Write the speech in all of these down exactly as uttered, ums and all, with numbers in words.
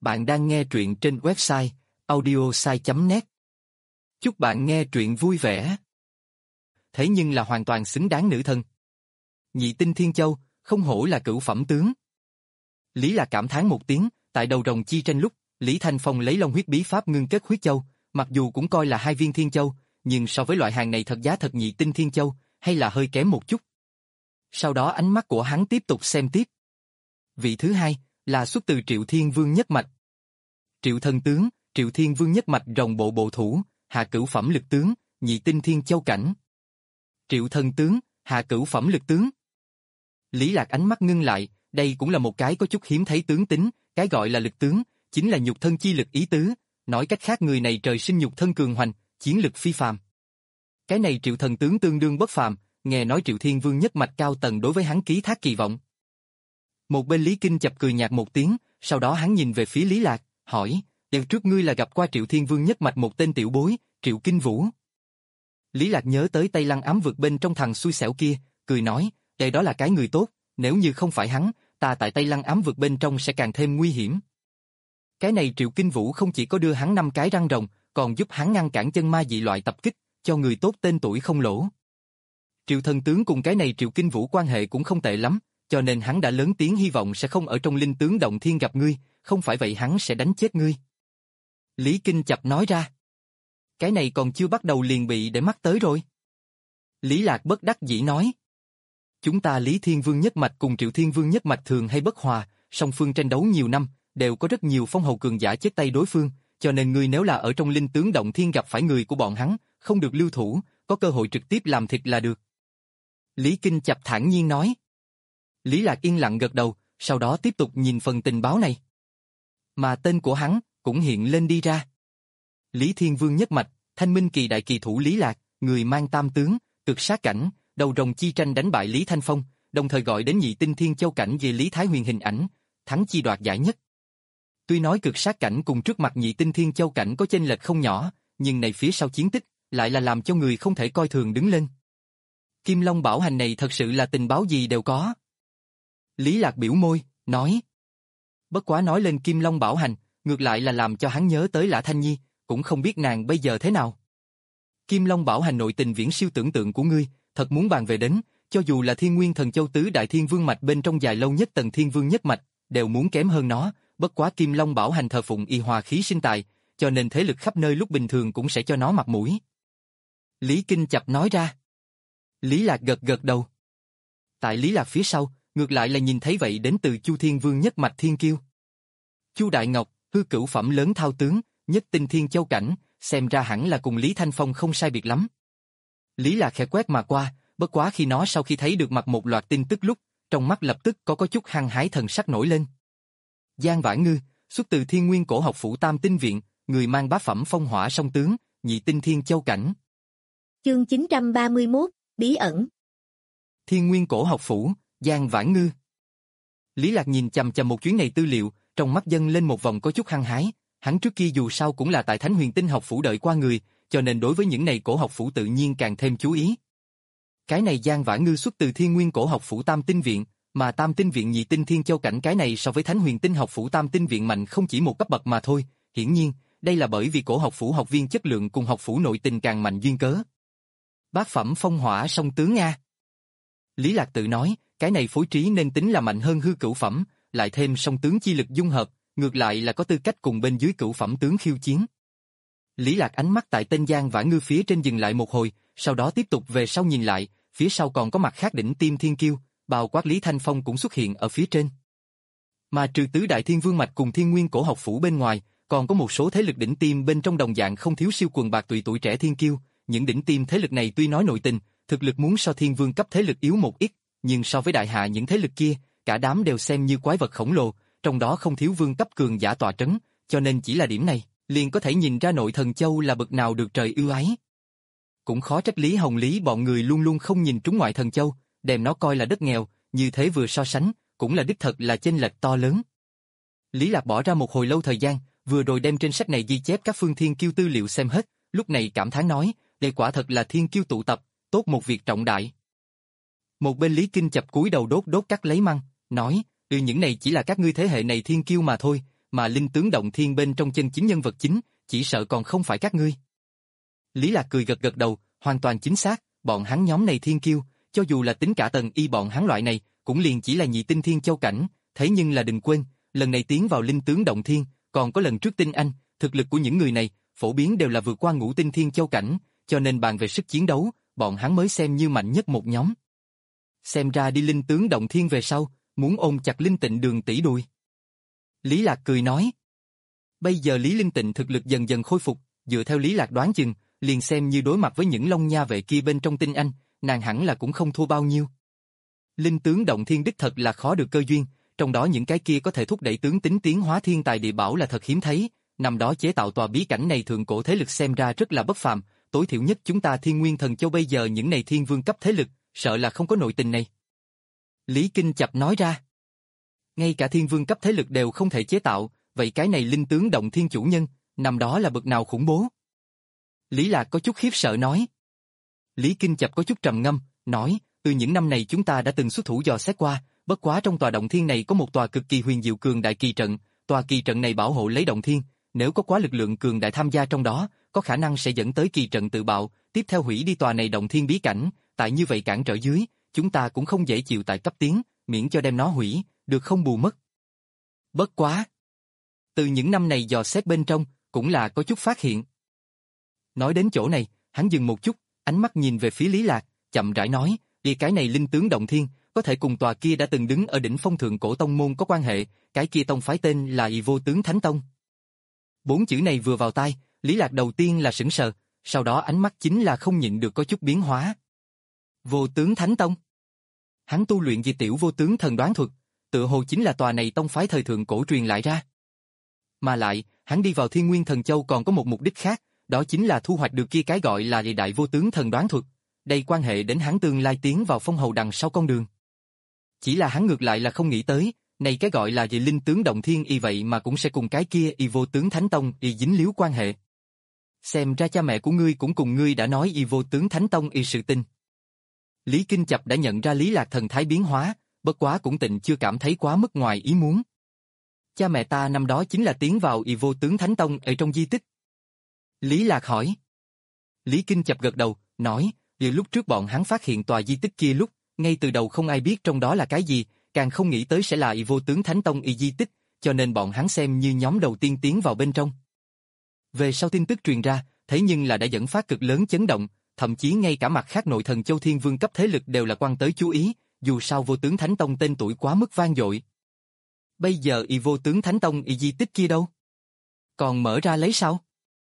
Bạn đang nghe truyện trên website audiosai chấm net. Chúc bạn nghe truyện vui vẻ. Thế nhưng là hoàn toàn xứng đáng nữ thần. Nhị tinh Thiên Châu, không hổ là cửu phẩm tướng. Lý Lạc cảm thán một tiếng, tại đầu rồng chi tranh lúc, Lý Thanh Phong lấy long huyết bí pháp ngưng kết huyết châu, mặc dù cũng coi là hai viên Thiên Châu, nhưng so với loại hàng này thật giá thật nhị tinh Thiên Châu, hay là hơi kém một chút. Sau đó ánh mắt của hắn tiếp tục xem tiếp. Vị thứ hai, là xuất từ Triệu Thiên Vương nhất mạch. Triệu thần tướng, Triệu Thiên Vương nhất mạch rồng bộ bộ thủ, hạ cửu phẩm lực tướng, nhị tinh Thiên Châu cảnh. Triệu thần tướng, hạ cửu phẩm lực tướng. Lý Lạc ánh mắt ngưng lại, đây cũng là một cái có chút hiếm thấy tướng tính, cái gọi là lực tướng, chính là nhục thân chi lực ý tứ, nói cách khác người này trời sinh nhục thân cường hoành, chiến lực phi phàm. Cái này Triệu thần tướng tương đương bất phàm, nghe nói Triệu Thiên Vương nhất mạch cao tầng đối với hắn ký thác kỳ vọng. Một bên Lý Kinh chập cười nhạt một tiếng, sau đó hắn nhìn về phía Lý Lạc, hỏi, đợt trước ngươi là gặp qua Triệu Thiên Vương nhất mạch một tên tiểu bối, Triệu Kinh Vũ. Lý Lạc nhớ tới Tây Lăng ám vực bên trong thằng xui xẻo kia, cười nói, đây đó là cái người tốt, nếu như không phải hắn, ta tại Tây Lăng ám vực bên trong sẽ càng thêm nguy hiểm. Cái này Triệu Kinh Vũ không chỉ có đưa hắn năm cái răng rồng, còn giúp hắn ngăn cản chân ma dị loại tập kích, cho người tốt tên tuổi không lỗ. Triệu thần tướng cùng cái này Triệu Kinh Vũ quan hệ cũng không tệ lắm, cho nên hắn đã lớn tiếng hy vọng sẽ không ở trong linh tướng động thiên gặp ngươi, không phải vậy hắn sẽ đánh chết ngươi. Lý Kinh Chập nói ra. Cái này còn chưa bắt đầu liền bị để mắt tới rồi. Lý Lạc bất đắc dĩ nói. Chúng ta Lý Thiên Vương nhất mạch cùng Triệu Thiên Vương nhất mạch thường hay bất hòa, song phương tranh đấu nhiều năm, đều có rất nhiều phong hầu cường giả chết tay đối phương, cho nên ngươi nếu là ở trong linh tướng động thiên gặp phải người của bọn hắn, không được lưu thủ, có cơ hội trực tiếp làm thịt là được. Lý Kinh Chập thản nhiên nói. Lý Lạc yên lặng gật đầu, sau đó tiếp tục nhìn phần tình báo này. Mà tên của hắn cũng hiện lên đi ra. Lý Thiên Vương nhất mạch, Thanh Minh kỳ đại kỳ thủ Lý Lạc, người mang tam tướng, cực sát cảnh, đầu rồng chi tranh đánh bại Lý Thanh Phong, đồng thời gọi đến nhị tinh Thiên Châu cảnh về Lý Thái Huyền hình ảnh, thắng chi đoạt giải nhất. Tuy nói cực sát cảnh cùng trước mặt nhị tinh Thiên Châu cảnh có chênh lệch không nhỏ, nhưng này phía sau chiến tích lại là làm cho người không thể coi thường đứng lên. Kim Long Bảo Hành này thật sự là tình báo gì đều có. Lý Lạc biểu môi, nói. Bất quá nói lên Kim Long Bảo Hành, ngược lại là làm cho hắn nhớ tới Lã Thanh Nhi, cũng không biết nàng bây giờ thế nào. Kim Long Bảo Hành nội tình viễn siêu tưởng tượng của ngươi, thật muốn bàn về đến, cho dù là Thiên Nguyên Thần Châu tứ đại Thiên Vương mạch bên trong dài lâu nhất tầng Thiên Vương nhất mạch, đều muốn kém hơn nó, bất quá Kim Long Bảo Hành thờ phụng y hòa khí sinh tài, cho nên thế lực khắp nơi lúc bình thường cũng sẽ cho nó mặt mũi. Lý Kinh Chập nói ra. Lý Lạc gật gật đầu. Tại Lý Lạc phía sau, ngược lại là nhìn thấy vậy đến từ Chu Thiên Vương nhất mạch Thiên Kiêu. Chu Đại Ngọc, hư cửu phẩm lớn thao tướng, nhất tinh Thiên Châu cảnh, xem ra hẳn là cùng Lý Thanh Phong không sai biệt lắm. Lý Lạc khẽ quét mà qua, bất quá khi nó sau khi thấy được mặt một loạt tin tức lúc, trong mắt lập tức có có chút hăng hái thần sắc nổi lên. Giang Vãn Ngư, xuất từ Thiên Nguyên Cổ Học Phủ Tam Tinh Viện, người mang bá phẩm phong hỏa song tướng, nhị tinh Thiên Châu cảnh. Chương chín trăm ba mươi mốt, bí ẩn. Thiên Nguyên Cổ Học Phủ, Giang Vãn Ngư. Lý Lạc nhìn chằm chằm một chuyến này tư liệu, trong mắt dâng lên một vòng có chút hăng hái, hắn trước kia dù sao cũng là tại Thánh Huyền Tinh Học Phủ đợi qua người, cho nên đối với những này cổ học phủ tự nhiên càng thêm chú ý. Cái này Giang Vãn Ngư xuất từ Thiên Nguyên Cổ Học Phủ Tam Tinh Viện, mà Tam Tinh Viện nhị tinh Thiên Châu cảnh cái này so với Thánh Huyền Tinh Học Phủ Tam Tinh Viện mạnh không chỉ một cấp bậc mà thôi, hiển nhiên, đây là bởi vì cổ học phủ học viên chất lượng cùng học phủ nội tình càng mạnh duyên cớ. Bát phẩm phong hỏa song tướng Nga. Lý Lạc tự nói, cái này phối trí nên tính là mạnh hơn hư cửu phẩm, lại thêm song tướng chi lực dung hợp, ngược lại là có tư cách cùng bên dưới cửu phẩm tướng khiêu chiến. Lý Lạc ánh mắt tại tên Giang Vãn Ngư phía trên dừng lại một hồi, sau đó tiếp tục về sau nhìn lại, phía sau còn có mặt khác đỉnh tim thiên kiêu, bao quát Lý Thanh Phong cũng xuất hiện ở phía trên. Mà trừ tứ đại Thiên Vương mạch cùng Thiên Nguyên Cổ Học Phủ bên ngoài, còn có một số thế lực đỉnh tim bên trong đồng dạng không thiếu siêu quần bạc tùy tuổi trẻ thiên kiêu, những đỉnh tim thế lực này tuy nói nội tình, thực lực muốn so Thiên Vương cấp thế lực yếu một ít, nhưng so với đại hạ những thế lực kia, cả đám đều xem như quái vật khổng lồ, trong đó không thiếu vương cấp cường giả tọa trấn, cho nên chỉ là điểm này, liền có thể nhìn ra Nội Thần Châu là bậc nào được trời ưu ái. Cũng khó trách Lý Hồng Lý bọn người luôn luôn không nhìn trúng Ngoại Thần Châu, đem nó coi là đất nghèo, như thế vừa so sánh, cũng là đích thật là chênh lệch to lớn. Lý Lạc bỏ ra một hồi lâu thời gian, vừa rồi đem trên sách này ghi chép các phương thiên kiêu tư liệu xem hết, lúc này cảm thán nói, đây quả thật là thiên kiêu tụ tập, tốt một việc trọng đại. Một bên Lý Kinh Chập cúi đầu đốt đốt cắt lấy măng, nói, ừ những này chỉ là các ngươi thế hệ này thiên kiêu mà thôi, mà linh tướng động thiên bên trong chân chính nhân vật chính, chỉ sợ còn không phải các ngươi. Lý Lạc cười gật gật đầu, hoàn toàn chính xác, bọn hắn nhóm này thiên kiêu, cho dù là tính cả Tần Y bọn hắn loại này, cũng liền chỉ là nhị tinh thiên châu cảnh, thế nhưng là đừng quên, lần này tiến vào linh tướng động thiên, còn có lần trước tinh anh, thực lực của những người này, phổ biến đều là vượt qua ngũ tinh thiên châu cảnh, cho nên bàn về sức chiến đấu, bọn hắn mới xem như mạnh nhất một nhóm. Xem ra đi linh tướng động thiên về sau, muốn ôm chặt Linh Tịnh Đường tỷ đùi. Lý Lạc cười nói. Bây giờ Lý Linh Tịnh thực lực dần dần khôi phục, dựa theo Lý Lạc đoán chừng, liền xem như đối mặt với những Long Nha vệ kia bên trong tinh anh, nàng hẳn là cũng không thua bao nhiêu. Linh tướng động thiên đích thật là khó được cơ duyên, trong đó những cái kia có thể thúc đẩy tướng tính tiến hóa thiên tài địa bảo là thật hiếm thấy, năm đó chế tạo tòa bí cảnh này thượng cổ thế lực xem ra rất là bất phàm, tối thiểu nhất chúng ta Thiên Nguyên Thần Châu bây giờ những này thiên vương cấp thế lực, sợ là không có nội tình này. Lý Kinh Chập nói ra. Ngay cả thiên vương cấp thế lực đều không thể chế tạo, vậy cái này linh tướng động thiên chủ nhân, năm đó là bậc nào khủng bố? Lý Lạc có chút khiếp sợ nói. Lý Kinh Chập có chút trầm ngâm, nói, từ những năm này chúng ta đã từng xuất thủ dò xét qua, bất quá trong tòa động thiên này có một tòa cực kỳ huyền diệu cường đại kỳ trận, tòa kỳ trận này bảo hộ lấy động thiên, nếu có quá lực lượng cường đại tham gia trong đó, có khả năng sẽ dẫn tới kỳ trận tự bạo, tiếp theo hủy đi tòa này động thiên bí cảnh, tại như vậy cản trở dưới, chúng ta cũng không dễ chịu tại cấp tiến, miễn cho đem nó hủy, được không bù mất. Bất quá. Từ những năm này dò xét bên trong, cũng là có chút phát hiện. Nói đến chỗ này, hắn dừng một chút, ánh mắt nhìn về phía Lý Lạc, chậm rãi nói, vì cái này linh tướng động thiên, có thể cùng tòa kia đã từng đứng ở đỉnh phong thượng cổ tông môn có quan hệ, cái kia tông phái tên là Y Vô Tướng Thánh Tông. Bốn chữ này vừa vào tai, Lý Lạc đầu tiên là sững sờ, sau đó ánh mắt chính là không nhịn được có chút biến hóa. Vô Tướng Thánh Tông. Hắn tu luyện di tiểu vô tướng thần đoán thuật, tựa hồ chính là tòa này tông phái thời thượng cổ truyền lại ra. Mà lại, hắn đi vào Thiên Nguyên Thần Châu còn có một mục đích khác, đó chính là thu hoạch được kia cái gọi là đại vô tướng thần đoán thuật. Đây quan hệ đến hắn tương lai tiến vào phong hầu đằng sau con đường. Chỉ là hắn ngược lại là không nghĩ tới, này cái gọi là dị linh tướng động thiên y vậy mà cũng sẽ cùng cái kia y vô tướng thánh tông y dính líu quan hệ. Xem ra cha mẹ của ngươi cũng cùng ngươi đã nói y vô tướng thánh tông y sự tình. Lý Kinh Chập đã nhận ra Lý Lạc thần thái biến hóa, bất quá cũng tịnh chưa cảm thấy quá mức ngoài ý muốn. Cha mẹ ta năm đó chính là tiến vào y vô tướng thánh tông ở trong di tích. Lý Lạc hỏi. Lý Kinh Chập gật đầu, nói, vì lúc trước bọn hắn phát hiện tòa di tích kia lúc, ngay từ đầu không ai biết trong đó là cái gì, càng không nghĩ tới sẽ là y vô tướng thánh tông y di tích, cho nên bọn hắn xem như nhóm đầu tiên tiến vào bên trong. Về sau tin tức truyền ra, thế nhưng là đã dẫn phát cực lớn chấn động, thậm chí ngay cả mặt khác nội thần châu thiên vương cấp thế lực đều là quan tới chú ý, dù sao vô tướng thánh tông tên tuổi quá mức vang dội. Bây giờ y vô tướng thánh tông y di tích kia đâu? Còn mở ra lấy sao?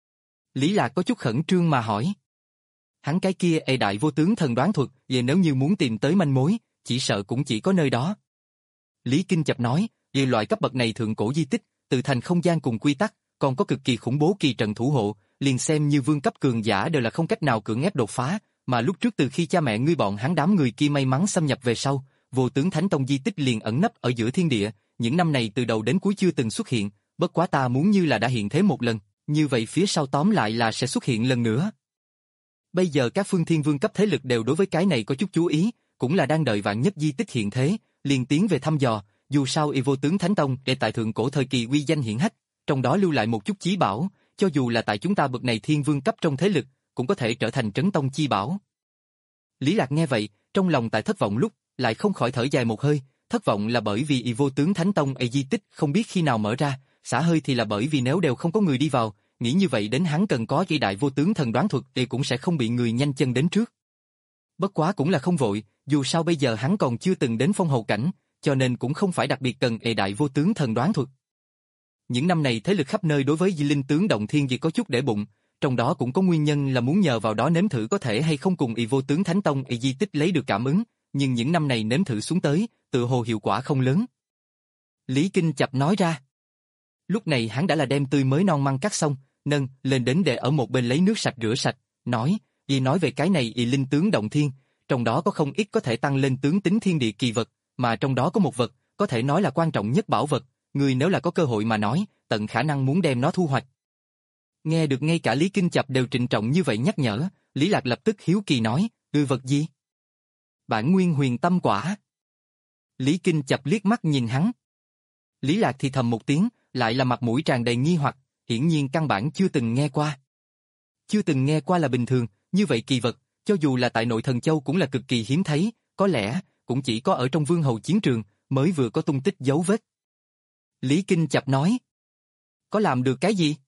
Lý Lạc có chút khẩn trương mà hỏi. Hắn cái kia ê đại vô tướng thần đoán thuật, vậy nếu như muốn tìm tới manh mối, chỉ sợ cũng chỉ có nơi đó. Lý Kinh Chập nói, về loại cấp bậc này thượng cổ di tích, từ thành không gian cùng quy tắc, còn có cực kỳ khủng bố kỳ trận thủ hộ, liền xem như vương cấp cường giả đều là không cách nào cưỡng ép đột phá, mà lúc trước từ khi cha mẹ ngươi bọn hắn đám người kia may mắn xâm nhập về sau, vô tướng thánh tông di tích liền ẩn nấp ở giữa thiên địa, những năm này từ đầu đến cuối chưa từng xuất hiện, bất quá ta muốn như là đã hiện thế một lần, như vậy phía sau tóm lại là sẽ xuất hiện lần nữa. Bây giờ các phương thiên vương cấp thế lực đều đối với cái này có chút chú ý, cũng là đang đợi vạn nhất di tích hiện thế, liền tiến về thăm dò, dù sao y vô tướng thánh tông để tại thượng cổ thời kỳ uy danh hiển hách, trong đó lưu lại một chút chí bảo, cho dù là tại chúng ta bậc này thiên vương cấp trong thế lực, cũng có thể trở thành trấn tông chi bảo. Lý Lạc nghe vậy, trong lòng tại thất vọng lúc, lại không khỏi thở dài một hơi, thất vọng là bởi vì y vô tướng thánh tông ấy di tích không biết khi nào mở ra, xả hơi thì là bởi vì nếu đều không có người đi vào, nghĩ như vậy đến hắn cần có ghi đại vô tướng thần đoán thuật thì cũng sẽ không bị người nhanh chân đến trước. Bất quá cũng là không vội, dù sao bây giờ hắn còn chưa từng đến phong hầu cảnh, cho nên cũng không phải đặc biệt cần ê đại vô tướng thần đoán thuật. Những năm này thế lực khắp nơi đối với di linh tướng động thiên vì có chút để bụng, trong đó cũng có nguyên nhân là muốn nhờ vào đó nếm thử có thể hay không cùng y vô tướng thánh tông y di tích lấy được cảm ứng, nhưng những năm này nếm thử xuống tới, tự hồ hiệu quả không lớn. Lý Kinh Chập nói ra. Lúc này hắn đã là đem tươi mới non măng cắt xong, nâng lên đến để ở một bên lấy nước sạch rửa sạch, nói, y nói về cái này y linh tướng động thiên, trong đó có không ít có thể tăng lên tướng tính thiên địa kỳ vật, mà trong đó có một vật, có thể nói là quan trọng nhất bảo vật, người nếu là có cơ hội mà nói, tận khả năng muốn đem nó thu hoạch. Nghe được ngay cả Lý Kinh Chập đều trịnh trọng như vậy nhắc nhở, Lý Lạc lập tức hiếu kỳ nói, ư vật gì? Bản nguyên huyền tâm quả. Lý Kinh Chập liếc mắt nhìn hắn. Lý Lạc thì thầm một tiếng, lại là mặt mũi tràn đầy nghi hoặc, hiển nhiên căn bản chưa từng nghe qua. Chưa từng nghe qua là bình thường, như vậy kỳ vật, cho dù là tại nội thần châu cũng là cực kỳ hiếm thấy, có lẽ cũng chỉ có ở trong vương hầu chiến trường mới vừa có tung tích dấu vết. Lý Kinh Chập nói. Có làm được cái gì?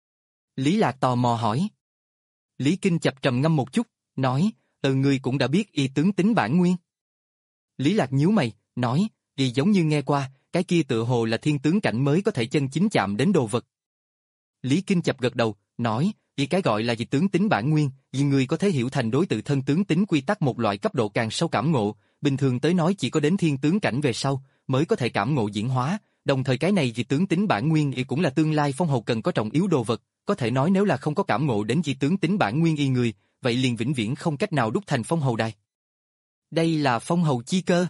Lý Lạc tò mò hỏi. Lý Kinh Chập trầm ngâm một chút, nói, từ ngươi cũng đã biết y tướng tính bản nguyên. Lý Lạc nhíu mày, nói, y giống như nghe qua, cái kia tựa hồ là thiên tướng cảnh mới có thể chân chính chạm đến đồ vật. Lý Kinh Chập gật đầu, nói, y cái gọi là gì tướng tính bản nguyên, vì người có thể hiểu thành đối tự thân tướng tính quy tắc một loại cấp độ càng sâu cảm ngộ, bình thường tới nói chỉ có đến thiên tướng cảnh về sau mới có thể cảm ngộ diễn hóa, đồng thời cái này vì tướng tính bản nguyên y cũng là tương lai phong hầu cần có trọng yếu đồ vật, có thể nói nếu là không có cảm ngộ đến vì tướng tính bản nguyên y người, vậy liền vĩnh viễn không cách nào đúc thành phong hầu đài. Đây là phong hầu chi cơ.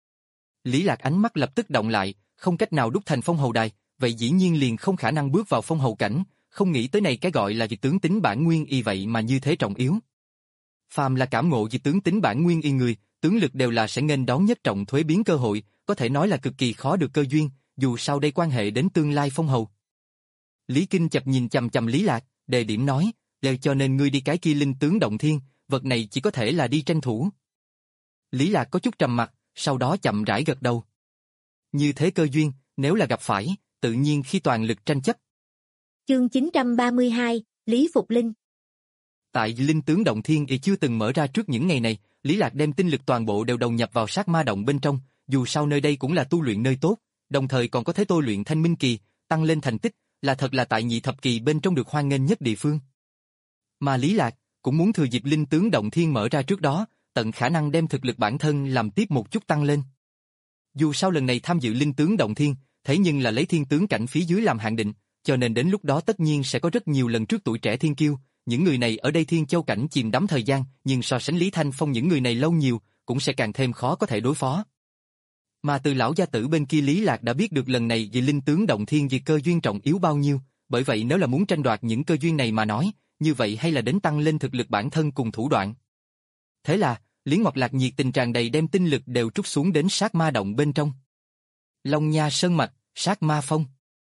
Lý Lạc ánh mắt lập tức động lại, không cách nào đúc thành phong hầu đài, vậy dĩ nhiên liền không khả năng bước vào phong hầu cảnh, không nghĩ tới này cái gọi là vì tướng tính bản nguyên y vậy mà như thế trọng yếu. Phàm là cảm ngộ vì tướng tính bản nguyên y người, tướng lực đều là sẽ nghênh đón nhất trọng thuế biến cơ hội, có thể nói là cực kỳ khó được cơ duyên, dù sao đây quan hệ đến tương lai phong hầu. Lý Kinh Chập nhìn chằm chằm Lý Lạc, đề điểm nói, đều cho nên ngươi đi cái kia linh tướng động thiên, vật này chỉ có thể là đi tranh thủ. Lý Lạc có chút trầm mặt, sau đó chậm rãi gật đầu. Như thế cơ duyên, nếu là gặp phải, tự nhiên khi toàn lực tranh chấp. Chương chín trăm ba mươi hai, Lý Phục Linh. Tại linh tướng động thiên y chưa từng mở ra trước những ngày này, Lý Lạc đem tinh lực toàn bộ đều đầu nhập vào sát ma động bên trong, dù sao nơi đây cũng là tu luyện nơi tốt, đồng thời còn có thể tôi luyện thanh minh kỳ, tăng lên thành tích, là thật là tại nhị thập kỳ bên trong được hoan nghênh nhất địa phương. Mà Lý Lạc cũng muốn thừa dịp linh tướng động thiên mở ra trước đó, tận khả năng đem thực lực bản thân làm tiếp một chút tăng lên. Dù sao lần này tham dự linh tướng động thiên, thế nhưng là lấy thiên tướng cảnh phía dưới làm hạn định, cho nên đến lúc đó tất nhiên sẽ có rất nhiều lần trước tuổi trẻ thiên kiêu, những người này ở đây thiên châu cảnh chìm đắm thời gian, nhưng so sánh Lý Thanh Phong những người này lâu nhiều, cũng sẽ càng thêm khó có thể đối phó. Mà từ lão gia tử bên kia Lý Lạc đã biết được lần này vì linh tướng động thiên vì cơ duyên trọng yếu bao nhiêu, bởi vậy nếu là muốn tranh đoạt những cơ duyên này mà nói, như vậy hay là đến tăng lên thực lực bản thân cùng thủ đoạn. Thế là, Lý Ngọc Lạc nhiệt tình tràn đầy đem tinh lực đều trút xuống đến sát ma động bên trong. Long Nha Sơn Mạch, sát ma phong.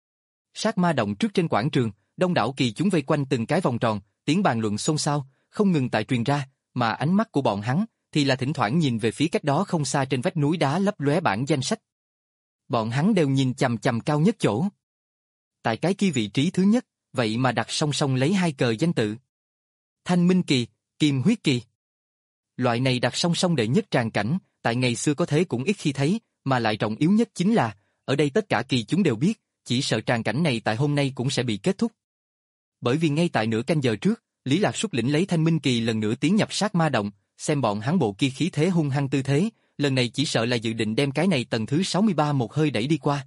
Sát ma động trước trên quảng trường, đông đảo kỳ chúng vây quanh từng cái vòng tròn, tiếng bàn luận xôn xao, không ngừng tại truyền ra, mà ánh mắt của bọn hắn thì là thỉnh thoảng nhìn về phía cách đó không xa trên vách núi đá lấp lóe bảng danh sách. Bọn hắn đều nhìn chằm chằm cao nhất chỗ. Tại cái kia vị trí thứ nhất, vậy mà đặt song song lấy hai cờ danh tự. Thanh Minh Kỳ, Kim Huyết Kỳ. Loại này đặt song song đệ nhất tràng cảnh, tại ngày xưa có thế cũng ít khi thấy, mà lại trọng yếu nhất chính là, ở đây tất cả kỳ chúng đều biết, chỉ sợ tràng cảnh này tại hôm nay cũng sẽ bị kết thúc. Bởi vì ngay tại nửa canh giờ trước, Lý Lạc xuất lĩnh lấy Thanh Minh Kỳ lần nữa tiến nhập sát ma động, xem bọn hắn bộ kia khí thế hung hăng tư thế, lần này chỉ sợ là dự định đem cái này tầng thứ sáu mươi ba một hơi đẩy đi qua.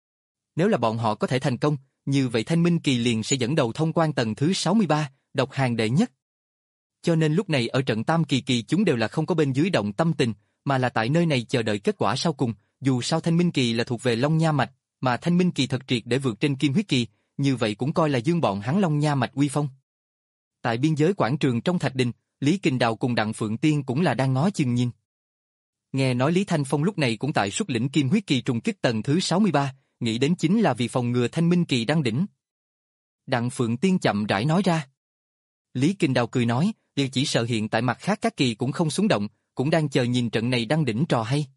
Nếu là bọn họ có thể thành công, như vậy Thanh Minh Kỳ liền sẽ dẫn đầu thông quan tầng thứ sáu mươi ba, độc hàng đệ nhất. Cho nên lúc này ở trận tam kỳ kỳ chúng đều là không có bên dưới động tâm tình, mà là tại nơi này chờ đợi kết quả sau cùng, dù sao Thanh Minh Kỳ là thuộc về Long Nha Mạch, mà Thanh Minh Kỳ thật triệt để vượt trên Kim Huyết Kỳ, như vậy cũng coi là dương bọn hắn Long Nha Mạch uy phong. Tại biên giới quảng trường trong Thạch Đình, Lý Kình Đào cùng Đặng Phượng Tiên cũng là đang ngó chừng nhìn. Nghe nói Lý Thanh Phong lúc này cũng tại xuất lĩnh Kim Huyết Kỳ trùng kích tầng thứ sáu mươi ba, nghĩ đến chính là vì phòng ngừa Thanh Minh Kỳ đăng đỉnh. Đặng Phượng Tiên chậm rãi nói ra. Lý Kình Đào cười nói, điều chỉ sợ hiện tại mặt khác các kỳ cũng không xuống động, cũng đang chờ nhìn trận này đăng đỉnh trò hay.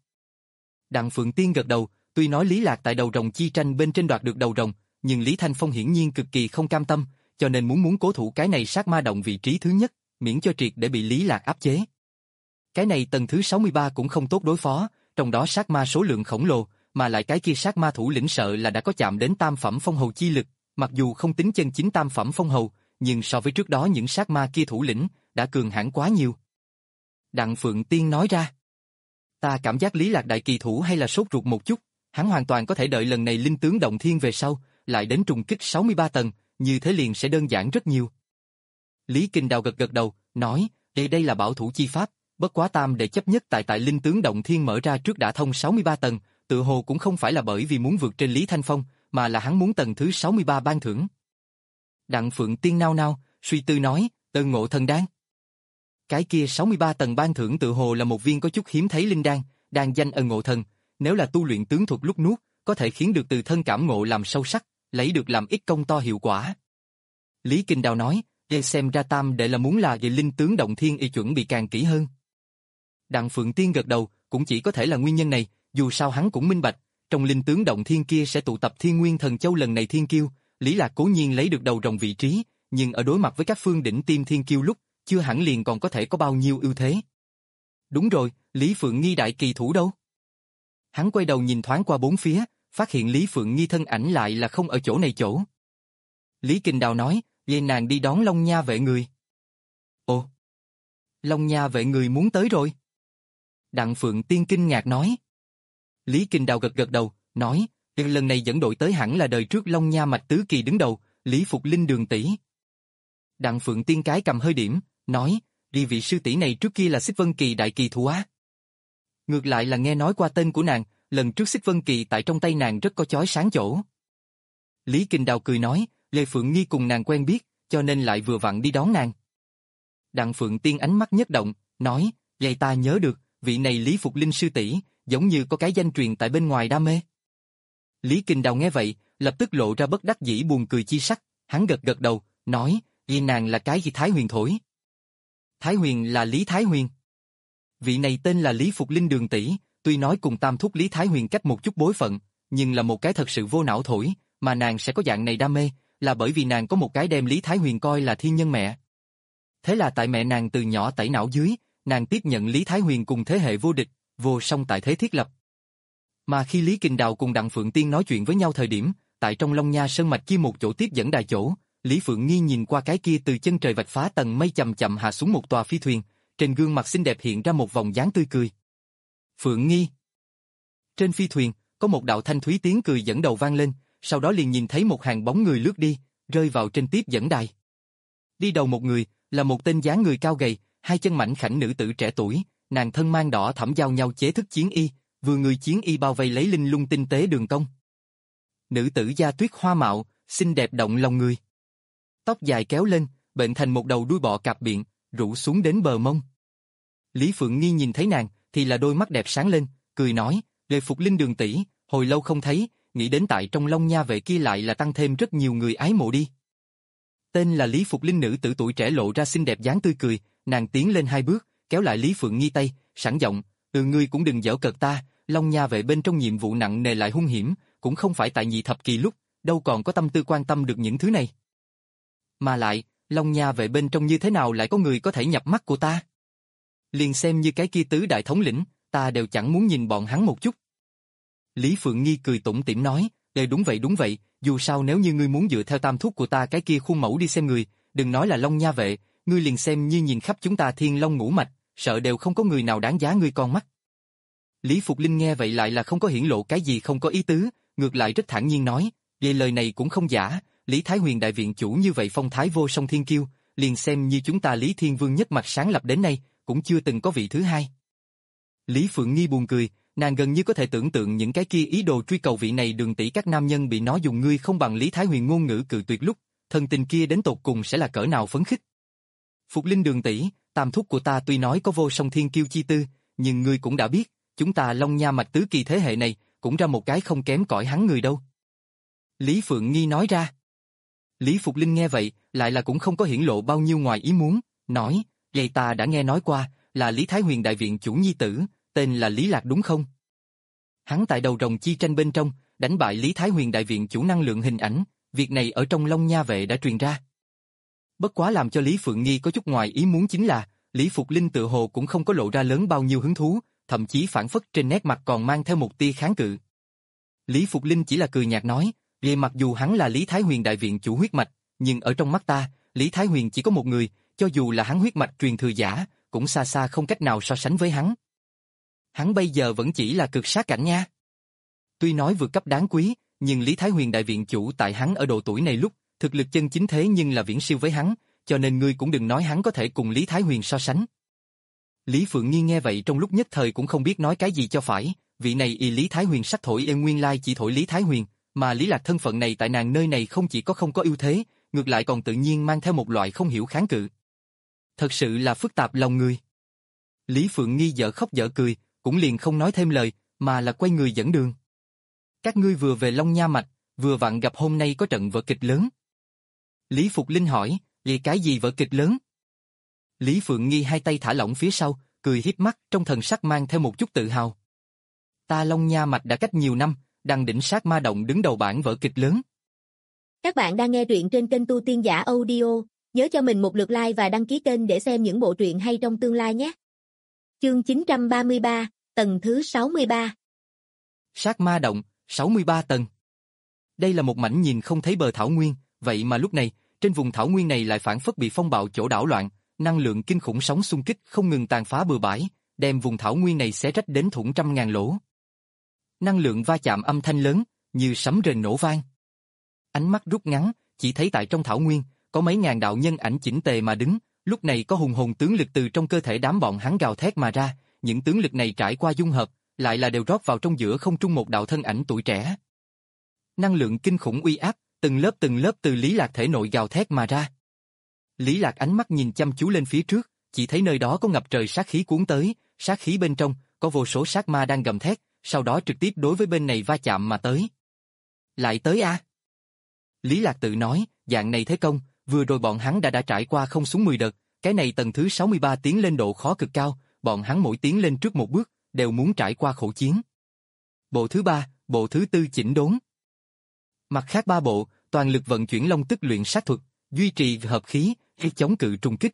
Đặng Phượng Tiên gật đầu, tuy nói Lý Lạc tại đầu rồng chi tranh bên trên đoạt được đầu rồng, nhưng Lý Thanh Phong hiển nhiên cực kỳ không cam tâm, cho nên muốn muốn cố thủ cái này sát ma động vị trí thứ nhất, miễn cho triệt để bị Lý Lạc áp chế. Cái này tầng thứ sáu mươi ba cũng không tốt đối phó, trong đó sát ma số lượng khổng lồ, mà lại cái kia sát ma thủ lĩnh sợ là đã có chạm đến tam phẩm phong hầu chi lực, mặc dù không tính chân chính tam phẩm phong hầu, nhưng so với trước đó những sát ma kia thủ lĩnh đã cường hãn quá nhiều. Đặng Phượng Tiên nói ra, ta cảm giác Lý Lạc đại kỳ thủ hay là sốt ruột một chút, hắn hoàn toàn có thể đợi lần này linh tướng động thiên về sau, lại đến trùng kích sáu mươi ba tầng, như thế liền sẽ đơn giản rất nhiều. Lý Kình Đào gật gật đầu, nói, đây đây là bảo thủ chi pháp, bất quá tam đệ chấp nhất tại tại linh tướng động thiên mở ra trước đã thông sáu mươi ba tầng, tự hồ cũng không phải là bởi vì muốn vượt trên Lý Thanh Phong, mà là hắn muốn tầng thứ sáu mươi ba ban thưởng. Đặng Phượng Tiên nao nao, suy tư nói, Tân Ngộ Thần Đan. Cái kia sáu mươi ba tầng ban thưởng tự hồ là một viên có chút hiếm thấy linh đan, đan danh Ân Ngộ Thần, nếu là tu luyện tướng thuật lúc nuốt, có thể khiến được từ thân cảm ngộ làm sâu sắc, lấy được làm ít công to hiệu quả. Lý Kinh Đào nói, "Ê xem ra Tam đệ là muốn là về linh tướng động thiên y chuẩn bị càng kỹ hơn." Đặng Phượng Tiên gật đầu, cũng chỉ có thể là nguyên nhân này, dù sao hắn cũng minh bạch, trong linh tướng động thiên kia sẽ tụ tập Thiên Nguyên Thần Châu lần này thiên kiêu, Lý Lạc cố nhiên lấy được đầu rồng vị trí, nhưng ở đối mặt với các phương đỉnh tiêm thiên kiêu lúc, chưa hẳn liền còn có thể có bao nhiêu ưu thế. Đúng rồi, Lý Phượng Nghi đại kỳ thủ đâu? Hắn quay đầu nhìn thoáng qua bốn phía, phát hiện Lý Phượng Nghi thân ảnh lại là không ở chỗ này chỗ. Lý Kinh Đào nói, "Vậy nàng đi đón Long Nha vệ người." "Ồ, Long Nha vệ người muốn tới rồi?" Đặng Phượng Tiên kinh ngạc nói. Lý Kinh Đào gật gật đầu, nói, "Lần này dẫn đội tới hẳn là đời trước Long Nha mạch tứ kỳ đứng đầu, Lý Phục Linh Đường tỷ." Đặng Phượng Tiên cái cầm hơi điểm, nói, "Đi vị sư tỷ này trước kia là Xích Vân Kỳ đại kỳ thủ á." Ngược lại là nghe nói qua tên của nàng, lần trước Xích Vân Kỳ tại trong tay nàng rất có chói sáng chỗ. Lý Kinh Đào cười nói, Lê Phượng Nghi cùng nàng quen biết, cho nên lại vừa vặn đi đón nàng. Đặng Phượng Tiên ánh mắt nhất động, nói, vậy ta nhớ được, vị này Lý Phục Linh sư tỷ, giống như có cái danh truyền tại bên ngoài đam mê. Lý Kinh Đào nghe vậy, lập tức lộ ra bất đắc dĩ buồn cười chi sắc, hắn gật gật đầu, nói, vì nàng là cái gì Thái Huyền thổi. Thái Huyền là Lý Thái Huyền. Vị này tên là Lý Phục Linh đường tỷ, tuy nói cùng tam thúc Lý Thái Huyền cách một chút bối phận, nhưng là một cái thật sự vô não thổi, mà nàng sẽ có dạng này đam mê, là bởi vì nàng có một cái đem Lý Thái Huyền coi là thiên nhân mẹ. Thế là tại mẹ nàng từ nhỏ tẩy não dưới, nàng tiếp nhận Lý Thái Huyền cùng thế hệ vô địch, vô song tại thế thiết lập. Mà khi Lý Kinh Đào cùng Đặng Phượng Tiên nói chuyện với nhau thời điểm, tại trong Long Nha Sơn Mạch kia một chỗ tiếp dẫn đài chỗ, Lý Phượng Nghi nhìn qua cái kia từ chân trời vạch phá tầng mây chậm chậm hạ xuống một tòa phi thuyền, trên gương mặt xinh đẹp hiện ra một vòng dáng tươi cười. Phượng Nghi. Trên phi thuyền, có một đạo thanh thúy tiếng cười dẫn đầu vang lên, sau đó liền nhìn thấy một hàng bóng người lướt đi, rơi vào trên tiếp dẫn đài. Đi đầu một người, là một tên dáng người cao gầy, hai chân mảnh khảnh nữ tử trẻ tuổi, nàng thân mang đỏ thẫm giao nhau chế thức chiến y, vừa người chiến y bao vây lấy linh lung tinh tế đường cong. Nữ tử da tuyết hoa mạo, xinh đẹp động lòng người. Tóc dài kéo lên, bệnh thành một đầu đuôi bọ cạp biện, rủ xuống đến bờ mông. Lý Phượng Nghi nhìn thấy nàng, thì là đôi mắt đẹp sáng lên, cười nói, Lê Phục Linh đường tỷ, hồi lâu không thấy, nghĩ đến tại trong Long Nha vệ kia lại là tăng thêm rất nhiều người ái mộ đi. Tên là Lý Phục Linh nữ tử tuổi trẻ lộ ra xinh đẹp dáng tươi cười, nàng tiến lên hai bước, kéo lại Lý Phượng Nghi tay, sẵn giọng, từ ngươi cũng đừng giễu cợt ta, Long Nha vệ bên trong nhiệm vụ nặng nề lại hung hiểm, cũng không phải tại nhị thập kỳ lúc, đâu còn có tâm tư quan tâm được những thứ này. Mà lại, Long Nha vệ bên trong như thế nào lại có người có thể nhập mắt của ta? Liền xem như cái kia tứ đại thống lĩnh, ta đều chẳng muốn nhìn bọn hắn một chút. Lý Phượng Nghi cười tủm tỉm nói, "Đây đúng vậy đúng vậy, dù sao nếu như ngươi muốn dựa theo tam thúc của ta cái kia khuôn mẫu đi xem người, đừng nói là Long Nha vệ, ngươi liền xem như nhìn khắp chúng ta Thiên Long ngũ mạch, sợ đều không có người nào đáng giá ngươi con mắt." Lý Phục Linh nghe vậy lại là không có hiển lộ cái gì không có ý tứ, ngược lại rất thản nhiên nói, "Vậy lời này cũng không giả, Lý Thái Huyền đại viện chủ như vậy phong thái vô song thiên kiêu, liền xem như chúng ta Lý Thiên Vương nhất mạch sáng lập đến nay, cũng chưa từng có vị thứ hai." Lý Phượng Nghi buồn cười, nàng gần như có thể tưởng tượng những cái kia ý đồ truy cầu vị này đường tỷ các nam nhân bị nó dùng ngươi không bằng Lý Thái Huyền ngôn ngữ cự tuyệt lúc, thân tình kia đến tột cùng sẽ là cỡ nào phấn khích. Phục Linh đường tỷ, tam thúc của ta tuy nói có vô song thiên kiêu chi tư, nhưng ngươi cũng đã biết, chúng ta Long Nha mạch tứ kỳ thế hệ này, cũng ra một cái không kém cỏi hắn người đâu. Lý Phượng Nghi nói ra. Lý Phục Linh nghe vậy, lại là cũng không có hiển lộ bao nhiêu ngoài ý muốn, nói, vậy ta đã nghe nói qua, là Lý Thái Huyền đại viện chủ nhi tử, tên là Lý Lạc đúng không? Hắn tại đầu rồng chi tranh bên trong, đánh bại Lý Thái Huyền đại viện chủ năng lượng hình ảnh, việc này ở trong Long Nha vệ đã truyền ra. Bất quá làm cho Lý Phượng Nghi có chút ngoài ý muốn chính là, Lý Phục Linh tự hồ cũng không có lộ ra lớn bao nhiêu hứng thú, thậm chí phản phất trên nét mặt còn mang theo một tia kháng cự. Lý Phục Linh chỉ là cười nhạt nói, về mặc dù hắn là Lý Thái Huyền đại viện chủ huyết mạch, nhưng ở trong mắt ta, Lý Thái Huyền chỉ có một người, cho dù là hắn huyết mạch truyền thừa giả, cũng xa xa không cách nào so sánh với hắn. Hắn bây giờ vẫn chỉ là cực sát cảnh nha. Tuy nói vượt cấp đáng quý, nhưng Lý Thái Huyền đại viện chủ tại hắn ở độ tuổi này lúc, thực lực chân chính thế nhưng là viễn siêu với hắn, cho nên ngươi cũng đừng nói hắn có thể cùng Lý Thái Huyền so sánh. Lý Phượng Nghi nghe vậy trong lúc nhất thời cũng không biết nói cái gì cho phải, vị này y Lý Thái Huyền sắc thổi em nguyên lai chỉ thổi Lý Thái Huyền, mà Lý Lạc thân phận này tại nàng nơi này không chỉ có không có ưu thế, ngược lại còn tự nhiên mang theo một loại không hiểu kháng cự. Thật sự là phức tạp lòng người. Lý Phượng Nghi dở khóc dở cười, cũng liền không nói thêm lời, mà là quay người dẫn đường. Các ngươi vừa về Long Nha mạch, vừa vặn gặp hôm nay có trận vở kịch lớn. Lý Phục Linh hỏi, vì cái gì vở kịch lớn? Lý Phượng Nghi hai tay thả lỏng phía sau, cười hiếp mắt trong thần sắc mang theo một chút tự hào. Ta Long Nha Mạch đã cách nhiều năm, đăng đỉnh sát ma động đứng đầu bảng vở kịch lớn. Các bạn đang nghe truyện trên kênh Tu Tiên Giả Audio, nhớ cho mình một lượt like và đăng ký kênh để xem những bộ truyện hay trong tương lai nhé. Chương chín trăm ba mươi ba, tầng thứ sáu mươi ba. Sát ma động, sáu mươi ba tầng. Đây là một mảnh nhìn không thấy bờ thảo nguyên, vậy mà lúc này, trên vùng thảo nguyên này lại phản phất bị phong bạo chỗ đảo loạn, năng lượng kinh khủng sóng xung kích không ngừng tàn phá bừa bãi, đem vùng thảo nguyên này xé rách đến thủng trăm ngàn lỗ. Năng lượng va chạm âm thanh lớn, như sấm rền nổ vang. Ánh mắt rút ngắn, chỉ thấy tại trong thảo nguyên, có mấy ngàn đạo nhân ảnh chỉnh tề mà đứng, lúc này có hùng hồn tướng lực từ trong cơ thể đám bọn hắn gào thét mà ra, những tướng lực này trải qua dung hợp, lại là đều rót vào trong giữa không trung một đạo thân ảnh tuổi trẻ. Năng lượng kinh khủng uy áp, từng lớp từng lớp từ Lý Lạc thể nội gào thét mà ra. Lý Lạc ánh mắt nhìn chăm chú lên phía trước, chỉ thấy nơi đó có ngập trời sát khí cuốn tới, sát khí bên trong, có vô số sát ma đang gầm thét, sau đó trực tiếp đối với bên này va chạm mà tới. Lại tới a? À? Lý Lạc tự nói, dạng này thế công, vừa rồi bọn hắn đã đã trải qua không xuống mười đợt, cái này tầng thứ sáu mươi ba tiến lên độ khó cực cao, bọn hắn mỗi tiến lên trước một bước, đều muốn trải qua khổ chiến. Bộ thứ ba, bộ thứ tư chỉnh đốn. Mặt khác ba bộ, toàn lực vận chuyển long tức luyện sát thuật, duy trì hợp khí, hay chống cự trùng kích.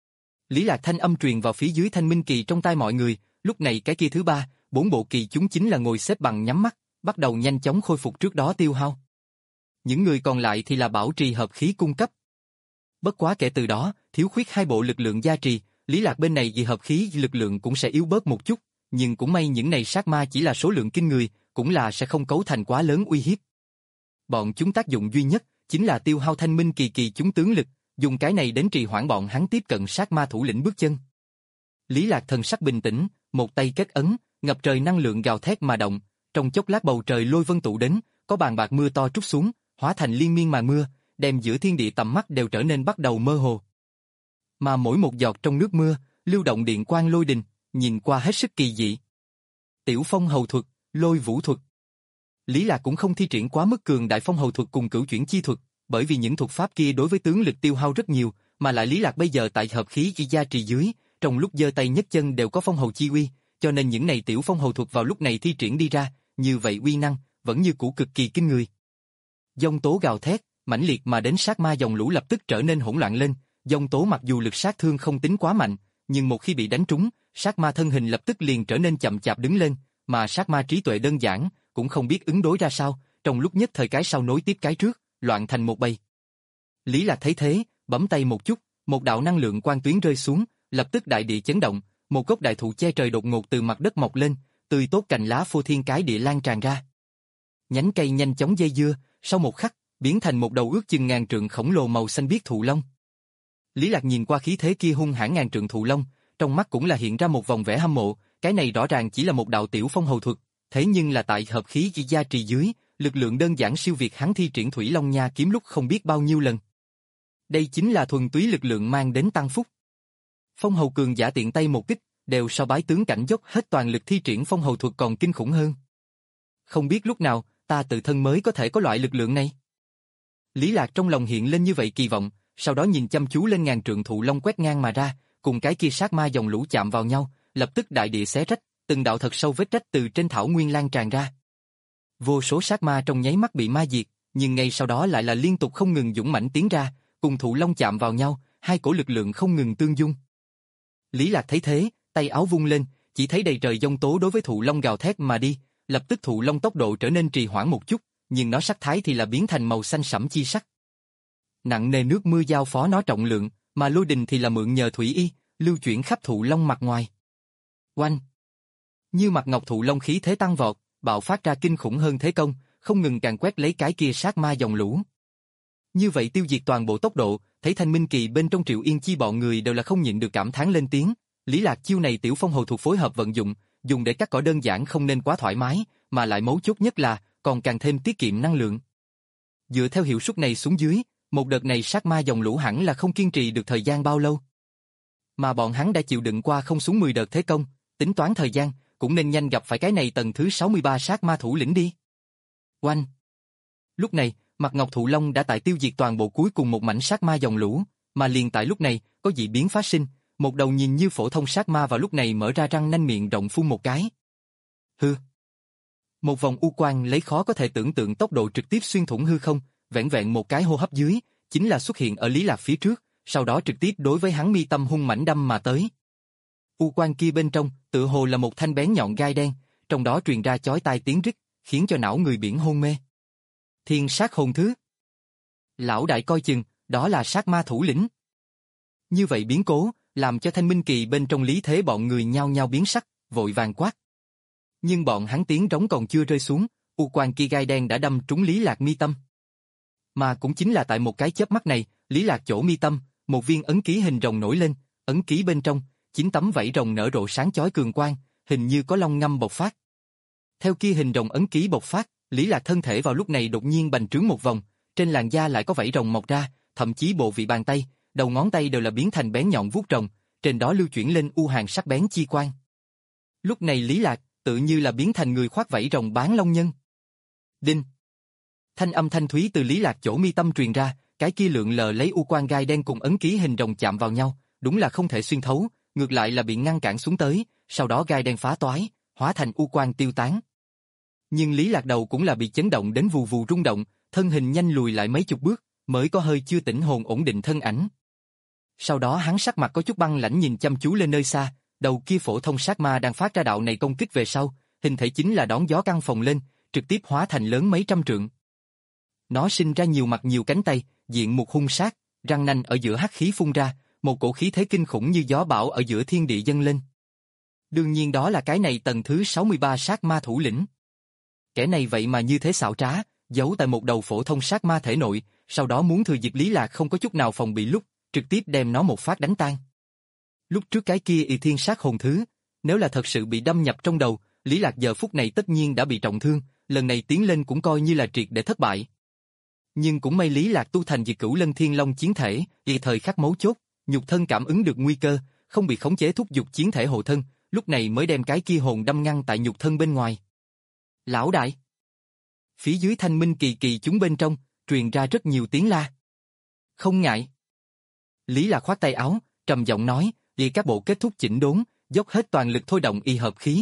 Lý Lạc thanh âm truyền vào phía dưới thanh minh kỳ trong tai mọi người, lúc này cái kia thứ ba, bốn bộ kỳ chúng chính là ngồi xếp bằng nhắm mắt, bắt đầu nhanh chóng khôi phục trước đó tiêu hao. Những người còn lại thì là bảo trì hợp khí cung cấp. Bất quá kể từ đó, thiếu khuyết hai bộ lực lượng gia trì, Lý Lạc bên này vì hợp khí lực lượng cũng sẽ yếu bớt một chút, nhưng cũng may những này sát ma chỉ là số lượng kinh người, cũng là sẽ không cấu thành quá lớn uy hiếp. Bọn chúng tác dụng duy nhất chính là tiêu hao thanh minh kỳ kỳ chúng tướng lực, dùng cái này đến trì hoãn bọn hắn tiếp cận sát ma thủ lĩnh bước chân. Lý Lạc thần sắc bình tĩnh, một tay kết ấn, ngập trời năng lượng gào thét mà động, trong chốc lát bầu trời lôi vân tụ đến, có bàn bạc mưa to trút xuống, hóa thành liên miên màn mưa, đem giữa thiên địa tầm mắt đều trở nên bắt đầu mơ hồ. Mà mỗi một giọt trong nước mưa, lưu động điện quang lôi đình, nhìn qua hết sức kỳ dị. Tiểu phong hầu thuật, lôi vũ thuật. Lý Lạc cũng không thi triển quá mức cường đại phong hầu thuật cùng cửu chuyển chi thuật, bởi vì những thuật pháp kia đối với tướng lực tiêu hao rất nhiều, mà lại Lý Lạc bây giờ tại hợp khí chỉ gia trì dưới, trong lúc giơ tay nhấc chân đều có phong hầu chi uy, cho nên những này tiểu phong hầu thuật vào lúc này thi triển đi ra, như vậy uy năng vẫn như cũ cực kỳ kinh người. Dông tố gào thét, mãnh liệt mà đến sát ma dòng lũ lập tức trở nên hỗn loạn lên, dông tố mặc dù lực sát thương không tính quá mạnh, nhưng một khi bị đánh trúng, sát ma thân hình lập tức liền trở nên chậm chạp đứng lên, mà sát ma trí tuệ đơn giản, cũng không biết ứng đối ra sao, trong lúc nhất thời cái sau nối tiếp cái trước, loạn thành một bầy. Lý Lạc thấy thế, bấm tay một chút, một đạo năng lượng quang tuyến rơi xuống, lập tức đại địa chấn động, một gốc đại thụ che trời đột ngột từ mặt đất mọc lên, tươi tốt cành lá phô thiên cái địa lan tràn ra. Nhánh cây nhanh chóng dây dưa, sau một khắc, biến thành một đầu ước chừng ngàn trượng khổng lồ màu xanh biếc thụ long. Lý Lạc nhìn qua khí thế kia hung hãn ngàn trượng thụ long, trong mắt cũng là hiện ra một vòng vẻ hâm mộ, cái này rõ ràng chỉ là một đạo tiểu phong hầu thuật, thế nhưng là tại hợp khí chỉ gia trì dưới, lực lượng đơn giản siêu việt hắn thi triển thủy long nha kiếm lúc không biết bao nhiêu lần. Đây chính là thuần túy lực lượng mang đến tăng phúc. Phong hầu cường giả tiện tay một kích, đều so bái tướng cảnh dốc hết toàn lực thi triển phong hầu thuật còn kinh khủng hơn. Không biết lúc nào, ta tự thân mới có thể có loại lực lượng này. Lý Lạc trong lòng hiện lên như vậy kỳ vọng, sau đó nhìn chăm chú lên ngàn trượng thụ long quét ngang mà ra, cùng cái kia sát ma dòng lũ chạm vào nhau, lập tức đại địa xé rách, từng đạo thật sâu vết rách từ trên thảo nguyên lan tràn ra. Vô số sát ma trong nháy mắt bị ma diệt, nhưng ngay sau đó lại là liên tục không ngừng dũng mãnh tiến ra, cùng thụ long chạm vào nhau, hai cổ lực lượng không ngừng tương dung. Lý Lạc thấy thế, tay áo vung lên, chỉ thấy đầy trời giông tố đối với thụ long gào thét mà đi, lập tức thụ long tốc độ trở nên trì hoãn một chút, nhưng nó sắc thái thì là biến thành màu xanh sẫm chi sắc. Nặng nề nước mưa giao phó nó trọng lượng, mà lôi đình thì là mượn nhờ thủy y, lưu chuyển khắp thụ long mặt ngoài. Oanh! Như mặt ngọc thụ long khí thế tăng vọt, bạo phát ra kinh khủng hơn thế công, không ngừng càng quét lấy cái kia sát ma dòng lũ. Như vậy tiêu diệt toàn bộ tốc độ, thấy Thanh Minh Kỳ bên trong Triệu Yên Chi bọn người đều là không nhịn được cảm thán lên tiếng. Lý Lạc chiêu này tiểu phong hầu thuộc phối hợp vận dụng, dùng để cắt cỏ đơn giản không nên quá thoải mái, mà lại mấu chốt nhất là còn càng thêm tiết kiệm năng lượng. Dựa theo hiệu suất này xuống dưới, một đợt này sát ma dòng lũ hẳn là không kiên trì được thời gian bao lâu. Mà bọn hắn đã chịu đựng qua không xuống mười đợt thế công, tính toán thời gian, cũng nên nhanh gặp phải cái này tầng thứ sáu mươi ba sát ma thủ lĩnh đi. Oanh! Lúc này, Mặt Ngọc Thụ Long đã tại tiêu diệt toàn bộ cuối cùng một mảnh sát ma dòng lũ, mà liền tại lúc này, có dị biến phát sinh, một đầu nhìn như phổ thông sát ma vào lúc này mở ra răng nanh miệng rộng phun một cái. Hư. Một vòng u quang lấy khó có thể tưởng tượng tốc độ trực tiếp xuyên thủng hư không, vẹn vẹn một cái hô hấp dưới, chính là xuất hiện ở Lý Lạc phía trước, sau đó trực tiếp đối với hắn mi tâm hung mãnh đâm mà tới. U quang kia bên trong, tựa hồ là một thanh bén nhọn gai đen, trong đó truyền ra chói tai tiếng rít, khiến cho não người biển hôn mê. Thiên sát hồn thứ. Lão đại coi chừng, đó là sát ma thủ lĩnh. Như vậy biến cố, làm cho Thanh Minh Kỳ bên trong Lý Thế bọn người nhao nhao biến sắc, vội vàng quát. Nhưng bọn hắn tiếng trống còn chưa rơi xuống, u quang kia gai đen đã đâm trúng Lý Lạc mi tâm. Mà cũng chính là tại một cái chớp mắt này, Lý Lạc chỗ mi tâm, một viên ấn ký hình rồng nổi lên, ấn ký bên trong, chín tấm vảy rồng nở rộ sáng chói cường quang, hình như có long ngâm bộc phát. Theo kia hình rồng ấn ký bộc phát, Lý Lạc thân thể vào lúc này đột nhiên bành trướng một vòng, trên làn da lại có vảy rồng mọc ra, thậm chí bộ vị bàn tay, đầu ngón tay đều là biến thành bén nhọn vuốt rồng, trên đó lưu chuyển lên u hàn sắc bén chi quang. Lúc này Lý Lạc, tự như là biến thành người khoác vảy rồng bán long nhân. Đinh. Thanh âm thanh thúy từ Lý Lạc chỗ mi tâm truyền ra, cái kia lượng lờ lấy u quang gai đen cùng ấn ký hình rồng chạm vào nhau, đúng là không thể xuyên thấu, ngược lại là bị ngăn cản xuống tới, sau đó gai đen phá toái, hóa thành u quang tiêu tán. Nhưng Lý Lạc đầu cũng là bị chấn động đến vù vù rung động, thân hình nhanh lùi lại mấy chục bước, mới có hơi chưa tỉnh hồn ổn định thân ảnh. Sau đó hắn sắc mặt có chút băng lãnh nhìn chăm chú lên nơi xa, đầu kia phổ thông sát ma đang phát ra đạo này công kích về sau, hình thể chính là đón gió căng phồng lên, trực tiếp hóa thành lớn mấy trăm trượng. Nó sinh ra nhiều mặt nhiều cánh tay, diện mục hung sát, răng nanh ở giữa hắc khí phun ra, một cổ khí thế kinh khủng như gió bão ở giữa thiên địa dâng lên. Đương nhiên đó là cái này tầng thứ sáu mươi ba sát ma thủ lĩnh. Kẻ này vậy mà như thế xảo trá, giấu tại một đầu phổ thông sát ma thể nội, sau đó muốn thừa dịp Lý Lạc không có chút nào phòng bị lúc, trực tiếp đem nó một phát đánh tan. Lúc trước cái kia y thiên sát hồn thứ, nếu là thật sự bị đâm nhập trong đầu, Lý Lạc giờ phút này tất nhiên đã bị trọng thương, lần này tiến lên cũng coi như là triệt để thất bại. Nhưng cũng may Lý Lạc tu thành Diệt Cửu Lân Thiên Long chiến thể, y thời khắc mấu chốt, nhục thân cảm ứng được nguy cơ, không bị khống chế thúc giục chiến thể hộ thân, lúc này mới đem cái kia hồn đâm ngăn tại nhục thân bên ngoài. Lão đại! Phía dưới Thanh Minh Kỳ Kỳ chúng bên trong, truyền ra rất nhiều tiếng la. Không ngại. Lý Lạc khoát tay áo, trầm giọng nói, y các bộ kết thúc chỉnh đốn, dốc hết toàn lực thôi động y hợp khí.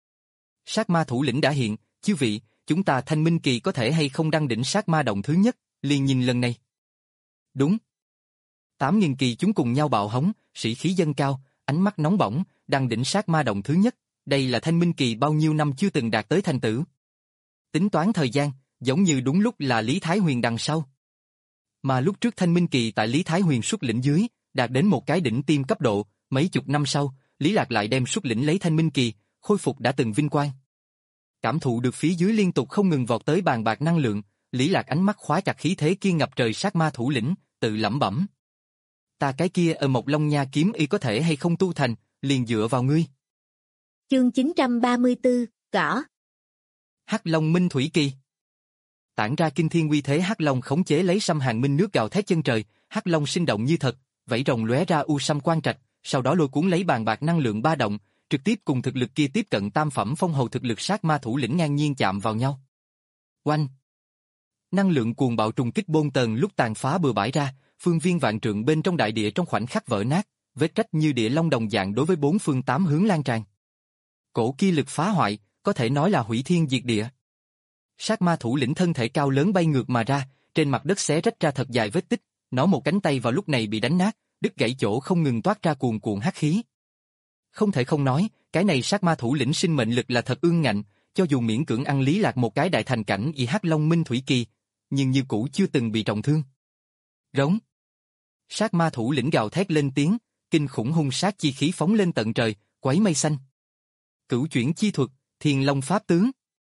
Sát ma thủ lĩnh đã hiện, chư vị, chúng ta Thanh Minh Kỳ có thể hay không đăng đỉnh sát ma động thứ nhất, liền nhìn lần này. Đúng. Tám nghìn kỳ chúng cùng nhau bạo hống, sĩ khí dâng cao, ánh mắt nóng bỏng, đăng đỉnh sát ma động thứ nhất, đây là Thanh Minh Kỳ bao nhiêu năm chưa từng đạt tới thành tựu. Tính toán thời gian, giống như đúng lúc là Lý Thái Huyền đằng sau. Mà lúc trước Thanh Minh Kỳ tại Lý Thái Huyền xuất lĩnh dưới, đạt đến một cái đỉnh tiêm cấp độ, mấy chục năm sau, Lý Lạc lại đem xuất lĩnh lấy Thanh Minh Kỳ, khôi phục đã từng vinh quang. Cảm thụ được phía dưới liên tục không ngừng vọt tới bàn bạc năng lượng, Lý Lạc ánh mắt khóa chặt khí thế kia ngập trời sát ma thủ lĩnh, tự lẩm bẩm. Ta cái kia ở Mộc Long Nha kiếm y có thể hay không tu thành, liền dựa vào ngươi. Chương chín trăm ba mươi tư, cỏ. Hắc Long Minh Thủy Kỳ. Tản ra kinh thiên uy thế Hắc Long khống chế lấy xăm hàng minh nước gào thét chân trời, Hắc Long sinh động như thật, vảy rồng lóe ra u xăm quang trạch, sau đó lôi cuốn lấy bàn bạc năng lượng ba động, trực tiếp cùng thực lực kia tiếp cận tam phẩm phong hầu thực lực sát ma thủ lĩnh ngang nhiên chạm vào nhau. Oanh! Năng lượng cuồng bạo trùng kích bôn tần lúc tàn phá bừa bãi ra, phương viên vạn trượng bên trong đại địa trong khoảnh khắc vỡ nát, vết rách như địa long đồng dạng đối với bốn phương tám hướng lan tràn. Cổ kia lực phá hoại, có thể nói là hủy thiên diệt địa. Sát ma thủ lĩnh thân thể cao lớn bay ngược mà ra, trên mặt đất xé rách ra thật dài vết tích, nó một cánh tay vào lúc này bị đánh nát, đứt gãy chỗ không ngừng toát ra cuồn cuộn hắc khí. Không thể không nói, cái này sát ma thủ lĩnh sinh mệnh lực là thật ương ngạnh, cho dù miễn cưỡng ăn Lý Lạc một cái đại thành cảnh y Hắc Long Minh Thủy Kỳ, nhưng như cũ chưa từng bị trọng thương. Rống. Sát ma thủ lĩnh gào thét lên tiếng, kinh khủng hung sát chi khí phóng lên tận trời, quấy mây xanh. Cửu chuyển chi thuật, Thiên Long pháp tướng.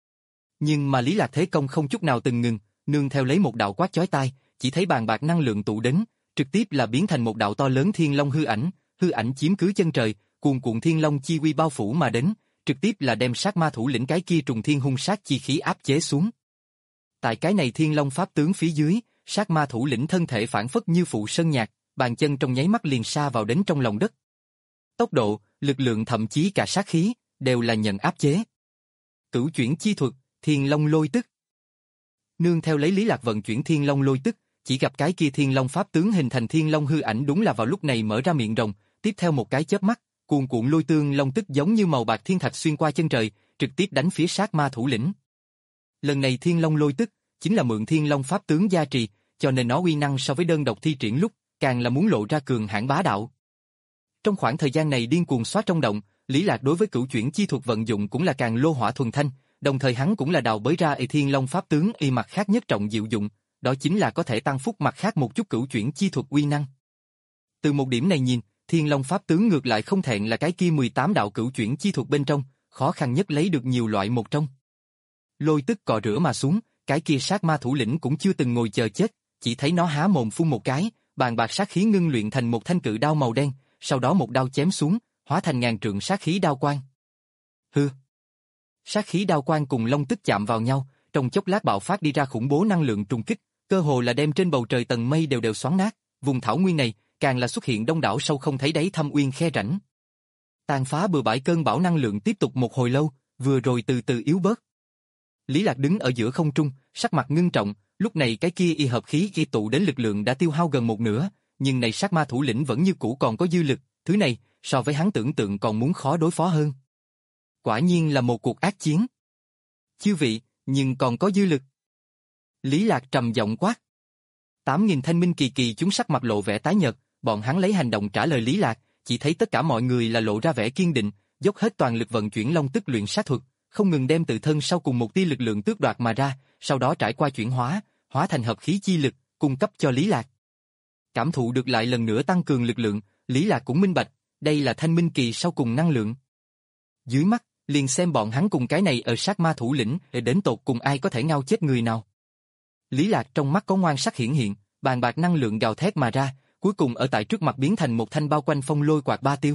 Nhưng mà Lý Lạc thế công không chút nào từng ngừng, nương theo lấy một đạo quát chói tai, chỉ thấy bàn bạc năng lượng tụ đến, trực tiếp là biến thành một đạo to lớn thiên long hư ảnh, hư ảnh chiếm cứ chân trời, cuồn cuộn thiên long chi uy bao phủ mà đến, trực tiếp là đem sát ma thủ lĩnh cái kia trùng thiên hung sát chi khí áp chế xuống. Tại cái này thiên long pháp tướng phía dưới, sát ma thủ lĩnh thân thể phản phất như phụ sơn nhạc, bàn chân trong nháy mắt liền sa vào đến trong lòng đất. Tốc độ, lực lượng thậm chí cả sát khí, đều là nhận áp chế. Cửu chuyển chi thuật, Thiên Long lôi tức. Nương theo lấy Lý Lạc vận chuyển Thiên Long lôi tức, chỉ gặp cái kia Thiên Long pháp tướng hình thành Thiên Long hư ảnh đúng là vào lúc này mở ra miệng rồng, tiếp theo một cái chớp mắt, cuồn cuộn lôi tương long tức giống như màu bạc thiên thạch xuyên qua chân trời, trực tiếp đánh phía sát ma thủ lĩnh. Lần này Thiên Long lôi tức chính là mượn Thiên Long pháp tướng gia trì, cho nên nó uy năng so với đơn độc thi triển lúc, càng là muốn lộ ra cường hãn bá đạo. Trong khoảng thời gian này điên cuồng xoát trong động, Lý Lạc đối với cửu chuyển chi thuật vận dụng cũng là càng lô hỏa thuần thanh, đồng thời hắn cũng là đào bới ra Thiên Long pháp tướng y mặt khác nhất trọng diệu dụng, đó chính là có thể tăng phúc mặt khác một chút cửu chuyển chi thuật uy năng. Từ một điểm này nhìn, Thiên Long pháp tướng ngược lại không thẹn là cái kia mười tám đạo cửu chuyển chi thuật bên trong, khó khăn nhất lấy được nhiều loại một trong. Lôi tức cọ rửa mà xuống, cái kia sát ma thủ lĩnh cũng chưa từng ngồi chờ chết, chỉ thấy nó há mồm phun một cái, bàn bạc sát khí ngưng luyện thành một thanh cự đao màu đen, sau đó một đao chém xuống, hóa thành ngàn trượng sát khí đao quang. Hư. Sát khí đao quang cùng long tức chạm vào nhau, trong chốc lát bạo phát đi ra khủng bố năng lượng trùng kích, cơ hồ là đem trên bầu trời tầng mây đều đều xoắn nát, vùng thảo nguyên này càng là xuất hiện đông đảo sâu không thấy đáy thâm uyên khe rãnh. Tàn phá bừa bãi cơn bão năng lượng tiếp tục một hồi lâu, vừa rồi từ từ yếu bớt. Lý Lạc đứng ở giữa không trung, sắc mặt ngưng trọng, lúc này cái kia y hợp khí y tụ đến lực lượng đã tiêu hao gần một nửa, nhưng này sát ma thủ lĩnh vẫn như cũ còn có dư lực, thứ này so với hắn tưởng tượng còn muốn khó đối phó hơn. Quả nhiên là một cuộc ác chiến. Chư vị, nhưng còn có dư lực. Lý Lạc trầm giọng quát. Tám nghìn thanh minh kỳ kỳ chúng sắc mặt lộ vẻ tái nhợt, bọn hắn lấy hành động trả lời Lý Lạc, chỉ thấy tất cả mọi người là lộ ra vẻ kiên định, dốc hết toàn lực vận chuyển long tức luyện sát thuật, không ngừng đem tự thân sau cùng một tia lực lượng tước đoạt mà ra, sau đó trải qua chuyển hóa, hóa thành hợp khí chi lực, cung cấp cho Lý Lạc. Cảm thụ được lại lần nữa tăng cường lực lượng, Lý Lạc cũng minh bạch, đây là thanh minh kỳ sau cùng năng lượng. Dưới mắt, liền xem bọn hắn cùng cái này ở sát ma thủ lĩnh, để đến tột cùng ai có thể ngao chết người nào. Lý Lạc trong mắt có ngoan sắc hiển hiện, bàn bạc năng lượng gào thét mà ra, cuối cùng ở tại trước mặt biến thành một thanh bao quanh phong lôi quạt ba tiêu.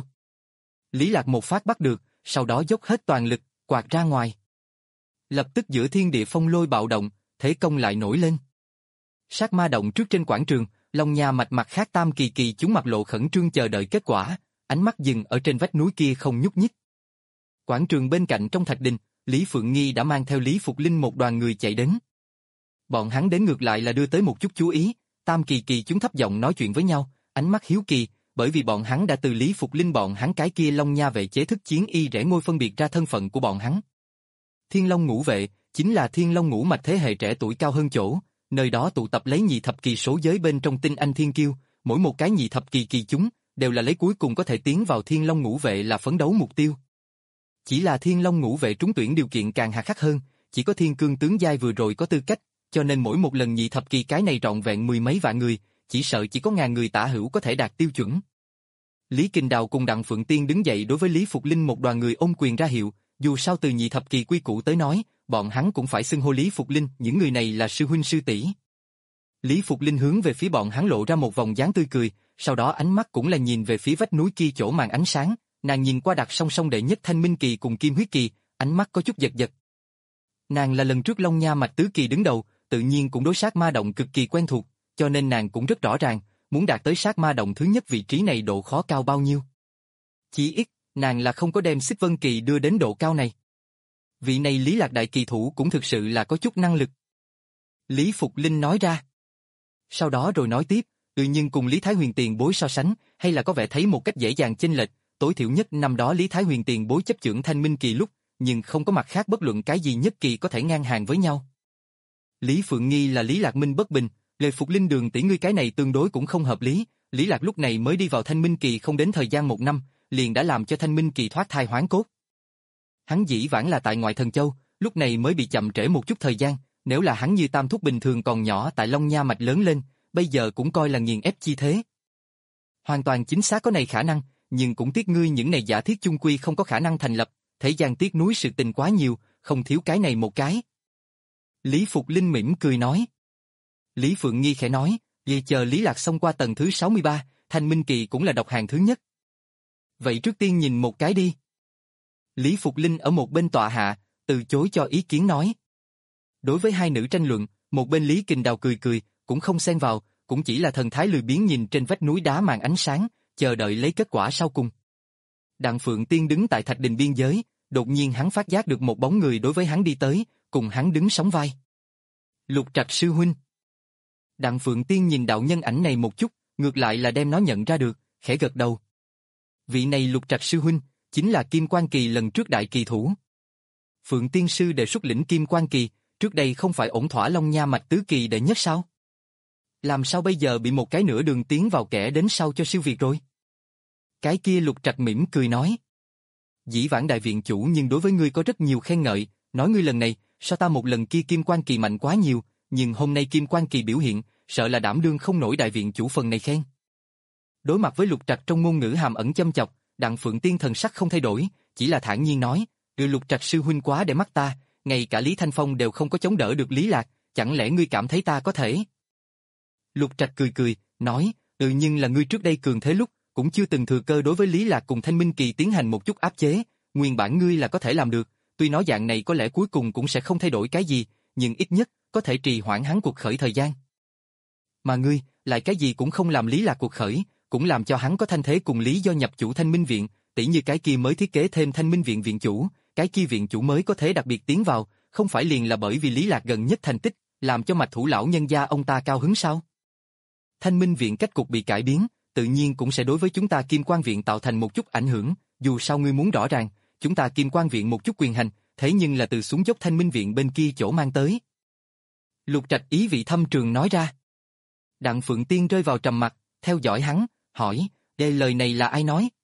Lý Lạc một phát bắt được, sau đó dốc hết toàn lực, quạt ra ngoài. Lập tức giữa thiên địa phong lôi bạo động, thế công lại nổi lên. Sát ma động trước trên quảng trường, Long Nha mạch mặt khác tam kỳ kỳ chúng mặt lộ khẩn trương chờ đợi kết quả, ánh mắt dừng ở trên vách núi kia không nhúc nhích. Quảng trường bên cạnh trong thạch đình, Lý Phượng Nghi đã mang theo Lý Phục Linh một đoàn người chạy đến. Bọn hắn đến ngược lại là đưa tới một chút chú ý, tam kỳ kỳ chúng thấp giọng nói chuyện với nhau, ánh mắt hiếu kỳ, bởi vì bọn hắn đã từ Lý Phục Linh bọn hắn cái kia Long Nha vệ chế thức chiến y rẽ ngôi phân biệt ra thân phận của bọn hắn. Thiên Long ngũ vệ, chính là Thiên Long ngũ mạch thế hệ trẻ tuổi cao hơn chỗ, nơi đó tụ tập lấy nhị thập kỳ số giới bên trong tinh anh thiên kiêu, mỗi một cái nhị thập kỳ kỳ chúng, đều là lấy cuối cùng có thể tiến vào Thiên Long ngũ vệ là phấn đấu mục tiêu. Chỉ là Thiên Long ngũ vệ trúng tuyển điều kiện càng hà khắc hơn, chỉ có Thiên Cương tướng giai vừa rồi có tư cách, cho nên mỗi một lần nhị thập kỳ cái này trọn vẹn mười mấy vạn người, chỉ sợ chỉ có ngàn người tả hữu có thể đạt tiêu chuẩn. Lý Kinh Đào cùng Đặng Phượng Tiên đứng dậy đối với Lý Phục Linh một đoàn người ôm quyền ra hiệu, dù sao từ nhị thập kỳ quy củ tới nói, bọn hắn cũng phải xưng hô Lý Phục Linh, những người này là sư huynh sư tỷ. Lý Phục Linh hướng về phía bọn hắn lộ ra một vòng dáng tươi cười, sau đó ánh mắt cũng là nhìn về phía vách núi kia chỗ màn ánh sáng, nàng nhìn qua đặt song song đệ nhất Thanh Minh Kỳ cùng Kim Huyết Kỳ, ánh mắt có chút giật giật. Nàng là lần trước Long Nha mạch tứ kỳ đứng đầu, tự nhiên cũng đối sát ma động cực kỳ quen thuộc, cho nên nàng cũng rất rõ ràng, muốn đạt tới sát ma động thứ nhất vị trí này độ khó cao bao nhiêu. Chỉ ít, nàng là không có đem Xích Vân Kỳ đưa đến độ cao này. Vị này Lý Lạc đại kỳ thủ cũng thực sự là có chút năng lực. Lý Phục Linh nói ra. Sau đó rồi nói tiếp, tự nhiên cùng Lý Thái Huyền tiền bối so sánh, hay là có vẻ thấy một cách dễ dàng chênh lệch, tối thiểu nhất năm đó Lý Thái Huyền tiền bối chấp chưởng Thanh Minh Kỳ lúc, nhưng không có mặt khác bất luận cái gì nhất kỳ có thể ngang hàng với nhau. Lý Phượng Nghi là Lý Lạc Minh bất bình, lời Phục Linh đường tỷ ngươi cái này tương đối cũng không hợp lý, Lý Lạc lúc này mới đi vào Thanh Minh Kỳ không đến thời gian một năm, liền đã làm cho Thanh Minh Kỳ thoát thai hoán cốt. Hắn dĩ vãng là tại ngoại thần châu, lúc này mới bị chậm trễ một chút thời gian, nếu là hắn như Tam Thúc bình thường còn nhỏ tại Long Nha mạch lớn lên, bây giờ cũng coi là nghiền ép chi thế. Hoàn toàn chính xác có này khả năng, nhưng cũng tiếc ngươi những này giả thiết chung quy không có khả năng thành lập, thế gian tiếc núi sự tình quá nhiều, không thiếu cái này một cái. Lý Phục Linh mỉm cười nói. Lý Phượng Nghi khẽ nói, vậy chờ Lý Lạc xông qua tầng thứ sáu mươi ba, Thanh Minh Kỳ cũng là độc hàng thứ nhất. Vậy trước tiên nhìn một cái đi. Lý Phục Linh ở một bên tọa hạ, từ chối cho ý kiến nói. Đối với hai nữ tranh luận, một bên Lý Kình Đào cười cười, cũng không xen vào, cũng chỉ là thần thái lười biếng nhìn trên vách núi đá màn ánh sáng, chờ đợi lấy kết quả sau cùng. Đặng Phượng Tiên đứng tại thạch đình biên giới, đột nhiên hắn phát giác được một bóng người đối với hắn đi tới, cùng hắn đứng sóng vai. Lục Trạch sư huynh. Đặng Phượng Tiên nhìn đạo nhân ảnh này một chút, ngược lại là đem nó nhận ra được, khẽ gật đầu. Vị này Lục Trạch sư huynh, chính là Kim Quan Kỳ lần trước đại kỳ thủ. Phượng Tiên sư đề xuất lĩnh Kim Quan Kỳ, trước đây không phải ổn thỏa Long Nha mạch tứ kỳ đệ nhất sao? Làm sao bây giờ bị một cái nửa đường tiến vào kẻ đến sau cho siêu việt rồi? Cái kia Lục Trạch mỉm cười nói. Dĩ vãng đại viện chủ nhưng đối với ngươi có rất nhiều khen ngợi, nói ngươi lần này, so ta một lần kia Kim Quan Kỳ mạnh quá nhiều, nhưng hôm nay Kim Quan Kỳ biểu hiện, sợ là đảm đương không nổi đại viện chủ phần này khen. Đối mặt với Lục Trạch trong ngôn ngữ hàm ẩn châm chọc, Đặng Phượng Tiên thần sắc không thay đổi, chỉ là thản nhiên nói, "Ừ, Lục Trạch sư huynh quá để mắt ta, ngay cả Lý Thanh Phong đều không có chống đỡ được Lý Lạc, chẳng lẽ ngươi cảm thấy ta có thể?" Lục Trạch cười cười, nói, "Ừ, nhưng là ngươi trước đây cường thế lúc, cũng chưa từng thừa cơ đối với Lý Lạc cùng Thanh Minh Kỳ tiến hành một chút áp chế, nguyên bản ngươi là có thể làm được, tuy nói dạng này có lẽ cuối cùng cũng sẽ không thay đổi cái gì, nhưng ít nhất có thể trì hoãn hắn cuộc khởi thời gian. Mà ngươi, lại cái gì cũng không làm Lý Lạc cuộc khởi, cũng làm cho hắn có thanh thế cùng lý do nhập chủ Thanh Minh Viện, tỉ như cái kia mới thiết kế thêm Thanh Minh Viện viện chủ, cái kia viện chủ mới có thể đặc biệt tiến vào, không phải liền là bởi vì Lý Lạc gần nhất thành tích, làm cho mạch thủ lão nhân gia ông ta cao hứng sao? Thanh Minh Viện cách cục bị cải biến, tự nhiên cũng sẽ đối với chúng ta Kim Quan Viện tạo thành một chút ảnh hưởng, dù sao ngươi muốn rõ ràng, chúng ta Kim Quan Viện một chút quyền hành, thế nhưng là từ xuống dốc Thanh Minh Viện bên kia chỗ mang tới." Lục Trạch ý vị thâm trường nói ra. Đặng Phượng Tiên rơi vào trầm mặc, theo dõi hắn, hỏi, "Đây lời này là ai nói?"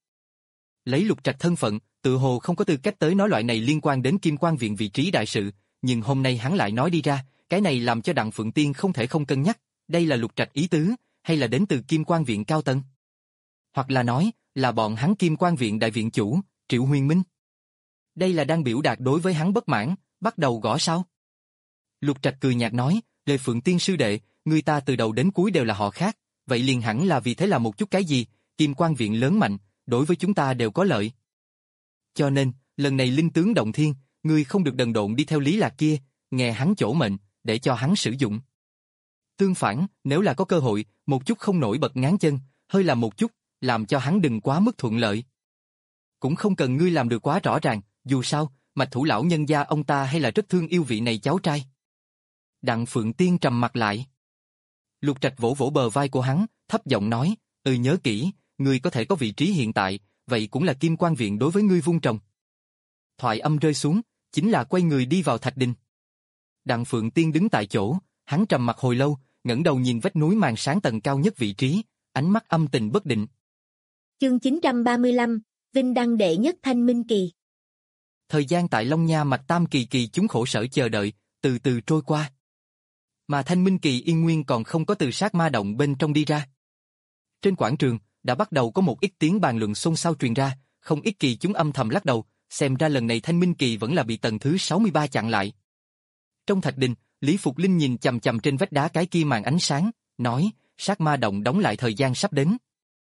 Lấy Lục Trạch thân phận, tự hồ không có tư cách tới nói loại này liên quan đến Kim Quan Viện vị trí đại sự, nhưng hôm nay hắn lại nói đi ra, cái này làm cho Đặng Phượng Tiên không thể không cân nhắc, đây là Lục Trạch ý tứ, hay là đến từ Kim Quan Viện cao tầng? Hoặc là nói, là bọn hắn Kim Quan Viện đại viện chủ, Triệu Huyền Minh. Đây là đang biểu đạt đối với hắn bất mãn, bắt đầu gõ sao? Lục Trạch cười nhạt nói, "Lê Phượng Tiên sư đệ, người ta từ đầu đến cuối đều là họ khác, vậy liền hẳn là vì thế là một chút cái gì, Kim Quan Viện lớn mạnh, đối với chúng ta đều có lợi. Cho nên, lần này linh tướng động thiên, ngươi không được đần độn đi theo Lý Lạc kia, nghe hắn chỗ mệnh, để cho hắn sử dụng. Tương phản, nếu là có cơ hội, một chút không nổi bật ngáng chân, hơi làm một chút, làm cho hắn đừng quá mức thuận lợi. Cũng không cần ngươi làm được quá rõ ràng, dù sao, mạch thủ lão nhân gia ông ta hay là rất thương yêu vị này cháu trai." Đặng Phượng Tiên trầm mặt lại. Lục Trạch vỗ vỗ bờ vai của hắn, thấp giọng nói, "Ừ, nhớ kỹ, ngươi có thể có vị trí hiện tại, vậy cũng là Kim Quan Viện đối với ngươi vun trồng." Thoại âm rơi xuống, chính là quay người đi vào thạch đình. Đặng Phượng Tiên đứng tại chỗ, hắn trầm mặt hồi lâu, ngẩng đầu nhìn vách núi màn sáng tầng cao nhất vị trí, ánh mắt âm tình bất định. Chương chín trăm ba mươi lăm, Vinh đăng đệ nhất Thanh Minh Kỳ. Thời gian tại Long Nha mạch tam kỳ kỳ chúng khổ sở chờ đợi, từ từ trôi qua. Mà Thanh Minh Kỳ yên nguyên còn không có từ sát ma động bên trong đi ra. Trên quảng trường, đã bắt đầu có một ít tiếng bàn luận xôn xao truyền ra, không ít kỳ chúng âm thầm lắc đầu, xem ra lần này Thanh Minh Kỳ vẫn là bị tầng thứ sáu mươi ba chặn lại. Trong thạch đình, Lý Phục Linh nhìn chằm chằm trên vách đá cái kia màn ánh sáng, nói, sát ma động đóng lại thời gian sắp đến.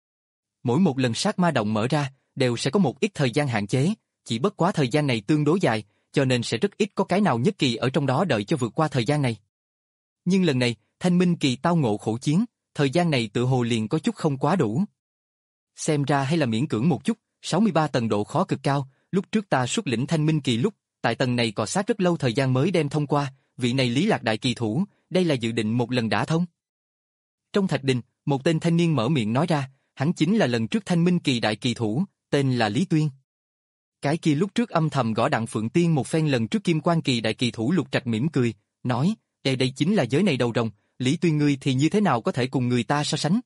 Mỗi một lần sát ma động mở ra, đều sẽ có một ít thời gian hạn chế, chỉ bất quá thời gian này tương đối dài, cho nên sẽ rất ít có cái nào nhất kỳ ở trong đó đợi cho vượt qua thời gian này. Nhưng lần này, Thanh Minh Kỳ tao ngộ khổ chiến, thời gian này tự hồ liền có chút không quá đủ. Xem ra hay là miễn cưỡng một chút, sáu mươi ba tầng độ khó cực cao, lúc trước ta xuất lĩnh Thanh Minh Kỳ lúc, tại tầng này cọ sát rất lâu thời gian mới đem thông qua, vị này Lý Lạc đại kỳ thủ, đây là dự định một lần đã thông. Trong thạch đình, một tên thanh niên mở miệng nói ra, hắn chính là lần trước Thanh Minh Kỳ đại kỳ thủ, tên là Lý Tuyên. Cái kia lúc trước âm thầm gõ Đặng Phượng Tiên một phen lần trước Kim Quan Kỳ đại kỳ thủ Lục Trạch mỉm cười, nói, đây đây chính là giới này đầu rồng, Lý Tuyên ngươi thì như thế nào có thể cùng người ta so sánh?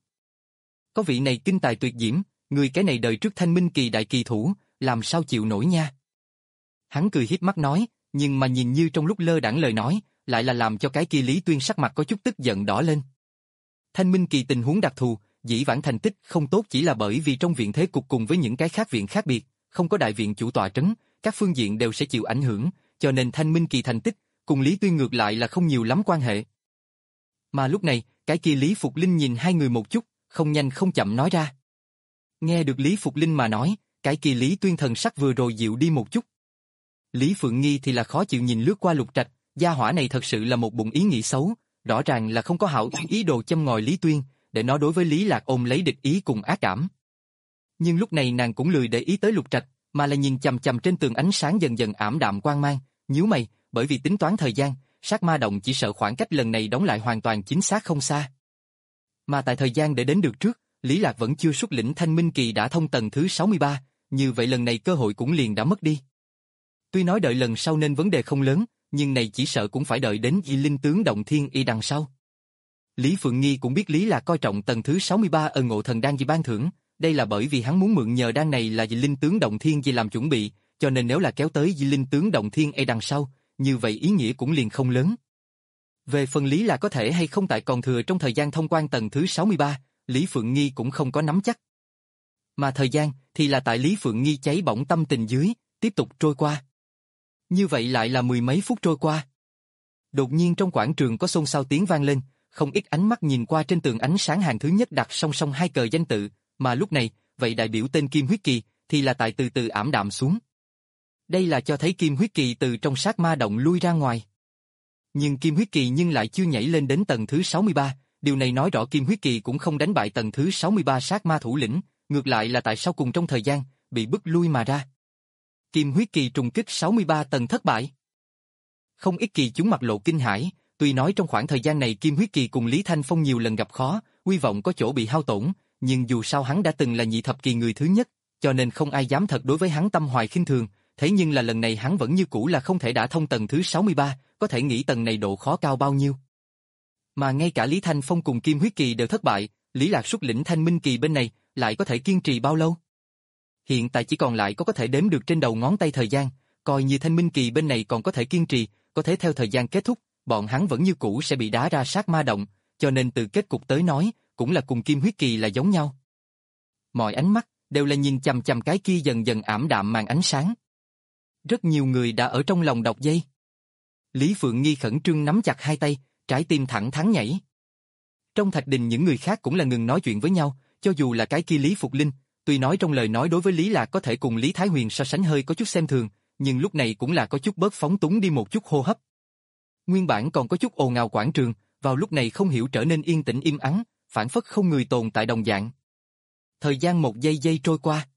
Có vị này kinh tài tuyệt diễm, người cái này đời trước Thanh Minh Kỳ đại kỳ thủ, làm sao chịu nổi nha? Hắn cười hiếp mắt nói, nhưng mà nhìn như trong lúc lơ đãng lời nói, lại là làm cho cái kia Lý Tuyên sắc mặt có chút tức giận đỏ lên. Thanh Minh Kỳ tình huống đặc thù, dĩ vãng thành tích không tốt chỉ là bởi vì trong viện thế cục cùng với những cái khác viện khác biệt, không có đại viện chủ tọa trấn, các phương diện đều sẽ chịu ảnh hưởng, cho nên Thanh Minh Kỳ thành tích cùng Lý Tuyên ngược lại là không nhiều lắm quan hệ. Mà lúc này, cái kia Lý Phục Linh nhìn hai người một chút, không nhanh không chậm nói ra. Nghe được Lý Phục Linh mà nói, cái kia Lý Tuyên thần sắc vừa rồi dịu đi một chút. Lý Phượng Nghi thì là khó chịu nhìn lướt qua Lục Trạch, gia hỏa này thật sự là một bụng ý nghĩ xấu, rõ ràng là không có hảo ý đồ châm ngòi Lý Tuyên, để nó đối với Lý Lạc ôm lấy địch ý cùng ác cảm. Nhưng lúc này nàng cũng lười để ý tới Lục Trạch, mà là nhìn chằm chằm trên tường ánh sáng dần dần ảm đạm quang mang, nhíu mày, bởi vì tính toán thời gian, sát ma động chỉ sợ khoảng cách lần này đóng lại hoàn toàn chính xác không xa. Mà tại thời gian để đến được trước, Lý Lạc vẫn chưa xuất lĩnh Thanh Minh Kỳ đã thông tầng thứ sáu mươi ba, như vậy lần này cơ hội cũng liền đã mất đi. Tuy nói đợi lần sau nên vấn đề không lớn, nhưng này chỉ sợ cũng phải đợi đến Di Linh Tướng Động Thiên Y đằng sau. Lý Phượng Nghi cũng biết Lý Lạc coi trọng tầng thứ sáu mươi ba ở Ngộ Thần Đan Di ban thưởng, đây là bởi vì hắn muốn mượn nhờ đan này là Di Linh Tướng Động Thiên Di làm chuẩn bị, cho nên nếu là kéo tới Di Linh Tướng Động Thiên Y đằng sau, như vậy ý nghĩa cũng liền không lớn. Về phần Lý Lạc có thể hay không tại còn thừa trong thời gian thông quan tầng thứ sáu mươi ba, Lý Phượng Nghi cũng không có nắm chắc. Mà thời gian thì là tại Lý Phượng Nghi cháy bỏng tâm tình dưới, tiếp tục trôi qua. Như vậy lại là mười mấy phút trôi qua. Đột nhiên trong quảng trường có xôn xao tiếng vang lên, không ít ánh mắt nhìn qua trên tường ánh sáng hàng thứ nhất đặt song song hai cờ danh tự, mà lúc này, vậy đại biểu tên Kim Huyết Kỳ thì là tại từ từ ảm đạm xuống. Đây là cho thấy Kim Huyết Kỳ từ trong sát ma động lui ra ngoài. Nhưng Kim Huyết Kỳ nhưng lại chưa nhảy lên đến tầng thứ sáu mươi ba, điều này nói rõ Kim Huyết Kỳ cũng không đánh bại tầng thứ sáu mươi ba sát ma thủ lĩnh, ngược lại là tại sau cùng trong thời gian, bị bức lui mà ra. Kim Huyết Kỳ trùng kích sáu mươi ba tầng thất bại. Không ít kỳ chúng mặt lộ kinh hãi, tuy nói trong khoảng thời gian này Kim Huyết Kỳ cùng Lý Thanh Phong nhiều lần gặp khó, uy vọng có chỗ bị hao tổn, nhưng dù sao hắn đã từng là nhị thập kỳ người thứ nhất, cho nên không ai dám thật đối với hắn tâm hoài khinh thường, thế nhưng là lần này hắn vẫn như cũ là không thể đả thông tầng thứ sáu mươi ba, có thể nghĩ tầng này độ khó cao bao nhiêu. Mà ngay cả Lý Thanh Phong cùng Kim Huyết Kỳ đều thất bại, Lý Lạc xuất lĩnh Thanh Minh Kỳ bên này, lại có thể kiên trì bao lâu? Hiện tại chỉ còn lại có có thể đếm được trên đầu ngón tay thời gian, coi như Thanh Minh Kỳ bên này còn có thể kiên trì, có thể theo thời gian kết thúc, bọn hắn vẫn như cũ sẽ bị đá ra sát ma động, cho nên từ kết cục tới nói, cũng là cùng Kim Huyết Kỳ là giống nhau. Mọi ánh mắt đều là nhìn chằm chằm cái kia dần dần ảm đạm màn ánh sáng. Rất nhiều người đã ở trong lòng đọc dây. Lý Phượng Nghi khẩn trương nắm chặt hai tay, trái tim thẳng thắn nhảy. Trong thạch đình những người khác cũng là ngừng nói chuyện với nhau, cho dù là cái kia Lý Phục Linh, tuy nói trong lời nói đối với Lý Lạc có thể cùng Lý Thái Huyền so sánh hơi có chút xem thường, nhưng lúc này cũng là có chút bớt phóng túng đi một chút hô hấp. Nguyên bản còn có chút ồn ào quảng trường, vào lúc này không hiểu trở nên yên tĩnh im ắng, phản phất không người tồn tại đồng dạng. Thời gian một giây giây trôi qua.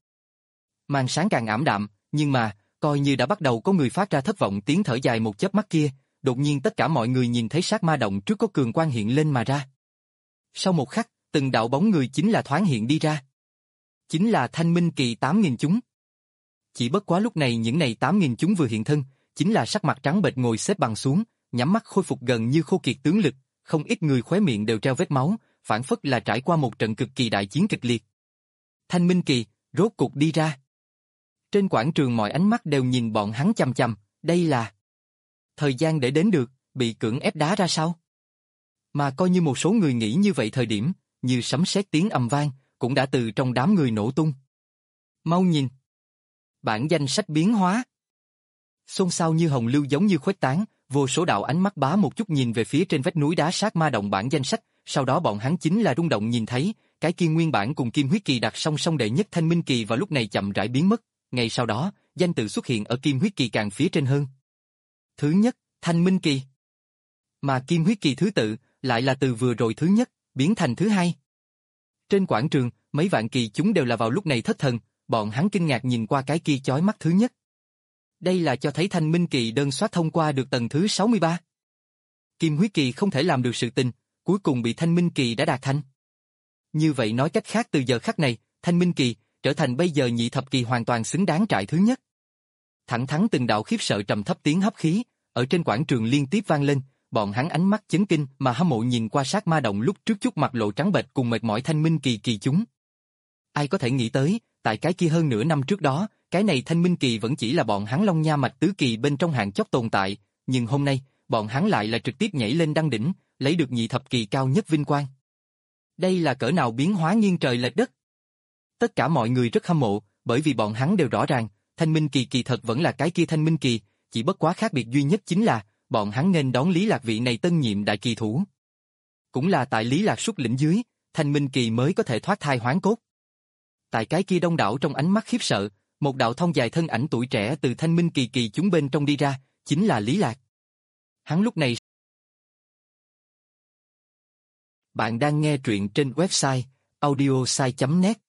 Màn sáng càng ảm đạm, nhưng mà, coi như đã bắt đầu có người phát ra thất vọng tiếng thở dài một chớp mắt kia, đột nhiên tất cả mọi người nhìn thấy sát ma động trước có cường quang hiện lên mà ra. Sau một khắc, từng đạo bóng người chính là thoáng hiện đi ra. Chính là Thanh Minh Kỳ tám nghìn chúng. Chỉ bất quá lúc này những này tám nghìn chúng vừa hiện thân, chính là sắc mặt trắng bệch ngồi xếp bằng xuống, nhắm mắt khôi phục gần như khô kiệt tướng lực, không ít người khóe miệng đều treo vết máu, phản phất là trải qua một trận cực kỳ đại chiến kịch liệt. Thanh Minh Kỳ, rốt cục đi ra. Trên quảng trường mọi ánh mắt đều nhìn bọn hắn chằm chằm, đây là thời gian để đến được, bị cưỡng ép đá ra sao? Mà coi như một số người nghĩ như vậy thời điểm, như sấm sét tiếng ầm vang, cũng đã từ trong đám người nổ tung. Mau nhìn! Bản danh sách biến hóa. Xôn xao như hồng lưu giống như khuếch tán, vô số đạo ánh mắt bá một chút nhìn về phía trên vách núi đá sát ma động bản danh sách, sau đó bọn hắn chính là rung động nhìn thấy, cái kia nguyên bản cùng Kim Huyết Kỳ đặt song song đệ nhất Thanh Minh Kỳ vào lúc này chậm rãi biến mất, ngay sau đó, danh tự xuất hiện ở Kim Huyết Kỳ càng phía trên hơn. Thứ nhất, Thanh Minh Kỳ. Mà Kim Huyết Kỳ thứ tự, lại là từ vừa rồi thứ nhất, biến thành thứ hai. Trên quảng trường, mấy vạn kỳ chúng đều là vào lúc này thất thần, bọn hắn kinh ngạc nhìn qua cái kia chói mắt thứ nhất. Đây là cho thấy Thanh Minh Kỳ đơn soát thông qua được tầng thứ sáu mươi ba. Kim Huyết Kỳ không thể làm được sự tình, cuối cùng bị Thanh Minh Kỳ đã đạt thành. Như vậy nói cách khác từ giờ khắc này, Thanh Minh Kỳ trở thành bây giờ nhị thập kỳ hoàn toàn xứng đáng trại thứ nhất. Thẳng thắn từng đạo khiếp sợ trầm thấp tiếng hấp khí, ở trên quảng trường liên tiếp vang lên, bọn hắn ánh mắt chấn kinh mà hâm mộ nhìn qua sát ma động lúc trước chút mặt lộ trắng bệch cùng mệt mỏi Thanh Minh Kỳ kỳ chúng. Ai có thể nghĩ tới, tại cái kia hơn nửa năm trước đó, cái này Thanh Minh Kỳ vẫn chỉ là bọn hắn Long Nha Mạch tứ kỳ bên trong hạng chót tồn tại, nhưng hôm nay, bọn hắn lại là trực tiếp nhảy lên đăng đỉnh, lấy được nhị thập kỳ cao nhất vinh quang. Đây là cỡ nào biến hóa nghiêng trời lệch đất. Tất cả mọi người rất hâm mộ, bởi vì bọn hắn đều rõ ràng, Thanh Minh Kỳ kỳ thật vẫn là cái kia Thanh Minh Kỳ, chỉ bất quá khác biệt duy nhất chính là, bọn hắn nên đón Lý Lạc vị này tân nhiệm đại kỳ thủ. Cũng là tại Lý Lạc xuất lĩnh dưới, Thanh Minh Kỳ mới có thể thoát thai hoán cốt. Tại cái kia đông đảo trong ánh mắt khiếp sợ, một đạo thon dài thân ảnh tuổi trẻ từ Thanh Minh Kỳ kỳ chúng bên trong đi ra, chính là Lý Lạc. Hắn lúc này. Bạn đang nghe truyện trên website audiosai chấm net.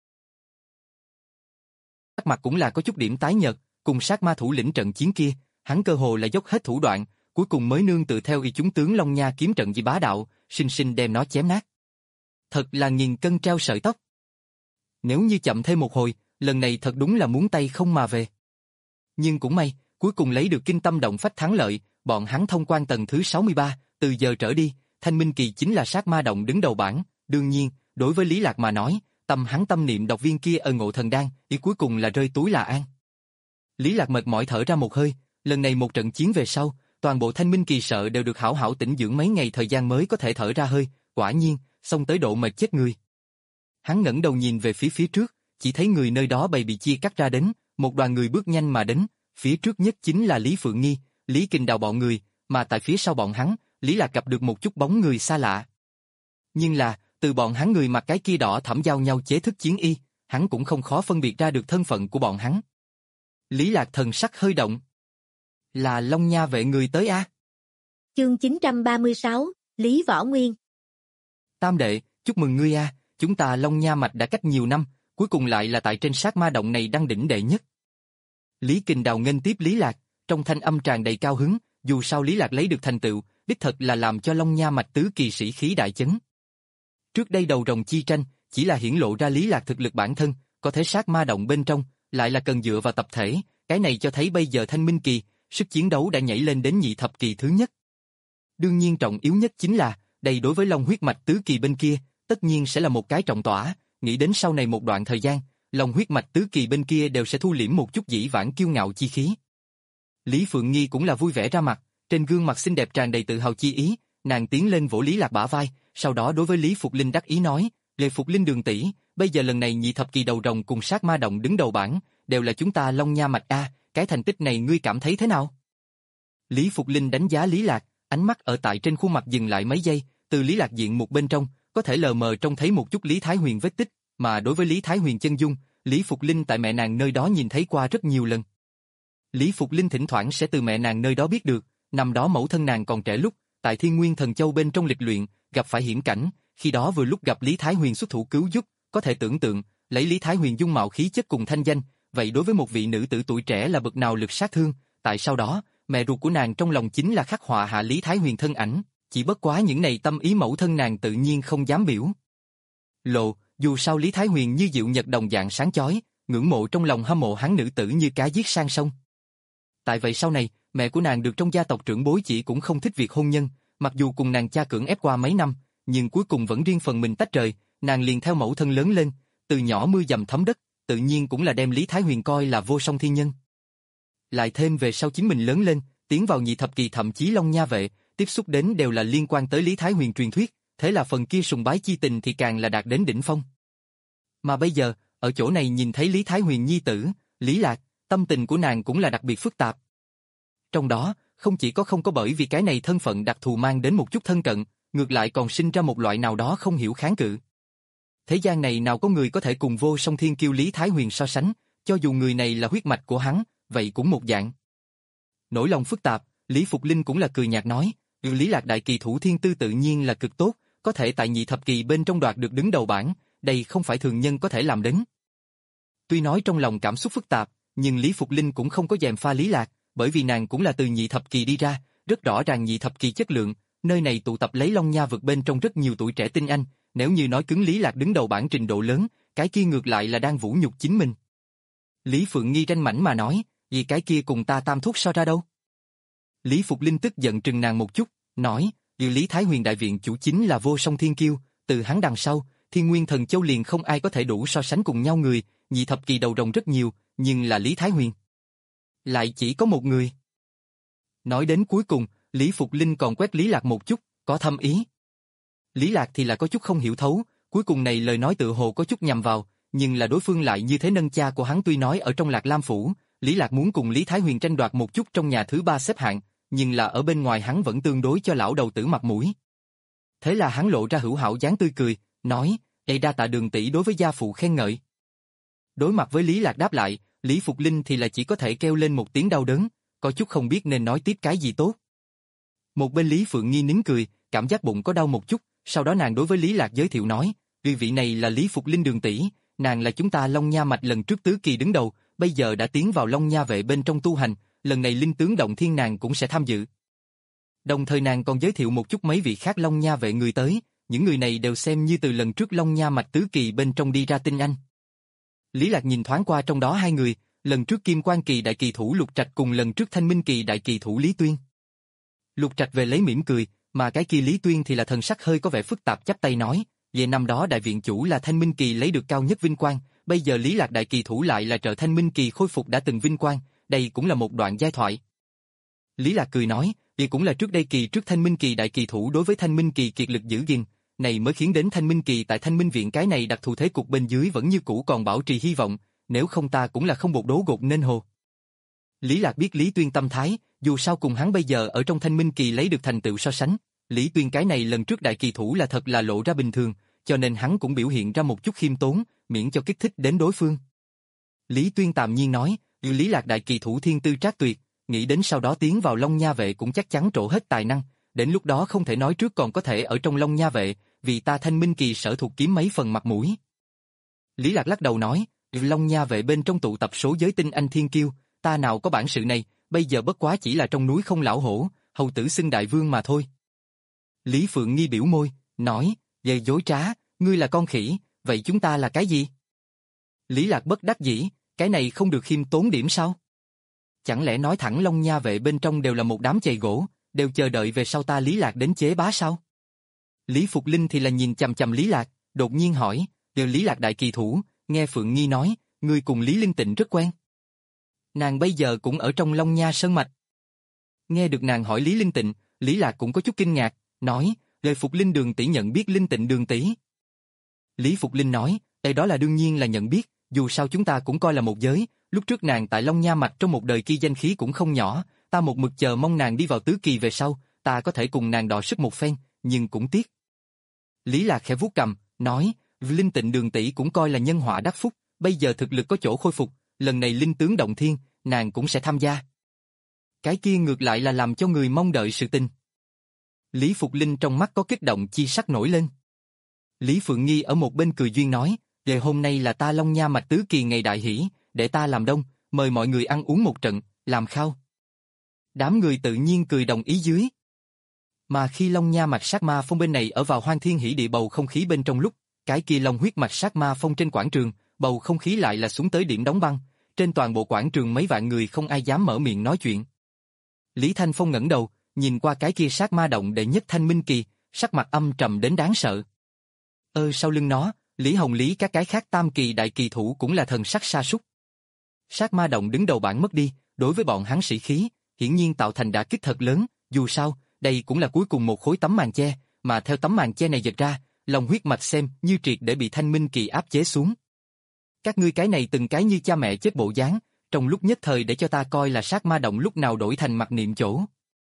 Sắc mặt cũng là có chút điểm tái nhợt, cùng sát ma thủ lĩnh trận chiến kia, hắn cơ hồ là dốc hết thủ đoạn, cuối cùng mới nương tự theo y chúng tướng Long Nha kiếm trận gì bá đạo, sinh sinh đem nó chém nát. Thật là nghìn cân treo sợi tóc. Nếu như chậm thêm một hồi, lần này thật đúng là muốn tay không mà về. Nhưng cũng may, cuối cùng lấy được kinh tâm động phách thắng lợi, bọn hắn thông quan tầng thứ sáu mươi ba, từ giờ trở đi, Thanh Minh Kỳ chính là sát ma động đứng đầu bảng, đương nhiên, đối với Lý Lạc mà nói, tâm hắn tâm niệm độc viên kia ở Ngộ Thần Đan, ý cuối cùng là rơi túi là an. Lý Lạc mệt mỏi thở ra một hơi, lần này một trận chiến về sau, toàn bộ Thanh Minh Kỳ sợ đều được hảo hảo tĩnh dưỡng mấy ngày thời gian mới có thể thở ra hơi, quả nhiên, xông tới độ mệt chết người. Hắn ngẩng đầu nhìn về phía phía trước, chỉ thấy người nơi đó bầy bị chia cắt ra đến, một đoàn người bước nhanh mà đến, phía trước nhất chính là Lý Phượng Nghi, Lý Kình Đào bọn người, mà tại phía sau bọn hắn, Lý Lạc gặp được một chút bóng người xa lạ. Nhưng là, từ bọn hắn người mặc cái kia đỏ thẫm giao nhau chế thức chiến y, hắn cũng không khó phân biệt ra được thân phận của bọn hắn. Lý Lạc thần sắc hơi động. Là Long Nha vệ người tới a? Chương chín trăm ba mươi sáu, Lý Võ Nguyên. Tam đệ, chúc mừng ngươi a, chúng ta Long Nha mạch đã cách nhiều năm, cuối cùng lại là tại trên sát ma động này đăng đỉnh đệ nhất. Lý Kình Đào nghênh tiếp Lý Lạc, trong thanh âm tràn đầy cao hứng, dù sao Lý Lạc lấy được thành tựu, đích thật là làm cho Long Nha mạch tứ kỳ sĩ khí đại chấn. Trước đây đầu rồng chi tranh, chỉ là hiển lộ ra Lý Lạc thực lực bản thân, có thể sát ma động bên trong, lại là cần dựa vào tập thể, cái này cho thấy bây giờ Thanh Minh Kỳ, sức chiến đấu đã nhảy lên đến nhị thập kỳ thứ nhất. Đương nhiên trọng yếu nhất chính là, đây đối với Long huyết mạch tứ kỳ bên kia, tất nhiên sẽ là một cái trọng tỏa, nghĩ đến sau này một đoạn thời gian, Long huyết mạch tứ kỳ bên kia đều sẽ thu liễm một chút dĩ vãng kiêu ngạo chi khí. Lý Phượng Nghi cũng là vui vẻ ra mặt, trên gương mặt xinh đẹp tràn đầy tự hào chi ý, nàng tiến lên vỗ Lý Lạc bả vai, sau đó đối với Lý Phục Linh đắc ý nói, Lê Phục Linh đường tỷ, bây giờ lần này nhị thập kỳ đầu rồng cùng sát ma động đứng đầu bảng, đều là chúng ta Long Nha mạch a, cái thành tích này ngươi cảm thấy thế nào? Lý Phục Linh đánh giá Lý Lạc, ánh mắt ở tại trên khuôn mặt dừng lại mấy giây, từ Lý Lạc diện một bên trong, có thể lờ mờ trông thấy một chút Lý Thái Huyền vết tích, mà đối với Lý Thái Huyền chân dung, Lý Phục Linh tại mẹ nàng nơi đó nhìn thấy qua rất nhiều lần. Lý Phục Linh thỉnh thoảng sẽ từ mẹ nàng nơi đó biết được, năm đó mẫu thân nàng còn trẻ lúc, tại Thiên Nguyên Thần Châu bên trong lịch luyện, gặp phải hiểm cảnh, khi đó vừa lúc gặp Lý Thái Huyền xuất thủ cứu giúp, có thể tưởng tượng, lấy Lý Thái Huyền dung mạo khí chất cùng thanh danh, vậy đối với một vị nữ tử tuổi trẻ là bậc nào lực sát thương, tại sau đó, mẹ ruột của nàng trong lòng chính là khắc họa hạ Lý Thái Huyền thân ảnh, chỉ bất quá những này tâm ý mẫu thân nàng tự nhiên không dám biểu lộ, dù sao Lý Thái Huyền như diệu nhật đồng dạng sáng chói, ngưỡng mộ trong lòng hâm mộ hắn nữ tử như cá giết sang sông. Tại vậy sau này, mẹ của nàng được trong gia tộc trưởng bối chỉ cũng không thích việc hôn nhân, mặc dù cùng nàng cha cưỡng ép qua mấy năm, nhưng cuối cùng vẫn riêng phần mình tách rời, nàng liền theo mẫu thân lớn lên, từ nhỏ mưa dầm thấm đất, tự nhiên cũng là đem Lý Thái Huyền coi là vô song thiên nhân. Lại thêm về sau chính mình lớn lên, tiến vào nhị thập kỳ thậm chí Long Nha vệ, tiếp xúc đến đều là liên quan tới Lý Thái Huyền truyền thuyết, thế là phần kia sùng bái chi tình thì càng là đạt đến đỉnh phong. Mà bây giờ, ở chỗ này nhìn thấy Lý Thái Huyền nhi tử, Lý Lạc, tâm tình của nàng cũng là đặc biệt phức tạp. Trong đó, không chỉ có không có bởi vì cái này thân phận đặc thù mang đến một chút thân cận, ngược lại còn sinh ra một loại nào đó không hiểu kháng cự. Thế gian này nào có người có thể cùng vô song thiên kiêu Lý Thái Huyền so sánh, cho dù người này là huyết mạch của hắn, vậy cũng một dạng. Nỗi lòng phức tạp, Lý Phục Linh cũng là cười nhạt nói, Lý Lạc đại kỳ thủ thiên tư tự nhiên là cực tốt, có thể tại nhị thập kỳ bên trong đoạt được đứng đầu bảng, đây không phải thường nhân có thể làm đến. Tuy nói trong lòng cảm xúc phức tạp, nhưng Lý Phục Linh cũng không có gièm pha Lý Lạc, bởi vì nàng cũng là từ nhị thập kỳ đi ra, rất rõ ràng nhị thập kỳ chất lượng, nơi này tụ tập lấy Long Nha vực bên trong rất nhiều tuổi trẻ tinh anh, nếu như nói cứng Lý Lạc đứng đầu bảng trình độ lớn, cái kia ngược lại là đang vũ nhục chính mình. Lý Phượng Nghi tranh mảnh mà nói, vì cái kia cùng ta tam thúc so ra đâu? Lý Phục Linh tức giận trừng nàng một chút, nói, vì Lý Thái Huyền đại viện chủ chính là vô song thiên kiêu, từ hắn đằng sau, Thiên Nguyên Thần Châu liền không ai có thể đủ so sánh cùng nhau người, nhị thập kỳ đầu rồng rất nhiều, nhưng là Lý Thái Huyền lại chỉ có một người. Nói đến cuối cùng, Lý Phục Linh còn quét Lý Lạc một chút, có thâm ý. Lý Lạc thì là có chút không hiểu thấu, cuối cùng này lời nói tự hồ có chút nhằm vào, nhưng là đối phương lại như thế nâng cha của hắn tuy nói ở trong Lạc Lam Phủ, Lý Lạc muốn cùng Lý Thái Huyền tranh đoạt một chút trong nhà thứ ba xếp hạng, nhưng là ở bên ngoài hắn vẫn tương đối cho lão đầu tử mặt mũi. Thế là hắn lộ ra hữu hảo dáng tươi cười, nói, "Ê đa tạ Đường tỷ đối với gia phụ khen ngợi." Đối mặt với Lý Lạc đáp lại, Lý Phục Linh thì là chỉ có thể kêu lên một tiếng đau đớn, có chút không biết nên nói tiếp cái gì tốt. Một bên Lý Phượng Nghi nín cười, cảm giác bụng có đau một chút, sau đó nàng đối với Lý Lạc giới thiệu nói, "Vị vị này là Lý Phục Linh Đường tỷ, nàng là chúng ta Long Nha mạch lần trước tứ kỳ đứng đầu, bây giờ đã tiến vào Long Nha vệ bên trong tu hành, lần này linh tướng động thiên nàng cũng sẽ tham dự." Đồng thời nàng còn giới thiệu một chút mấy vị khác Long Nha vệ người tới, những người này đều xem như từ lần trước Long Nha mạch tứ kỳ bên trong đi ra tinh anh. Lý Lạc nhìn thoáng qua trong đó hai người, lần trước Kim Quan kỳ đại kỳ thủ Lục Trạch cùng lần trước Thanh Minh kỳ đại kỳ thủ Lý Tuyên. Lục Trạch về lấy mỉm cười, mà cái kia Lý Tuyên thì là thần sắc hơi có vẻ phức tạp chắp tay nói, về năm đó đại viện chủ là Thanh Minh kỳ lấy được cao nhất vinh quang, bây giờ Lý Lạc đại kỳ thủ lại là trợ Thanh Minh kỳ khôi phục đã từng vinh quang, đây cũng là một đoạn giai thoại. Lý Lạc cười nói, vì cũng là trước đây kỳ trước Thanh Minh kỳ đại kỳ thủ đối với Thanh Minh kỳ kiệt lực giữ gìn, này mới khiến đến Thanh Minh kỳ tại Thanh Minh viện cái này đặc thù thế cục bên dưới vẫn như cũ còn bảo trì hy vọng, nếu không ta cũng là không bột đố gột nên hồ. Lý Lạc biết Lý Tuyên tâm thái, dù sao cùng hắn bây giờ ở trong Thanh Minh kỳ lấy được thành tựu so sánh, Lý Tuyên cái này lần trước đại kỳ thủ là thật là lộ ra bình thường, cho nên hắn cũng biểu hiện ra một chút khiêm tốn, miễn cho kích thích đến đối phương. Lý Tuyên tạm nhiên nói, Lý Lạc đại kỳ thủ thiên tư trác tuyệt, nghĩ đến sau đó tiến vào Long Nha vệ cũng chắc chắn trổ hết tài năng, đến lúc đó không thể nói trước còn có thể ở trong Long Nha vệ, vì ta Thanh Minh kỳ sở thuộc kiếm mấy phần mặt mũi. Lý Lạc lắc đầu nói, Long Nha vệ bên trong tụ tập số giới tinh anh thiên kiêu, ta nào có bản sự này, bây giờ bất quá chỉ là trong núi không lão hổ, hầu tử xưng đại vương mà thôi. Lý Phượng Nghi biểu môi, nói, về dối trá, ngươi là con khỉ, vậy chúng ta là cái gì? Lý Lạc bất đắc dĩ, cái này không được khiêm tốn điểm sao? Chẳng lẽ nói thẳng Long Nha vệ bên trong đều là một đám chày gỗ, đều chờ đợi về sau ta Lý Lạc đến chế bá sao? Lý Phục Linh thì là nhìn chằm chằm Lý Lạc, đột nhiên hỏi, giờ Lý Lạc đại kỳ thủ, nghe Phượng Nghi nói, ngươi cùng Lý Linh Tịnh rất quen. Nàng bây giờ cũng ở trong Long Nha sơn mạch. Nghe được nàng hỏi Lý Linh Tịnh, Lý Lạc cũng có chút kinh ngạc, nói, lời Phục Linh Đường tỷ nhận biết Linh Tịnh Đường tỷ. Lý Phục Linh nói, đây đó là đương nhiên là nhận biết, dù sao chúng ta cũng coi là một giới, lúc trước nàng tại Long Nha mạch trong một đời kia danh khí cũng không nhỏ, ta một mực chờ mong nàng đi vào tứ kỳ về sau, ta có thể cùng nàng đọ sức một phen, nhưng cũng tiếc. Lý Lạc khẽ vuốt cằm, nói, Linh Tịnh Đường tỷ cũng coi là nhân họa đắc phúc, bây giờ thực lực có chỗ khôi phục, lần này linh tướng động thiên, nàng cũng sẽ tham gia. Cái kia ngược lại là làm cho người mong đợi sự tình. Lý Phục Linh trong mắt có kích động chi sắc nổi lên. Lý Phượng Nghi ở một bên cười duyên nói, về hôm nay là ta Long Nha mạch tứ kỳ ngày đại hỷ, để ta làm đông, mời mọi người ăn uống một trận, làm khao. Đám người tự nhiên cười đồng ý dưới. Mà khi Long Nha mạch sát ma phong bên này ở vào hoang thiên hỷ địa bầu không khí bên trong lúc, cái kia Long huyết mạch sát ma phong trên quảng trường, bầu không khí lại là xuống tới điểm đóng băng, trên toàn bộ quảng trường mấy vạn người không ai dám mở miệng nói chuyện. Lý Thanh Phong ngẩng đầu, nhìn qua cái kia sát ma động đệ nhất Thanh Minh kỳ, sắc mặt âm trầm đến đáng sợ. Ơ sau lưng nó, Lý Hồng Lý các cái khác tam kỳ đại kỳ thủ cũng là thần sắc sa sút. Sát ma động đứng đầu bảng mất đi, đối với bọn hắn sĩ khí, hiển nhiên tạo thành đả kích thật lớn, dù sao, đây cũng là cuối cùng một khối tấm màn che, mà theo tấm màn che này giật ra, lòng huyết mạch xem như triệt để bị Thanh Minh kỳ áp chế xuống. Các ngươi cái này từng cái như cha mẹ chết bộ dáng, trong lúc nhất thời để cho ta coi là sát ma động lúc nào đổi thành mặc niệm chỗ.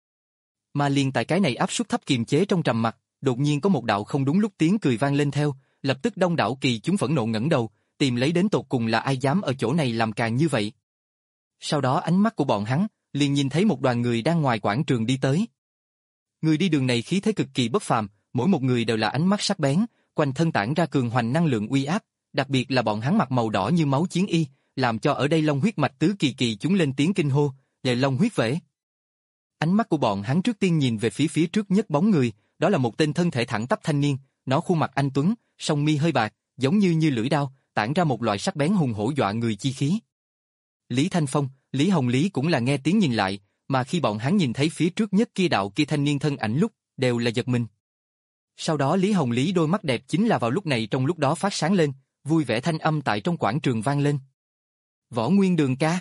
Mà liền tại cái này áp suất thấp kiềm chế trong trầm mặc, đột nhiên có một đạo không đúng lúc tiếng cười vang lên theo, lập tức đông đảo kỳ chúng phẫn nộ ngẩng đầu, tìm lấy đến tột cùng là ai dám ở chỗ này làm càng như vậy. Sau đó ánh mắt của bọn hắn, liền nhìn thấy một đoàn người đang ngoài quảng trường đi tới. Người đi đường này khí thế cực kỳ bất phàm, mỗi một người đều là ánh mắt sắc bén, quanh thân tản ra cường hoành năng lượng uy áp, đặc biệt là bọn hắn mặc màu đỏ như máu chiến y, làm cho ở đây Long huyết mạch tứ kỳ kỳ chúng lên tiếng kinh hô, "Về Long huyết vệ!" Ánh mắt của bọn hắn trước tiên nhìn về phía phía trước nhất bóng người, đó là một tên thân thể thẳng tắp thanh niên, nó khuôn mặt anh tuấn, song mi hơi bạc, giống như như lưỡi đao, tản ra một loại sắc bén hùng hổ dọa người chi khí. Lý Thanh Phong, Lý Hồng Lý cũng là nghe tiếng nhìn lại, mà khi bọn hắn nhìn thấy phía trước nhất kia đạo kia thanh niên thân ảnh lúc, đều là giật mình. Sau đó Lý Hồng Lý đôi mắt đẹp chính là vào lúc này trong lúc đó phát sáng lên, vui vẻ thanh âm tại trong quảng trường vang lên. Võ Nguyên Đường ca.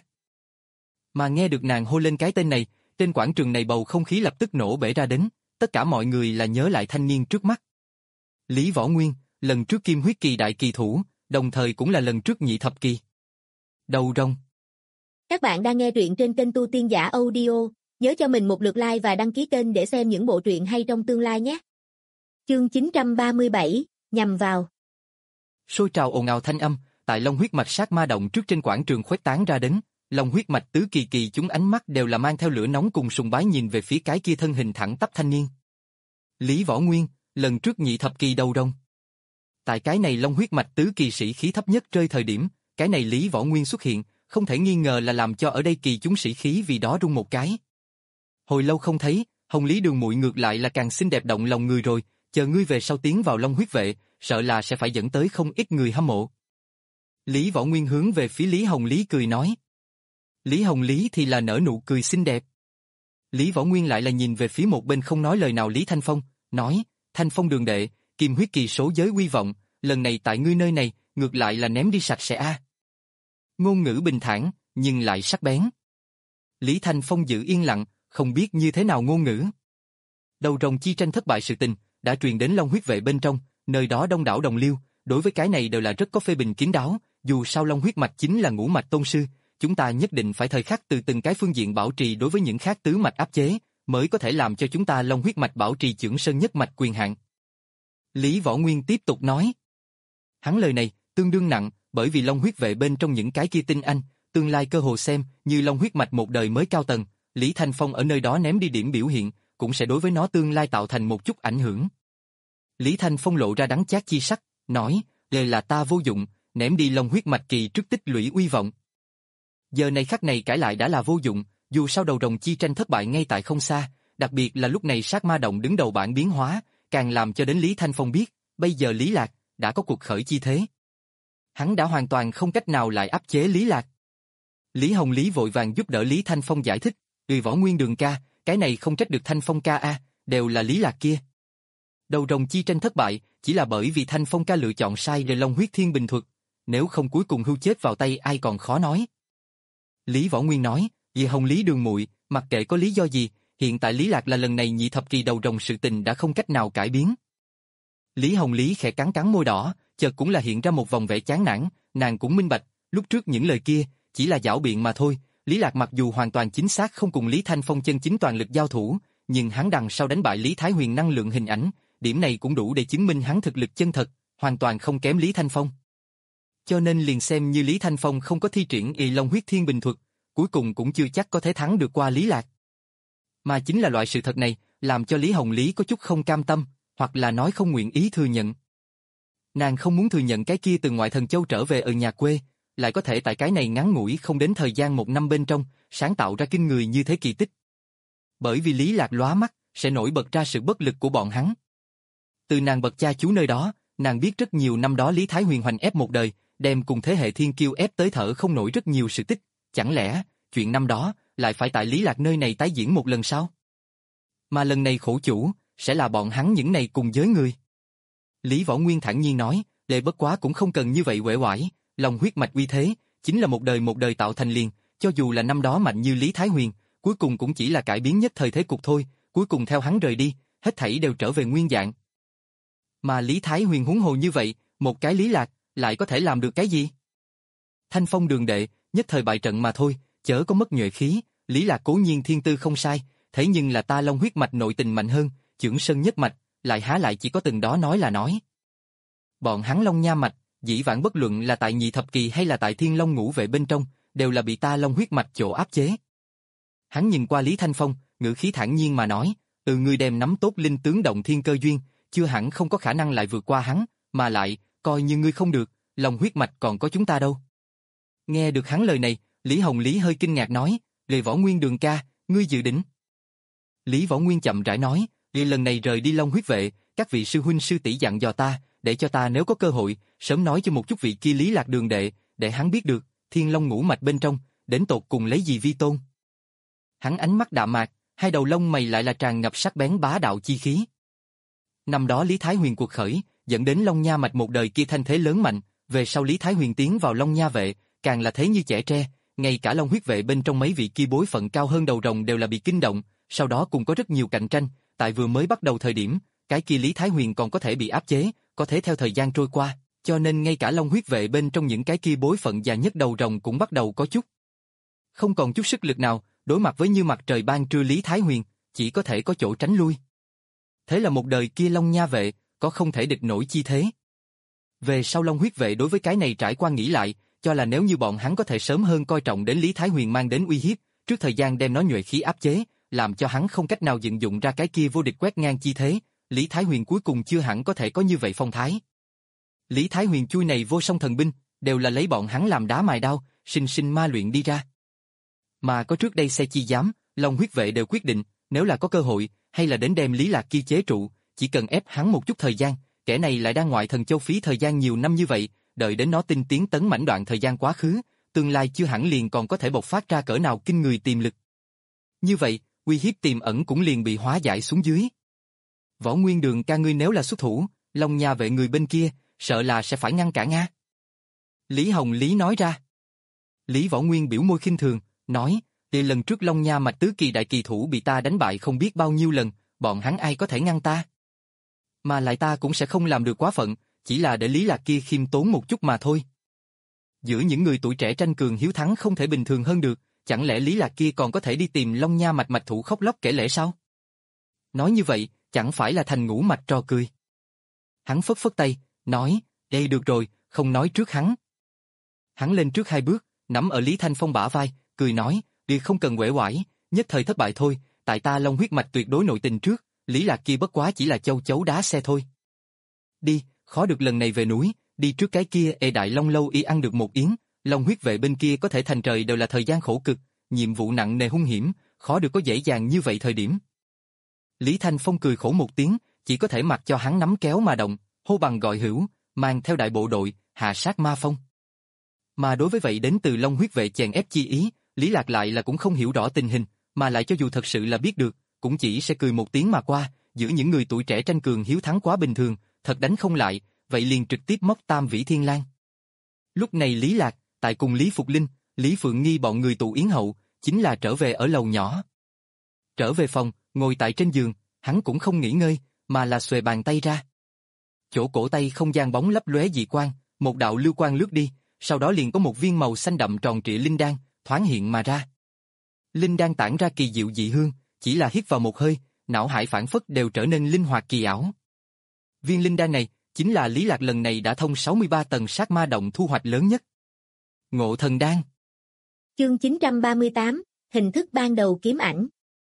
Mà nghe được nàng hô lên cái tên này, trên quảng trường này bầu không khí lập tức nổ bể ra đến, tất cả mọi người là nhớ lại thanh niên trước mắt. Lý Võ Nguyên, lần trước Kim huyết kỳ đại kỳ thủ, đồng thời cũng là lần trước nhị thập kỳ. Đầu rồng. Các bạn đang nghe truyện trên kênh Tu Tiên Giả Audio, nhớ cho mình một lượt like và đăng ký kênh để xem những bộ truyện hay trong tương lai nhé. Chương chín trăm ba mươi bảy, nhằm vào. Sôi trào ồn ào thanh âm, tại Long huyết mạch sát ma động trước trên quảng trường khuếch tán ra đến, Long huyết mạch tứ kỳ kỳ chúng ánh mắt đều là mang theo lửa nóng cùng sùng bái nhìn về phía cái kia thân hình thẳng tắp thanh niên. Lý Võ Nguyên, lần trước nhị thập kỳ đầu rồng. Tại cái này Long huyết mạch tứ kỳ sĩ khí thấp nhất rơi thời điểm, cái này Lý Võ Nguyên xuất hiện, không thể nghi ngờ là làm cho ở đây kỳ chúng sĩ khí vì đó rung một cái. Hồi lâu không thấy, Hồng Lý Đường muội ngược lại là càng xinh đẹp động lòng người rồi, chờ ngươi về sau tiến vào Long huyết vệ, sợ là sẽ phải dẫn tới không ít người hâm mộ. Lý Võ Nguyên hướng về phía Lý Hồng Lý cười nói. Lý Hồng Lý thì là nở nụ cười xinh đẹp. Lý Võ Nguyên lại là nhìn về phía một bên không nói lời nào Lý Thanh Phong, nói, Thanh Phong đường đệ, kim huyết kỳ số giới uy vọng, lần này tại ngươi nơi này, ngược lại là ném đi sạch sẽ a. Ngôn ngữ bình thản, nhưng lại sắc bén. Lý Thanh Phong giữ yên lặng, không biết như thế nào ngôn ngữ. Đầu rồng chi tranh thất bại sự tình, đã truyền đến Long huyết vệ bên trong, nơi đó đông đảo đồng liêu, đối với cái này đều là rất có phê bình kín đáo, dù sao Long huyết mạch chính là ngũ mạch tôn sư, chúng ta nhất định phải thời khắc từ từng cái phương diện bảo trì đối với những khác tứ mạch áp chế, mới có thể làm cho chúng ta Long huyết mạch bảo trì chưởng sơn nhất mạch quyền hạn. Lý Võ Nguyên tiếp tục nói. Hắn lời này, tương đương nặng, bởi vì Long huyết vệ bên trong những cái kia tinh anh, tương lai cơ hồ xem như Long huyết mạch một đời mới cao tầng, Lý Thanh Phong ở nơi đó ném đi điểm biểu hiện, cũng sẽ đối với nó tương lai tạo thành một chút ảnh hưởng. Lý Thanh Phong lộ ra đắng chát chi sắc, nói, lời là ta vô dụng, ném đi Long huyết mạch kỳ trước tích lũy uy vọng. Giờ này khắc này cãi lại đã là vô dụng, dù sao đầu rồng chi tranh thất bại ngay tại không xa, đặc biệt là lúc này sát ma động đứng đầu bảng biến hóa, càng làm cho đến Lý Thanh Phong biết, bây giờ Lý Lạc đã có cuộc khởi chi thế. Hắn đã hoàn toàn không cách nào lại áp chế Lý Lạc. Lý Hồng Lý vội vàng giúp đỡ Lý Thanh Phong giải thích, người Võ Nguyên đường ca, cái này không trách được Thanh Phong ca a, đều là Lý Lạc kia. Đầu rồng chi tranh thất bại, chỉ là bởi vì Thanh Phong ca lựa chọn sai về Long huyết thiên bình thuật, nếu không cuối cùng hưu chết vào tay ai còn khó nói. Lý Võ Nguyên nói, vì Hồng Lý đường muội, mặc kệ có lý do gì, hiện tại Lý Lạc là lần này nhị thập kỳ đầu rồng sự tình đã không cách nào cải biến. Lý Hồng Lý khẽ cắn cắn môi đỏ, chợt cũng là hiện ra một vòng vẻ chán nản, nàng cũng minh bạch, lúc trước những lời kia chỉ là giảo biện mà thôi. Lý Lạc mặc dù hoàn toàn chính xác không cùng Lý Thanh Phong chân chính toàn lực giao thủ, nhưng hắn đằng sau đánh bại Lý Thái Huyền năng lượng hình ảnh, điểm này cũng đủ để chứng minh hắn thực lực chân thật, hoàn toàn không kém Lý Thanh Phong. Cho nên liền xem như Lý Thanh Phong không có thi triển Y Long huyết thiên bình thuật, cuối cùng cũng chưa chắc có thể thắng được qua Lý Lạc. Mà chính là loại sự thật này, làm cho Lý Hồng Lý có chút không cam tâm, hoặc là nói không nguyện ý thừa nhận. Nàng không muốn thừa nhận cái kia từ ngoại thần châu trở về ở nhà quê, lại có thể tại cái này ngắn ngủi không đến thời gian một năm bên trong, sáng tạo ra kinh người như thế kỳ tích. Bởi vì Lý Lạc lóa mắt, sẽ nổi bật ra sự bất lực của bọn hắn. Từ nàng bậc cha chú nơi đó, nàng biết rất nhiều năm đó Lý Thái Huyền hoành ép một đời, đem cùng thế hệ thiên kiêu ép tới thở không nổi rất nhiều sự tích, chẳng lẽ, chuyện năm đó, lại phải tại Lý Lạc nơi này tái diễn một lần sao? Mà lần này khổ chủ, sẽ là bọn hắn những này cùng giới người. Lý Võ Nguyên thản nhiên nói, đệ bất quá cũng không cần như vậy uể oải, lòng huyết mạch uy thế, chính là một đời một đời tạo thành liền, cho dù là năm đó mạnh như Lý Thái Huyền, cuối cùng cũng chỉ là cải biến nhất thời thế cục thôi, cuối cùng theo hắn rời đi, hết thảy đều trở về nguyên dạng. Mà Lý Thái Huyền huống hồ như vậy, một cái Lý Lạc, lại có thể làm được cái gì? Thanh Phong đường đệ, nhất thời bại trận mà thôi, chớ có mất nhuệ khí, Lý Lạc cố nhiên thiên tư không sai, thế nhưng là ta long huyết mạch nội tình mạnh hơn, chưởng sơn nhất mạch, lại há lại chỉ có từng đó nói là nói. Bọn hắn Long Nha mạch, dĩ vãng bất luận là tại nhị thập kỳ hay là tại thiên long ngũ vệ bên trong, đều là bị ta long huyết mạch chỗ áp chế. Hắn nhìn qua Lý Thanh Phong, ngữ khí thản nhiên mà nói, từ ngươi đem nắm tốt linh tướng động thiên cơ duyên, chưa hẳn không có khả năng lại vượt qua hắn, mà lại, coi như ngươi không được, long huyết mạch còn có chúng ta đâu. Nghe được hắn lời này, Lý Hồng Lý hơi kinh ngạc nói, Lê Võ Nguyên đường ca, ngươi dự định. Lý Võ Nguyên chậm rãi nói, vì lần này rời đi Long huyết vệ, các vị sư huynh sư tỷ dặn dò ta, để cho ta nếu có cơ hội, sớm nói cho một chút vị kia Lý Lạc đường đệ, để hắn biết được, thiên long ngũ mạch bên trong, đến tột cùng lấy gì vi tôn. Hắn ánh mắt đạm mạc, hai đầu lông mày lại là tràn ngập sắc bén bá đạo chi khí. Năm đó Lý Thái Huyền cuộc khởi, dẫn đến Long Nha mạch một đời kia thanh thế lớn mạnh, về sau Lý Thái Huyền tiến vào Long Nha vệ, càng là thế như trẻ tre, ngay cả Long huyết vệ bên trong mấy vị kia bối phận cao hơn đầu rồng đều là bị kinh động, sau đó cũng có rất nhiều cạnh tranh, tại vừa mới bắt đầu thời điểm, cái kia Lý Thái Huyền còn có thể bị áp chế, có thể theo thời gian trôi qua, cho nên ngay cả Long huyết vệ bên trong những cái kia bối phận già nhất đầu rồng cũng bắt đầu có chút không còn chút sức lực nào, đối mặt với như mặt trời ban trưa Lý Thái Huyền, chỉ có thể có chỗ tránh lui. Thế là một đời kia Long Nha vệ, có không thể địch nổi chi thế. Về sau Long huyết vệ đối với cái này trải qua nghĩ lại, cho là nếu như bọn hắn có thể sớm hơn coi trọng đến Lý Thái Huyền mang đến uy hiếp, trước thời gian đem nó nhuệ khí áp chế, làm cho hắn không cách nào vận dụng ra cái kia vô địch quét ngang chi thế, Lý Thái Huyền cuối cùng chưa hẳn có thể có như vậy phong thái. Lý Thái Huyền chui này vô song thần binh, đều là lấy bọn hắn làm đá mài đao, sinh sinh ma luyện đi ra. Mà có trước đây xe chi giám, Long huyết vệ đều quyết định, nếu là có cơ hội, hay là đến đem Lý Lạc kia chế trụ, chỉ cần ép hắn một chút thời gian, kẻ này lại đang ngoại thần châu phí thời gian nhiều năm như vậy, đợi đến nó tinh tiến tấn mãnh đoạn thời gian quá khứ, tương lai chưa hẳn liền còn có thể bộc phát ra cỡ nào kinh người tiềm lực. Như vậy, uy hiếp tiềm ẩn cũng liền bị hóa giải xuống dưới. Võ Nguyên Đường ca ngươi nếu là xuất thủ, Long Nha vệ người bên kia, sợ là sẽ phải ngăn cản a. Lý Hồng Lý nói ra. Lý Võ Nguyên biểu môi khinh thường, nói, từ lần trước Long Nha mạch tứ kỳ đại kỳ thủ bị ta đánh bại không biết bao nhiêu lần, bọn hắn ai có thể ngăn ta. Mà lại ta cũng sẽ không làm được quá phận, chỉ là để Lý Lạc kia khiêm tốn một chút mà thôi. Giữa những người tuổi trẻ tranh cường hiếu thắng không thể bình thường hơn được, chẳng lẽ Lý Lạc kia còn có thể đi tìm Long Nha mạch mạch thủ khóc lóc kể lể sao? Nói như vậy, chẳng phải là thành ngũ mạch trò cười. Hắn phất phất tay, nói, đây được rồi, không nói trước hắn. Hắn lên trước hai bước, nắm ở Lý Thanh Phong bả vai, cười nói, đi không cần uể oải, nhất thời thất bại thôi, tại ta Long huyết mạch tuyệt đối nội tình trước, Lý Lạc kia bất quá chỉ là châu chấu đá xe thôi. Đi, khó được lần này về núi, đi trước cái kia ê đại Long lâu y ăn được một yến, Long huyết vệ bên kia có thể thành trời đều là thời gian khổ cực, nhiệm vụ nặng nề hung hiểm, khó được có dễ dàng như vậy thời điểm. Lý Thanh Phong cười khổ một tiếng, chỉ có thể mặc cho hắn nắm kéo mà động, hô bằng gọi hữu, mang theo đại bộ đội, hạ sát ma phong. Mà đối với vậy đến từ Long huyết vệ chèn ép chi ý, Lý Lạc lại là cũng không hiểu rõ tình hình, mà lại cho dù thật sự là biết được, cũng chỉ sẽ cười một tiếng mà qua, giữa những người tuổi trẻ tranh cường hiếu thắng quá bình thường, thật đánh không lại, vậy liền trực tiếp móc Tam Vĩ Thiên Lang. Lúc này Lý Lạc, tại cùng Lý Phục Linh, Lý Phượng Nghi bọn người tụ yến hậu, chính là trở về ở lầu nhỏ. Trở về phòng, ngồi tại trên giường, hắn cũng không nghỉ ngơi, mà là xuề bàn tay ra. Chỗ cổ tay không gian bóng lấp lóe dị quang, một đạo lưu quang lướt đi, sau đó liền có một viên màu xanh đậm tròn trịa linh đan thoáng hiện mà ra. Linh đan tản ra kỳ diệu dị hương, chỉ là hít vào một hơi, não hải phản phất đều trở nên linh hoạt kỳ ảo. Viên linh đan này chính là Lý Lạc lần này đã thông sáu mươi ba tầng sát ma động thu hoạch lớn nhất. Ngộ thần đan. Chương chín trăm ba mươi tám, hình thức ban đầu kiếm ảnh.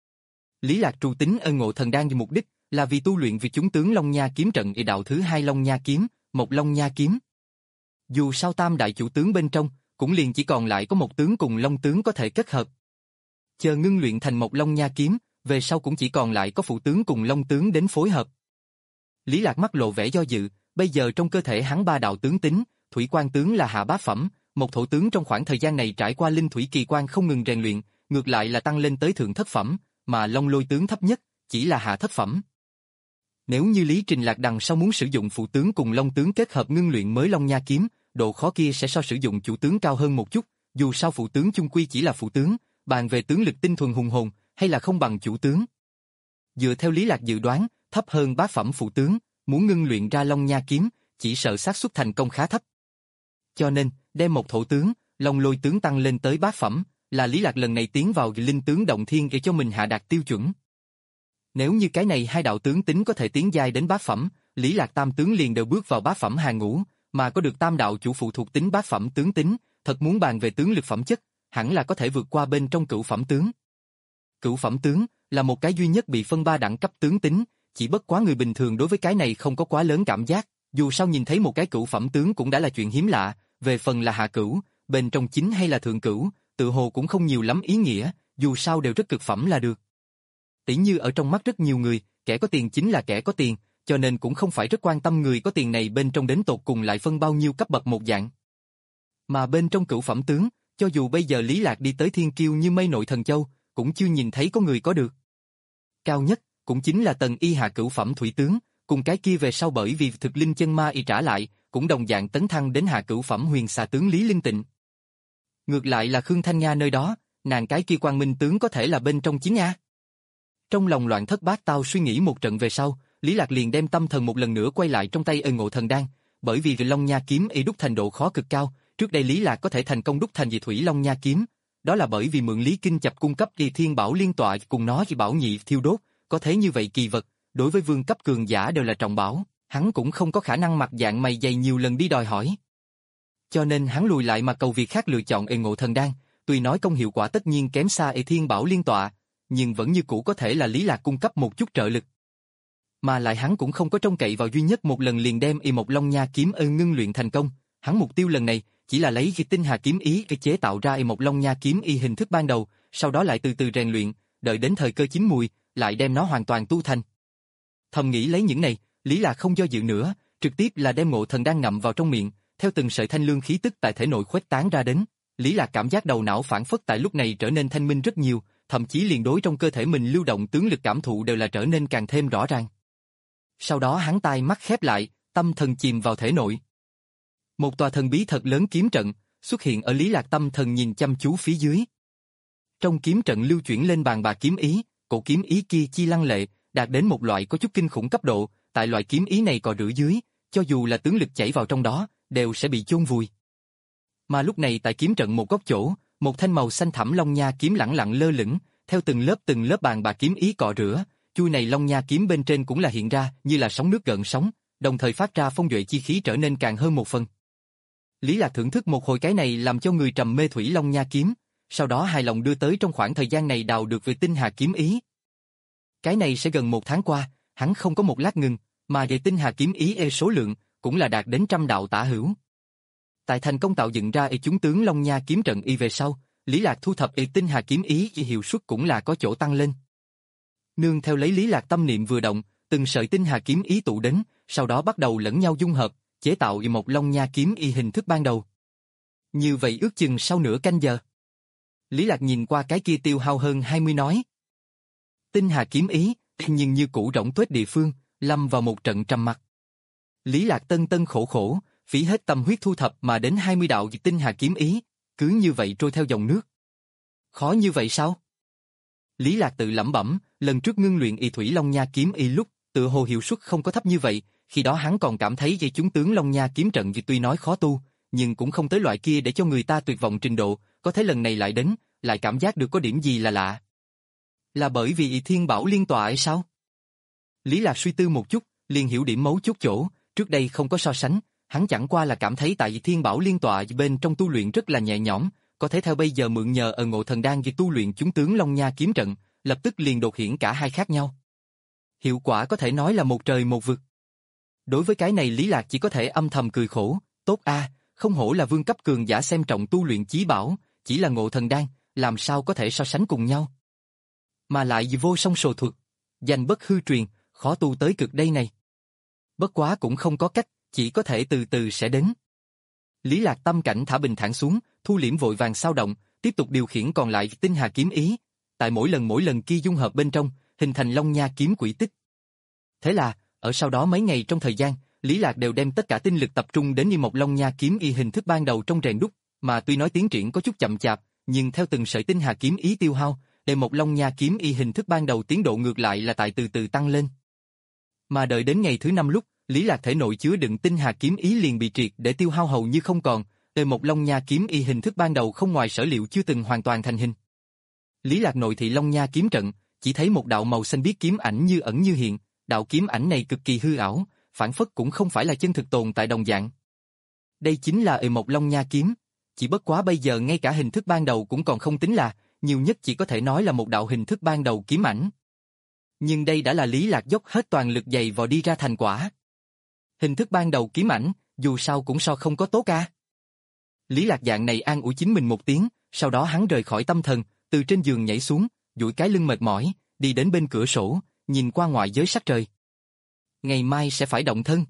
Lý Lạc trù tính ở Ngộ thần đan vì mục đích là vì tu luyện vì chúng tướng Long Nha kiếm trận y đạo thứ hai Long Nha kiếm, một Long Nha kiếm. Dù sao tam đại chủ tướng bên trong, cũng liền chỉ còn lại có một tướng cùng Long tướng có thể kết hợp. Chờ ngưng luyện thành một Long Nha kiếm, về sau cũng chỉ còn lại có phụ tướng cùng Long tướng đến phối hợp. Lý Lạc mắt lộ vẻ do dự, bây giờ trong cơ thể hắn ba đạo tướng tính, thủy quan tướng là hạ bát phẩm, một thổ tướng trong khoảng thời gian này trải qua linh thủy kỳ quan không ngừng rèn luyện, ngược lại là tăng lên tới thượng thất phẩm, mà Long lôi tướng thấp nhất, chỉ là hạ thất phẩm. Nếu như Lý Trình Lạc đằng sau muốn sử dụng phụ tướng cùng Long tướng kết hợp ngưng luyện mới Long Nha kiếm, độ khó kia sẽ so sử dụng chủ tướng cao hơn một chút, dù sao phụ tướng chung quy chỉ là phụ tướng, bàn về tướng lực tinh thuần hùng hồn, hay là không bằng chủ tướng. Dựa theo Lý Lạc dự đoán, thấp hơn bát phẩm phụ tướng, muốn ngưng luyện ra Long Nha kiếm, chỉ sợ xác suất thành công khá thấp. Cho nên, đem một thổ tướng, Long lôi tướng tăng lên tới bát phẩm, là Lý Lạc lần này tiến vào linh tướng động thiên để cho mình hạ đạt tiêu chuẩn. Nếu như cái này hai đạo tướng tính có thể tiến giai đến bát phẩm, Lý Lạc tam tướng liền đều bước vào bát phẩm hàng ngũ, mà có được tam đạo chủ phụ thuộc tính bát phẩm tướng tính, thật muốn bàn về tướng lực phẩm chất, hẳn là có thể vượt qua bên trong cửu phẩm tướng. Cửu phẩm tướng là một cái duy nhất bị phân ba đẳng cấp tướng tính, chỉ bất quá người bình thường đối với cái này không có quá lớn cảm giác, dù sao nhìn thấy một cái cửu phẩm tướng cũng đã là chuyện hiếm lạ, về phần là hạ cửu, bên trong chính hay là thượng cửu, tự hồ cũng không nhiều lắm ý nghĩa, dù sao đều rất cực phẩm là được. Tỉ như ở trong mắt rất nhiều người, kẻ có tiền chính là kẻ có tiền, cho nên cũng không phải rất quan tâm người có tiền này bên trong đến tột cùng lại phân bao nhiêu cấp bậc một dạng. Mà bên trong cửu phẩm tướng, cho dù bây giờ Lý Lạc đi tới thiên kiêu như mây nội thần châu, cũng chưa nhìn thấy có người có được. Cao nhất, cũng chính là tầng y hạ cửu phẩm thủy tướng, cùng cái kia về sau bởi vì thực linh chân ma y trả lại, cũng đồng dạng tấn thăng đến hạ cửu phẩm huyền xà tướng Lý Linh Tịnh. Ngược lại là Khương Thanh Nga nơi đó, nàng cái kia quang minh tướng có thể là bên trong chính A. Trong lòng loạn thất bát tao suy nghĩ một trận về sau, Lý Lạc liền đem tâm thần một lần nữa quay lại trong tay ân Ngộ thần đan, bởi vì Long Nha kiếm y đúc thành độ khó cực cao, trước đây Lý Lạc có thể thành công đúc thành dị thủy Long Nha kiếm, đó là bởi vì mượn Lý Kinh Chập cung cấp đi thiên bảo liên tọa cùng nó thì bảo nhị thiêu đốt, có thế như vậy kỳ vật, đối với vương cấp cường giả đều là trọng bảo, hắn cũng không có khả năng mặt dạng mày dày nhiều lần đi đòi hỏi. Cho nên hắn lùi lại mà cầu việc khác lựa chọn ân Ngộ thần đan, tuy nói công hiệu quả tất nhiên kém xa ê thiên bảo liên tọa, nhưng vẫn như cũ có thể là Lý Lạc cung cấp một chút trợ lực. Mà lại hắn cũng không có trông cậy vào duy nhất một lần liền đem y một Long Nha kiếm ân ngưng luyện thành công, hắn mục tiêu lần này chỉ là lấy khi tinh hà kiếm ý cái chế tạo ra y một Long Nha kiếm y hình thức ban đầu, sau đó lại từ từ rèn luyện, đợi đến thời cơ chín mùi, lại đem nó hoàn toàn tu thành. Thầm nghĩ lấy những này, Lý Lạc không do dự nữa, trực tiếp là đem ngộ thần đan ngậm vào trong miệng, theo từng sợi thanh lương khí tức tại thể nội khuếch tán ra đến. Lý Lạc cảm giác đầu não phản phất tại lúc này trở nên thanh minh rất nhiều, thậm chí liền đối trong cơ thể mình lưu động tướng lực cảm thụ đều là trở nên càng thêm rõ ràng. Sau đó hắn tai mắt khép lại, tâm thần chìm vào thể nội. Một tòa thần bí thật lớn kiếm trận xuất hiện ở Lý Lạc tâm thần nhìn chăm chú phía dưới. Trong kiếm trận lưu chuyển lên bàn bạc kiếm ý, cổ kiếm ý kia chi lăng lệ, đạt đến một loại có chút kinh khủng cấp độ, tại loại kiếm ý này cò rửa dưới, cho dù là tướng lực chảy vào trong đó, đều sẽ bị chôn vùi. Mà lúc này tại kiếm trận một góc chỗ, một thanh màu xanh thẳm long nha kiếm lẳng lặng lơ lửng, theo từng lớp từng lớp bàn bạc kiếm ý cọ rửa, chui này long nha kiếm bên trên cũng là hiện ra như là sóng nước gợn sóng, đồng thời phát ra phong duệ chi khí trở nên càng hơn một phần. Lý Lạc thưởng thức một hồi cái này làm cho người trầm mê thủy long nha kiếm, sau đó hài lòng đưa tới trong khoảng thời gian này đào được về tinh hà kiếm ý. Cái này sẽ gần một tháng qua, hắn không có một lát ngừng, mà về tinh hà kiếm ý e số lượng cũng là đạt đến trăm đạo tả hữu. Tại thành công tạo dựng ra e chúng tướng long nha kiếm trận y về sau, Lý Lạc thu thập e tinh hà kiếm ý y hiệu suất cũng là có chỗ tăng lên. Nương theo lấy Lý Lạc tâm niệm vừa động, từng sợi tinh hà kiếm ý tụ đến, sau đó bắt đầu lẫn nhau dung hợp, chế tạo y một long nha kiếm y hình thức ban đầu. Như vậy ước chừng sau nửa canh giờ. Lý Lạc nhìn qua cái kia tiêu hao hơn hai mươi nói. Tinh hà kiếm ý, nhưng như cũ rỗng tuếch địa phương, lâm vào một trận trầm mặc. Lý Lạc tân tân khổ khổ, phí hết tâm huyết thu thập mà đến hai mươi đạo tinh hà kiếm ý, cứ như vậy trôi theo dòng nước. Khó như vậy sao? Lý Lạc tự lẩm bẩm, lần trước ngưng luyện y thủy long nha kiếm y lúc, tự hồ hiệu suất không có thấp như vậy, khi đó hắn còn cảm thấy dây chúng tướng long nha kiếm trận vì tuy nói khó tu, nhưng cũng không tới loại kia để cho người ta tuyệt vọng trình độ, có thể lần này lại đến, lại cảm giác được có điểm gì là lạ. Là bởi vì y thiên bảo liên tọa hay sao? Lý Lạc suy tư một chút, liền hiểu điểm mấu chốt chỗ, trước đây không có so sánh, hắn chẳng qua là cảm thấy tại thiên bảo liên tọa bên trong tu luyện rất là nhẹ nhõm, có thể theo bây giờ mượn nhờ ở ngộ thần đan vì tu luyện chúng tướng long nha kiếm trận, lập tức liền đột hiển cả hai khác nhau. Hiệu quả có thể nói là một trời một vực. Đối với cái này Lý Lạc chỉ có thể âm thầm cười khổ, tốt a, không hổ là vương cấp cường giả xem trọng tu luyện chí bảo, chỉ là ngộ thần đan, làm sao có thể so sánh cùng nhau. Mà lại vì vô song sồ thuật, danh bất hư truyền, khó tu tới cực đây này. Bất quá cũng không có cách, chỉ có thể từ từ sẽ đến. Lý Lạc tâm cảnh thả bình thản xuống, thu liễm vội vàng sao động, tiếp tục điều khiển còn lại tinh hà kiếm ý, tại mỗi lần mỗi lần kia dung hợp bên trong, hình thành long nha kiếm quỷ tích. Thế là, ở sau đó mấy ngày trong thời gian, Lý Lạc đều đem tất cả tinh lực tập trung đến y một long nha kiếm y hình thức ban đầu trong rèn đúc, mà tuy nói tiến triển có chút chậm chạp, nhưng theo từng sợi tinh hà kiếm ý tiêu hao, để một long nha kiếm y hình thức ban đầu tiến độ ngược lại là tại từ từ tăng lên. Mà đợi đến ngày thứ năm lúc, Lý Lạc thể nội chứa đựng tinh hà kiếm ý liền bị triệt để tiêu hao hầu như không còn, để một long nha kiếm y hình thức ban đầu không ngoài sở liệu chưa từng hoàn toàn thành hình. Lý Lạc nội thị long nha kiếm trận, chỉ thấy một đạo màu xanh biếc kiếm ảnh như ẩn như hiện, đạo kiếm ảnh này cực kỳ hư ảo, phản phất cũng không phải là chân thực tồn tại đồng dạng. Đây chính là ề một long nha kiếm, chỉ bất quá bây giờ ngay cả hình thức ban đầu cũng còn không tính là, nhiều nhất chỉ có thể nói là một đạo hình thức ban đầu kiếm ảnh. Nhưng đây đã là Lý Lạc dốc hết toàn lực dày vò đi ra thành quả. Hình thức ban đầu kiếm ảnh, dù sao cũng so không có tốt ca. Lý Lạc dạng này an ủi chính mình một tiếng, sau đó hắn rời khỏi tâm thần, từ trên giường nhảy xuống, duỗi cái lưng mệt mỏi, đi đến bên cửa sổ, nhìn qua ngoại giới sắc trời. Ngày mai sẽ phải động thân.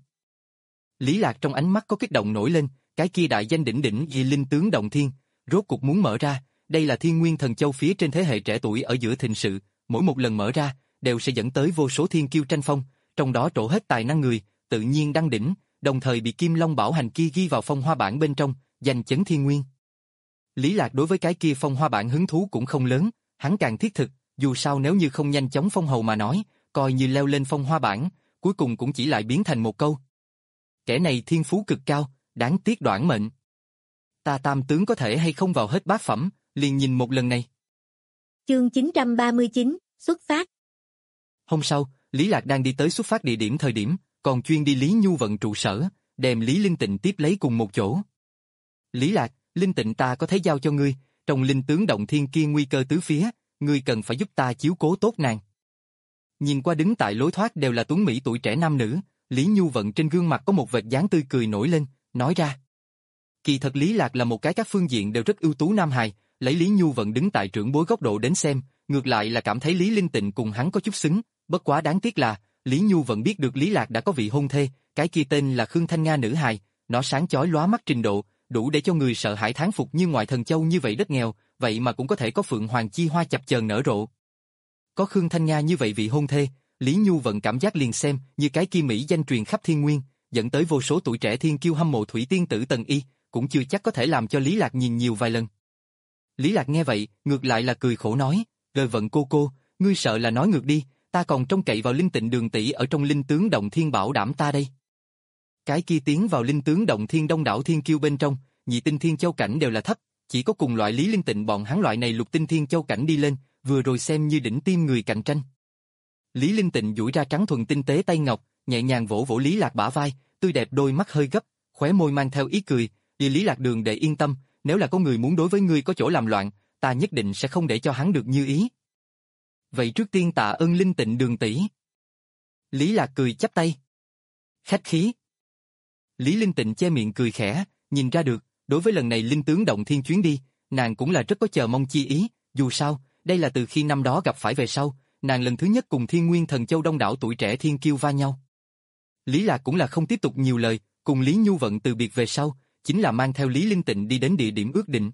Lý Lạc trong ánh mắt có kích động nổi lên, cái kia đại danh đỉnh đỉnh vì linh tướng động thiên, rốt cuộc muốn mở ra, đây là Thiên Nguyên Thần Châu phía trên thế hệ trẻ tuổi ở giữa thịnh sự, mỗi một lần mở ra, đều sẽ dẫn tới vô số thiên kiêu tranh phong, trong đó trổ hết tài năng người, tự nhiên đăng đỉnh, đồng thời bị Kim Long Bảo Hành kia ghi vào phong hoa bảng bên trong, giành chấn thiên nguyên. Lý Lạc đối với cái kia phong hoa bảng hứng thú cũng không lớn, hắn càng thiết thực, dù sao nếu như không nhanh chóng phong hầu mà nói, coi như leo lên phong hoa bảng, cuối cùng cũng chỉ lại biến thành một câu. Kẻ này thiên phú cực cao, đáng tiếc đoản mệnh. Ta tam tướng có thể hay không vào hết bát phẩm, liền nhìn một lần này. Chương chín trăm ba mươi chín, xuất phát. Hôm sau, Lý Lạc đang đi tới xuất phát địa điểm thời điểm, còn chuyên đi Lý Nhu Vận trụ sở, đem Lý Linh Tịnh tiếp lấy cùng một chỗ. Lý Lạc, Linh Tịnh ta có thể giao cho ngươi, trong linh tướng động thiên kia nguy cơ tứ phía, ngươi cần phải giúp ta chiếu cố tốt nàng. Nhìn qua đứng tại lối thoát đều là tuấn mỹ tuổi trẻ nam nữ, Lý Nhu Vận trên gương mặt có một vệt dáng tươi cười nổi lên, nói ra. Kỳ thật Lý Lạc là một cái các phương diện đều rất ưu tú nam hài, lấy Lý Nhu Vận đứng tại trưởng bối góc độ đến xem, ngược lại là cảm thấy Lý Linh Tịnh cùng hắn có chút xứng, bất quá đáng tiếc là, Lý Nhu vẫn biết được Lý Lạc đã có vị hôn thê, cái kia tên là Khương Thanh Nga nữ hài, nó sáng chói lóa mắt trình độ, đủ để cho người sợ hãi thán phục như ngoại thần châu như vậy đất nghèo, vậy mà cũng có thể có phượng hoàng chi hoa chập chờn nở rộ. Có Khương Thanh Nga như vậy vị hôn thê, Lý Nhu vẫn cảm giác liền xem như cái kia mỹ danh truyền khắp thiên nguyên, dẫn tới vô số tuổi trẻ thiên kiêu hâm mộ thủy tiên tử Tần Y, cũng chưa chắc có thể làm cho Lý Lạc nhìn nhiều vài lần. Lý Lạc nghe vậy, ngược lại là cười khổ nói, "Đời vận cô cô, ngươi sợ là nói ngược đi, ta còn trông cậy vào Linh Tịnh Đường tỷ ở trong Linh Tướng Động Thiên bảo đảm ta đây." Cái kia tiến vào Linh Tướng Động Thiên đông đảo thiên kiêu bên trong, nhị tinh thiên châu cảnh đều là thấp, chỉ có cùng loại Lý Linh Tịnh bọn hắn loại này lục tinh thiên châu cảnh đi lên, vừa rồi xem như đỉnh tim người cạnh tranh. Lý Linh Tịnh duỗi ra trắng thuần tinh tế tay ngọc, nhẹ nhàng vỗ vỗ Lý Lạc bả vai, tươi đẹp đôi mắt hơi gấp, khóe môi mang theo ý cười, "Đi Lý Lạc Đường đệ yên tâm, nếu là có người muốn đối với ngươi có chỗ làm loạn, ta nhất định sẽ không để cho hắn được như ý." "Vậy trước tiên tạ ơn Linh Tịnh Đường tỷ." Lý Lạc cười chắp tay. "Khách khí." Lý Linh Tịnh che miệng cười khẽ, nhìn ra được, đối với lần này Linh Tướng Động Thiên chuyến đi, nàng cũng là rất có chờ mong chi ý, dù sao, đây là từ khi năm đó gặp phải về sau, nàng lần thứ nhất cùng Thiên Nguyên Thần Châu đông đảo tuổi trẻ thiên kiêu va nhau. Lý Lạc cũng là không tiếp tục nhiều lời, cùng Lý Nhu Vận từ biệt về sau, chính là mang theo Lý Linh Tịnh đi đến địa điểm ước định.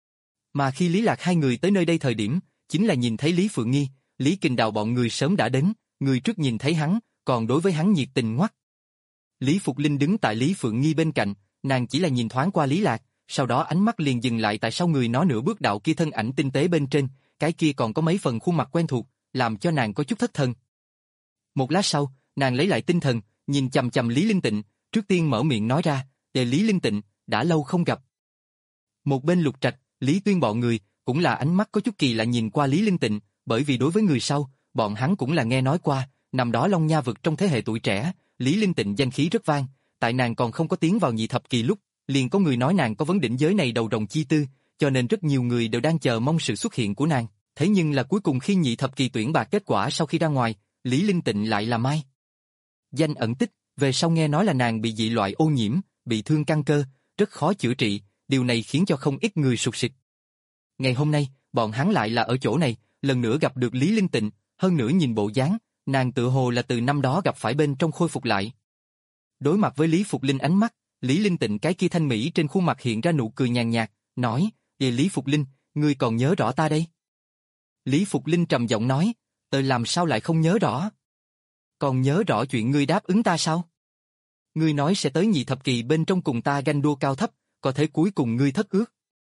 Mà khi Lý Lạc hai người tới nơi đây thời điểm, chính là nhìn thấy Lý Phượng Nghi, Lý Kình Đào bọn người sớm đã đến, người trước nhìn thấy hắn, còn đối với hắn nhiệt tình ngoắt. Lý Phục Linh đứng tại Lý Phượng Nghi bên cạnh, nàng chỉ là nhìn thoáng qua Lý Lạc, sau đó ánh mắt liền dừng lại tại sau người nó nửa bước đạo kia thân ảnh tinh tế bên trên, cái kia còn có mấy phần khuôn mặt quen thuộc, làm cho nàng có chút thất thần. Một lát sau, nàng lấy lại tinh thần, nhìn chằm chằm Lý Linh Tịnh, trước tiên mở miệng nói ra, "Đề Lý Linh Tịnh, đã lâu không gặp." Một bên Lục Trạch, Lý Tuyên bọn người, cũng là ánh mắt có chút kỳ lạ nhìn qua Lý Linh Tịnh, bởi vì đối với người sau, bọn hắn cũng là nghe nói qua, năm đó Long Nha vực trong thế hệ tuổi trẻ, Lý Linh Tịnh danh khí rất vang, tại nàng còn không có tiến vào nhị thập kỳ lúc, liền có người nói nàng có vấn đỉnh giới này đầu rồng chi tư, cho nên rất nhiều người đều đang chờ mong sự xuất hiện của nàng. Thế nhưng là cuối cùng khi nhị thập kỳ tuyển bạc kết quả sau khi ra ngoài, Lý Linh Tịnh lại là mai danh ẩn tích, về sau nghe nói là nàng bị dị loại ô nhiễm, bị thương căn cơ, rất khó chữa trị, điều này khiến cho không ít người sụt sịt. Ngày hôm nay, bọn hắn lại là ở chỗ này, lần nữa gặp được Lý Linh Tịnh, hơn nữa nhìn bộ dáng, nàng tự hồ là từ năm đó gặp phải bên trong khôi phục lại. Đối mặt với Lý Phục Linh ánh mắt, Lý Linh Tịnh cái kia thanh mỹ trên khuôn mặt hiện ra nụ cười nhàn nhạt, nói, "Về Lý Phục Linh, ngươi còn nhớ rõ ta đây?" Lý Phục Linh trầm giọng nói, "Tôi làm sao lại không nhớ rõ? Còn nhớ rõ chuyện ngươi đáp ứng ta sao? Ngươi nói sẽ tới nhị thập kỳ bên trong cùng ta ganh đua cao thấp, có thể cuối cùng ngươi thất ước."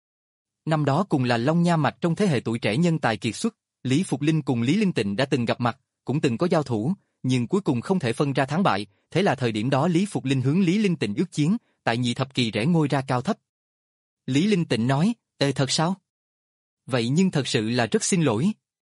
Năm đó cùng là Long Nha mạch trong thế hệ tuổi trẻ nhân tài kiệt xuất, Lý Phục Linh cùng Lý Linh Tịnh đã từng gặp mặt, cũng từng có giao thủ, nhưng cuối cùng không thể phân ra thắng bại, thế là thời điểm đó Lý Phục Linh hướng Lý Linh Tịnh ước chiến, tại nhị thập kỳ rẽ ngôi ra cao thấp. Lý Linh Tịnh nói, "Ê thật sao? Vậy nhưng thật sự là rất xin lỗi."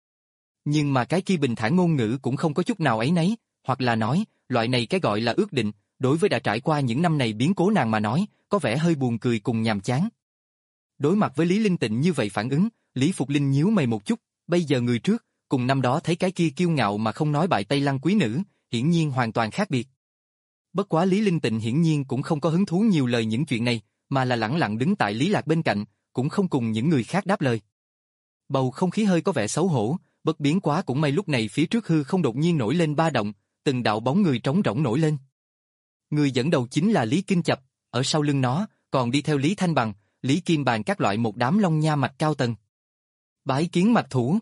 Nhưng mà cái kia bình thản ngôn ngữ cũng không có chút nào ấy nấy, hoặc là nói, loại này cái gọi là ước định, đối với đã trải qua những năm này biến cố nàng mà nói, có vẻ hơi buồn cười cùng nhàm chán. Đối mặt với Lý Linh Tịnh như vậy phản ứng, Lý Phục Linh nhíu mày một chút, bây giờ người trước, cùng năm đó thấy cái kia kiêu ngạo mà không nói bại Tây Lăng quý nữ, hiển nhiên hoàn toàn khác biệt. Bất quá Lý Linh Tịnh hiển nhiên cũng không có hứng thú nhiều lời những chuyện này, mà là lẳng lặng đứng tại Lý Lạc bên cạnh, cũng không cùng những người khác đáp lời. Bầu không khí hơi có vẻ xấu hổ, bất biến quá cũng may lúc này phía trước hư không đột nhiên nổi lên ba động, từng đạo bóng người trống rỗng nổi lên. Người dẫn đầu chính là Lý Kinh Chập, ở sau lưng nó, còn đi theo Lý Thanh Bằng, Lý Kim Bàn các loại một đám Long Nha mạch cao tầng. Bái kiến mạch thủ.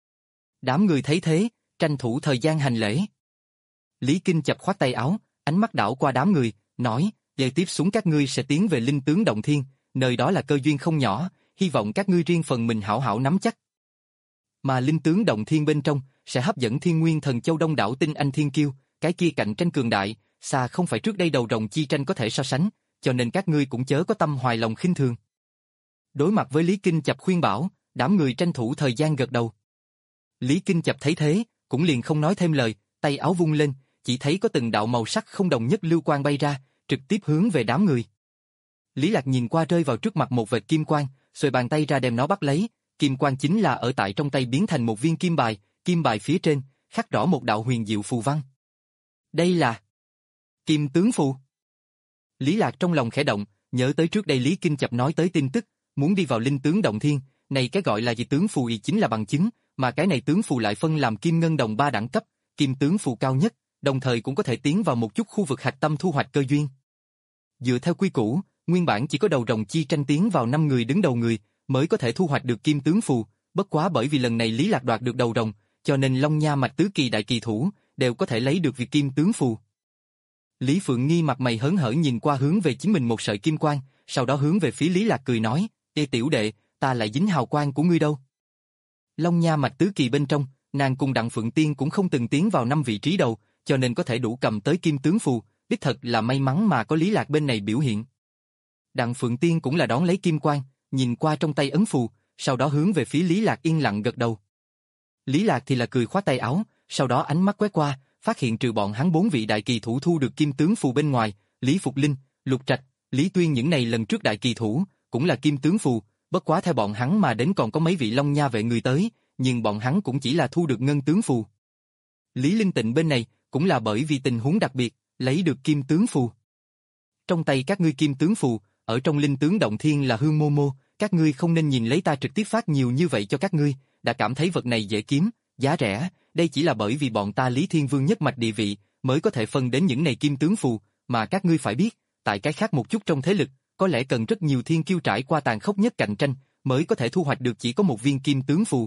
Đám người thấy thế, tranh thủ thời gian hành lễ. Lý Kinh Chập khoát tay áo, ánh mắt đảo qua đám người, nói, "Về tiếp xuống các ngươi sẽ tiến về Linh Tướng Động Thiên, nơi đó là cơ duyên không nhỏ, hy vọng các ngươi riêng phần mình hảo hảo nắm chắc." Mà Linh Tướng Động Thiên bên trong sẽ hấp dẫn Thiên Nguyên Thần Châu đông đảo tinh anh thiên kiêu, cái kia cạnh tranh cường đại, xa không phải trước đây đầu rồng chi tranh có thể so sánh, cho nên các ngươi cũng chớ có tâm hoài lòng khinh thường. Đối mặt với Lý Kinh Chập khuyên bảo, đám người tranh thủ thời gian gật đầu. Lý Kinh Chập thấy thế, cũng liền không nói thêm lời, tay áo vung lên, chỉ thấy có từng đạo màu sắc không đồng nhất lưu quang bay ra, trực tiếp hướng về đám người. Lý Lạc nhìn qua rơi vào trước mặt một vệt kim quang, xuề bàn tay ra đem nó bắt lấy, kim quang chính là ở tại trong tay biến thành một viên kim bài, kim bài phía trên khắc rõ một đạo huyền diệu phù văn. Đây là Kim Tướng Phù. Lý Lạc trong lòng khẽ động, nhớ tới trước đây Lý Kinh Chập nói tới tin tức, muốn đi vào Linh Tướng Động Thiên, này cái gọi là gì tướng phù ý chính là bằng chứng, mà cái này tướng phù lại phân làm kim ngân đồng ba đẳng cấp, kim tướng phù cao nhất, đồng thời cũng có thể tiến vào một chút khu vực hạch tâm thu hoạch cơ duyên. Dựa theo quy củ, nguyên bản chỉ có đầu rồng chi tranh tiến vào năm người đứng đầu người mới có thể thu hoạch được kim tướng phù, bất quá bởi vì lần này Lý Lạc đoạt được đầu rồng, cho nên Long Nha Mạch tứ kỳ đại kỳ thủ đều có thể lấy được việc kim tướng phù. Lý Phượng Nghi mặt mày hớn hở nhìn qua hướng về chính mình một sợi kim quang, sau đó hướng về phía Lý Lạc cười nói, "Ê tiểu đệ, ta lại dính hào quang của ngươi đâu?" Long Nha Mạch tứ kỳ bên trong, nàng cùng Đặng Phượng Tiên cũng không từng tiến vào năm vị trí đầu, cho nên có thể đủ cầm tới kim tướng phù, đích thật là may mắn mà có Lý Lạc bên này biểu hiện. Đặng Phượng Tiên cũng là đón lấy kim quang, nhìn qua trong tay ấn phù, sau đó hướng về phía Lý Lạc yên lặng gật đầu. Lý Lạc thì là cười khoát tay áo, sau đó ánh mắt quét qua, phát hiện trừ bọn hắn bốn vị đại kỳ thủ thu được kim tướng phù bên ngoài, Lý Phục Linh, Lục Trạch, Lý Tuyên những này lần trước đại kỳ thủ, cũng là kim tướng phù, bất quá theo bọn hắn mà đến còn có mấy vị Long Nha vệ người tới, nhưng bọn hắn cũng chỉ là thu được ngân tướng phù. Lý Linh Tịnh bên này, cũng là bởi vì tình huống đặc biệt, lấy được kim tướng phù. Trong tay các ngươi kim tướng phù, ở trong linh tướng động thiên là hư mô mô, các ngươi không nên nhìn lấy ta trực tiếp phát nhiều như vậy cho các ngươi, đã cảm thấy vật này dễ kiếm, giá rẻ, đây chỉ là bởi vì bọn ta Lý Thiên Vương nhất mạch địa vị, mới có thể phân đến những này kim tướng phù, mà các ngươi phải biết, tại cái khác một chút trong thế lực, có lẽ cần rất nhiều thiên kiêu trải qua tàn khốc nhất cạnh tranh, mới có thể thu hoạch được chỉ có một viên kim tướng phù.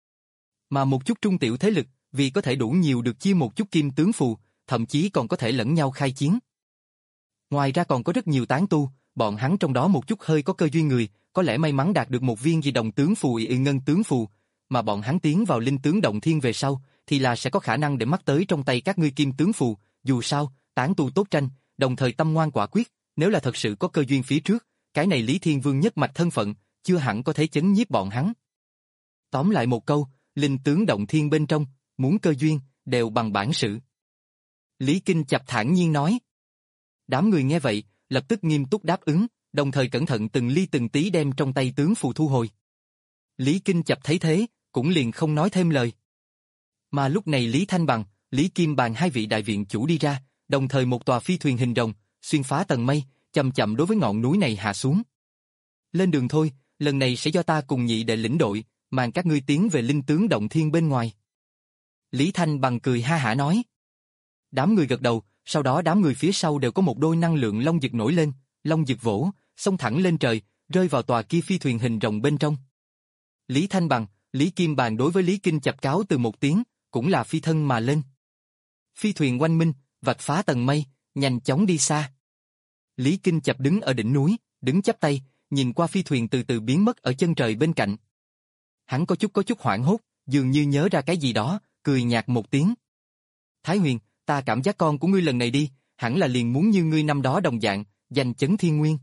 Mà một chút trung tiểu thế lực, vì có thể đủ nhiều được chia một chút kim tướng phù, thậm chí còn có thể lẫn nhau khai chiến. Ngoài ra còn có rất nhiều tán tu, bọn hắn trong đó một chút hơi có cơ duyên người, có lẽ may mắn đạt được một viên gì đồng tướng phù y ngân tướng phù, mà bọn hắn tiến vào linh tướng động thiên về sau, thì là sẽ có khả năng để mắt tới trong tay các ngươi kim tướng phù, dù sao, tán tu tốt tranh, đồng thời tâm ngoan quả quyết, nếu là thật sự có cơ duyên phía trước, cái này Lý Thiên Vương nhất mạch thân phận, chưa hẳn có thể chấn nhiếp bọn hắn. Tóm lại một câu, linh tướng động thiên bên trong, muốn cơ duyên, đều bằng bản sự. Lý Kinh Chập thản nhiên nói. Đám người nghe vậy, lập tức nghiêm túc đáp ứng, đồng thời cẩn thận từng ly từng tí đem trong tay tướng phù thu hồi. Lý Kinh Chập thấy thế, cũng liền không nói thêm lời. Mà lúc này Lý Thanh Bằng, Lý Kim Bàn hai vị đại viện chủ đi ra, đồng thời một tòa phi thuyền hình rồng, xuyên phá tầng mây, chậm chậm đối với ngọn núi này hạ xuống. Lên đường thôi, lần này sẽ do ta cùng nhị đệ lĩnh đội, mang các ngươi tiến về linh tướng động thiên bên ngoài. Lý Thanh Bằng cười ha hả nói. Đám người gật đầu, sau đó đám người phía sau đều có một đôi năng lượng long dực nổi lên, long dực vỗ, xông thẳng lên trời, rơi vào tòa kia phi thuyền hình rồng bên trong. Lý Thanh Bằng, Lý Kim Bàn đối với Lý Kinh Chập cáo từ một tiếng, cũng là phi thân mà lên. Phi thuyền oanh minh, vạch phá tầng mây, nhanh chóng đi xa. Lý Kinh Chập đứng ở đỉnh núi, đứng chắp tay, nhìn qua phi thuyền từ từ biến mất ở chân trời bên cạnh. Hắn có chút có chút hoảng hốt, dường như nhớ ra cái gì đó, cười nhạt một tiếng. Thái Huyền, ta cảm giác con của ngươi lần này đi, hẳn là liền muốn như ngươi năm đó đồng dạng, giành chấn thiên nguyên.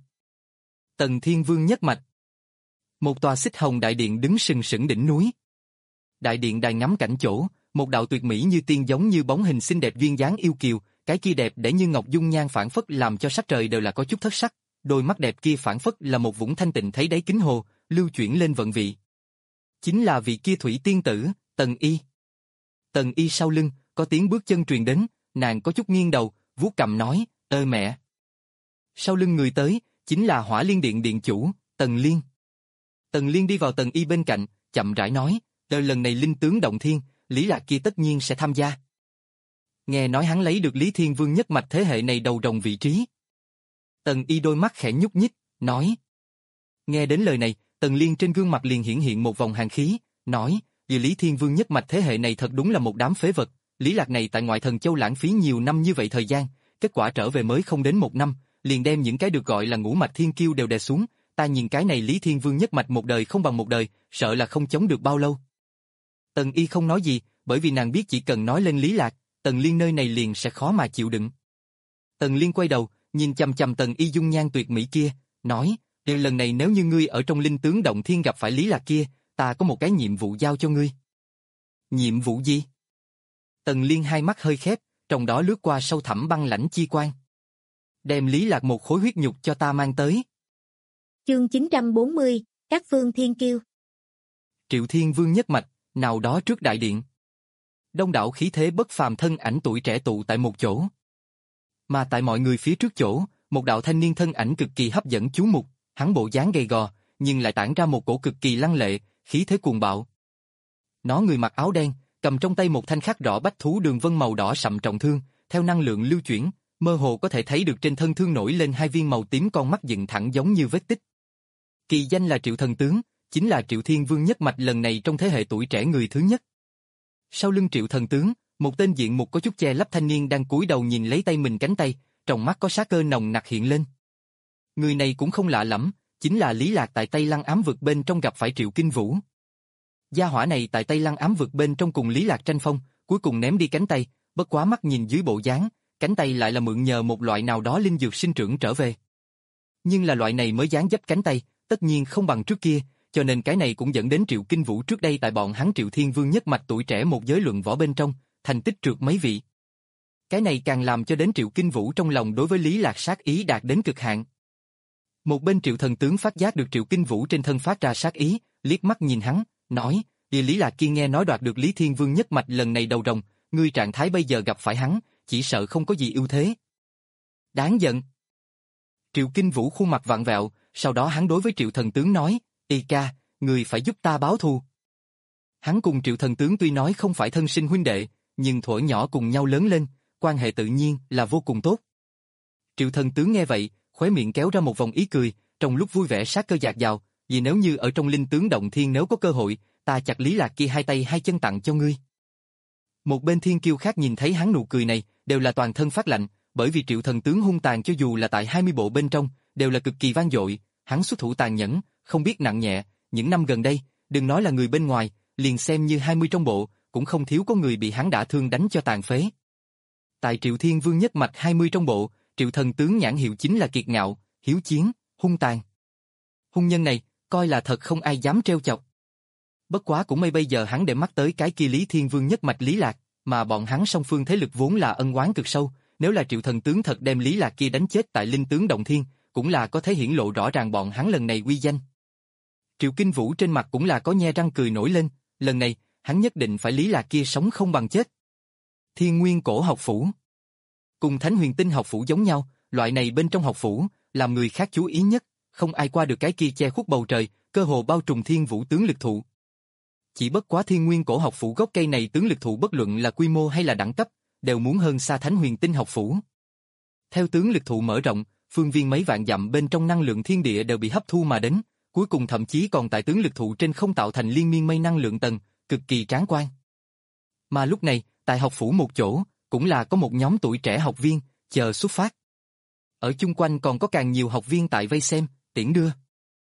Tần Thiên Vương nhất mạch. Một tòa xích hồng đại điện đứng sừng sững đỉnh núi. Đại điện đài ngắm cảnh chỗ, một đạo tuyệt mỹ như tiên giống như bóng hình xinh đẹp duyên dáng yêu kiều, cái kia đẹp để như ngọc dung nhan phản phất làm cho sắc trời đều là có chút thất sắc, đôi mắt đẹp kia phản phất là một vũng thanh tịnh thấy đáy kính hồ, lưu chuyển lên vận vị. Chính là vị kia thủy tiên tử, Tần Y. Tần Y sau lưng, có tiếng bước chân truyền đến, nàng có chút nghiêng đầu, vuốt cằm nói, ơ mẹ. Sau lưng người tới, chính là Hỏa Liên Điện điện chủ, Tần Liên. Tần Liên đi vào Tần Y bên cạnh, chậm rãi nói, đợi lần này linh tướng động thiên, Lý Lạc kia tất nhiên sẽ tham gia. Nghe nói hắn lấy được Lý Thiên Vương nhất mạch thế hệ này đầu rồng vị trí. Tần Y đôi mắt khẽ nhúc nhích, nói. Nghe đến lời này, Tần Liên trên gương mặt liền hiển hiện một vòng hàn khí, nói, vì Lý Thiên Vương nhất mạch thế hệ này thật đúng là một đám phế vật, Lý Lạc này tại ngoại thần châu lãng phí nhiều năm như vậy thời gian, kết quả trở về mới không đến một năm, liền đem những cái được gọi là ngũ mạch thiên kiêu đều đè xuống, ta nhìn cái này Lý Thiên Vương nhất mạch một đời không bằng một đời, sợ là không chống được bao lâu. Tần Y không nói gì, bởi vì nàng biết chỉ cần nói lên Lý Lạc, Tần Liên nơi này liền sẽ khó mà chịu đựng. Tần Liên quay đầu, nhìn chằm chằm Tần Y dung nhan tuyệt mỹ kia, nói, lần này nếu như ngươi ở trong linh tướng động thiên gặp phải Lý Lạc kia, ta có một cái nhiệm vụ giao cho ngươi. Nhiệm vụ gì? Tần Liên hai mắt hơi khép, trong đó lướt qua sâu thẳm băng lãnh chi quan. Đem Lý Lạc một khối huyết nhục cho ta mang tới. Chương chín trăm bốn mươi, các phương thiên kiêu. Triệu Thiên Vương nhất mạch, nào đó trước đại điện. Đông đảo khí thế bất phàm thân ảnh tuổi trẻ tụ tại một chỗ. Mà tại mọi người phía trước chỗ, một đạo thanh niên thân ảnh cực kỳ hấp dẫn chú mục, hắn bộ dáng gầy gò, nhưng lại tản ra một cổ cực kỳ lăng lệ, khí thế cuồng bạo. Nó người mặc áo đen, cầm trong tay một thanh khắc rõ bách thú đường vân màu đỏ sậm trọng thương, theo năng lượng lưu chuyển, mơ hồ có thể thấy được trên thân thương nổi lên hai viên màu tím con mắt dựng thẳng giống như vết tích. Kỳ danh là Triệu Thần Tướng, chính là Triệu Thiên Vương nhất mạch lần này trong thế hệ tuổi trẻ người thứ nhất. Sau lưng Triệu Thần Tướng, một tên diện mục có chút che lấp thanh niên đang cúi đầu nhìn lấy tay mình cánh tay, trong mắt có sát cơ nồng nặc hiện lên. Người này cũng không lạ lắm, chính là Lý Lạc tại Tây Lăng ám vực bên trong gặp phải Triệu Kinh Vũ. Gia hỏa này tại Tây Lăng ám vực bên trong cùng Lý Lạc tranh phong, cuối cùng ném đi cánh tay, bất quá mắt nhìn dưới bộ dáng, cánh tay lại là mượn nhờ một loại nào đó linh dược sinh trưởng trở về. Nhưng là loại này mới dán dấp cánh tay, tất nhiên không bằng trước kia, cho nên cái này cũng dẫn đến Triệu Kinh Vũ trước đây tại bọn hắn Triệu Thiên Vương nhất mạch tuổi trẻ một giới luận võ bên trong, thành tích trượt mấy vị. Cái này càng làm cho đến Triệu Kinh Vũ trong lòng đối với Lý Lạc sát ý đạt đến cực hạn. Một bên Triệu Thần Tướng phát giác được Triệu Kinh Vũ trên thân phát ra sát ý, liếc mắt nhìn hắn, nói, địa Lý Lạc kia nghe nói đoạt được Lý Thiên Vương nhất mạch lần này đầu rồng, ngươi trạng thái bây giờ gặp phải hắn, chỉ sợ không có gì ưu thế. Đáng giận. Triệu Kinh Vũ khuôn mặt vặn vẹo, sau đó hắn đối với Triệu Thần Tướng nói, Ê ca, người phải giúp ta báo thù. Hắn cùng Triệu Thần Tướng tuy nói không phải thân sinh huynh đệ, nhưng thuở nhỏ cùng nhau lớn lên, quan hệ tự nhiên là vô cùng tốt. Triệu Thần Tướng nghe vậy, khóe miệng kéo ra một vòng ý cười, trong lúc vui vẻ sát cơ dạt dào, vì nếu như ở trong linh tướng động thiên nếu có cơ hội, ta chặt Lý Lạc kia hai tay hai chân tặng cho ngươi. Một bên thiên kiêu khác nhìn thấy hắn nụ cười này, đều là toàn thân phát lạnh, bởi vì Triệu Thần Tướng hung tàn cho dù là tại hai mươi bộ bên trong, đều là cực kỳ vang dội, hắn xuất thủ tàn nhẫn, không biết nặng nhẹ, những năm gần đây, đừng nói là người bên ngoài, liền xem như hai mươi trong bộ, cũng không thiếu có người bị hắn đả thương đánh cho tàn phế. Tại Triệu Thiên Vương nhất mạch hai mươi trong bộ, Triệu Thần Tướng nhãn hiệu chính là kiệt ngạo, hiếu chiến, hung tàn. Hung nhân này, coi là thật không ai dám trêu chọc. Bất quá cũng may bây giờ hắn để mắt tới cái kia Lý Thiên Vương nhất mạch Lý Lạc, mà bọn hắn song phương thế lực vốn là ân oán cực sâu, nếu là Triệu Thần Tướng thật đem Lý Lạc kia đánh chết tại linh tướng động thiên, cũng là có thể hiển lộ rõ ràng bọn hắn lần này uy danh. Triệu Kinh Vũ trên mặt cũng là có nhe răng cười nổi lên, lần này, hắn nhất định phải Lý Lạc kia sống không bằng chết. Thiên Nguyên Cổ học phủ. Cùng Thánh Huyền Tinh học phủ giống nhau, loại này bên trong học phủ, làm người khác chú ý nhất, không ai qua được cái kia che khuất bầu trời, cơ hồ bao trùm thiên vũ tướng lực thụ. Chỉ bất quá Thiên Nguyên Cổ học phủ gốc cây này tướng lực thụ bất luận là quy mô hay là đẳng cấp, đều muốn hơn xa Thánh Huyền Tinh học phủ. Theo tướng lực thụ mở rộng, phương viên mấy vạn dặm bên trong năng lượng thiên địa đều bị hấp thu mà đến, cuối cùng thậm chí còn tại tướng lực thụ trên không tạo thành liên miên mây năng lượng tầng, cực kỳ tráng quan. Mà lúc này, tại học phủ một chỗ, cũng là có một nhóm tuổi trẻ học viên, chờ xuất phát. Ở chung quanh còn có càng nhiều học viên tại vây xem, tiễn đưa.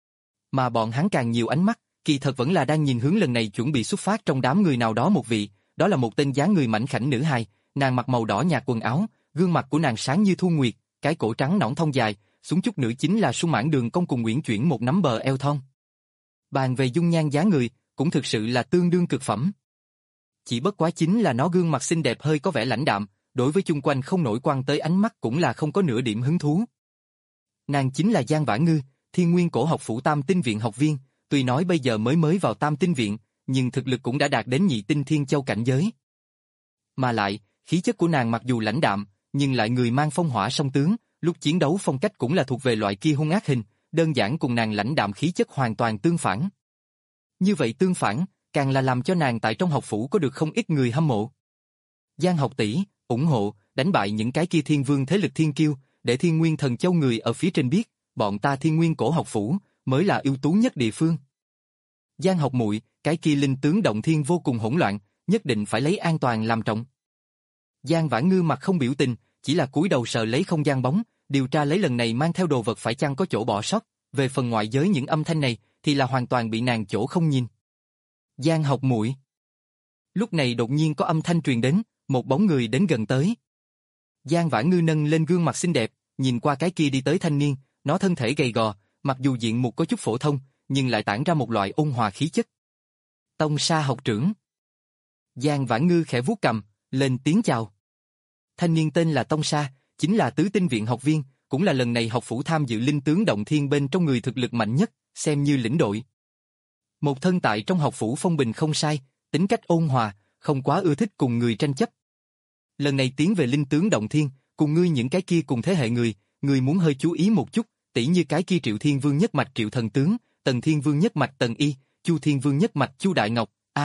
Mà bọn hắn càng nhiều ánh mắt, kỳ thật vẫn là đang nhìn hướng lần này chuẩn bị xuất phát trong đám người nào đó một vị, đó là một tên dáng người mảnh khảnh nữ hài, nàng mặc màu đỏ nhạt quần áo, gương mặt của nàng sáng như thu nguyệt, cái cổ trắng nõn thon dài, xuống chút nữa chính là sung mãn đường cong cùng uyển chuyển một nắm bờ eo thon. Bàn về dung nhan dáng người, cũng thực sự là tương đương cực phẩm. Chỉ bất quá chính là nó gương mặt xinh đẹp hơi có vẻ lãnh đạm, đối với chung quanh không nổi quan tới ánh mắt cũng là không có nửa điểm hứng thú. Nàng chính là Giang Vãn Ngư, Thiên Nguyên Cổ học phủ Tam Tinh viện học viên, tuy nói bây giờ mới mới vào Tam Tinh viện, nhưng thực lực cũng đã đạt đến nhị tinh thiên châu cảnh giới. Mà lại, khí chất của nàng mặc dù lãnh đạm, nhưng lại người mang phong hỏa song tướng, lúc chiến đấu phong cách cũng là thuộc về loại kia hung ác hình, đơn giản cùng nàng lãnh đạm khí chất hoàn toàn tương phản. Như vậy tương phản, càng là làm cho nàng tại trong học phủ có được không ít người hâm mộ. Giang học tỷ, ủng hộ, đánh bại những cái kia thiên vương thế lực thiên kiêu, để Thiên Nguyên Thần Châu người ở phía trên biết, bọn ta Thiên Nguyên Cổ học phủ mới là ưu tú nhất địa phương. Giang học muội, cái kia linh tướng động thiên vô cùng hỗn loạn, nhất định phải lấy an toàn làm trọng. Giang Vãn Ngư mặt không biểu tình, chỉ là cúi đầu sờ lấy không gian bóng, điều tra lấy lần này mang theo đồ vật phải chăng có chỗ bỏ sót, về phần ngoại giới những âm thanh này thì là hoàn toàn bị nàng chỗ không nhìn. Giang học muội. Lúc này đột nhiên có âm thanh truyền đến, một bóng người đến gần tới. Giang Vãn Ngư nâng lên gương mặt xinh đẹp, nhìn qua cái kia đi tới thanh niên, nó thân thể gầy gò, mặc dù diện mục có chút phổ thông, nhưng lại tản ra một loại ôn hòa khí chất. Tông Sa học trưởng. Giang Vãn Ngư khẽ vuốt cằm, lên tiếng chào. Thanh niên tên là Tông Sa, chính là tứ tinh viện học viên, cũng là lần này học phủ tham dự linh tướng động thiên bên trong người thực lực mạnh nhất, xem như lĩnh đội. Một thân tại trong học phủ phong bình không sai, tính cách ôn hòa, không quá ưa thích cùng người tranh chấp. Lần này tiến về linh tướng động thiên, cùng ngươi những cái kia cùng thế hệ người, ngươi muốn hơi chú ý một chút, tỉ như cái kia Triệu Thiên Vương nhất mạch Triệu Thần Tướng, Tần Thiên Vương nhất mạch Tần Y, Chu Thiên Vương nhất mạch Chu Đại Ngọc, a,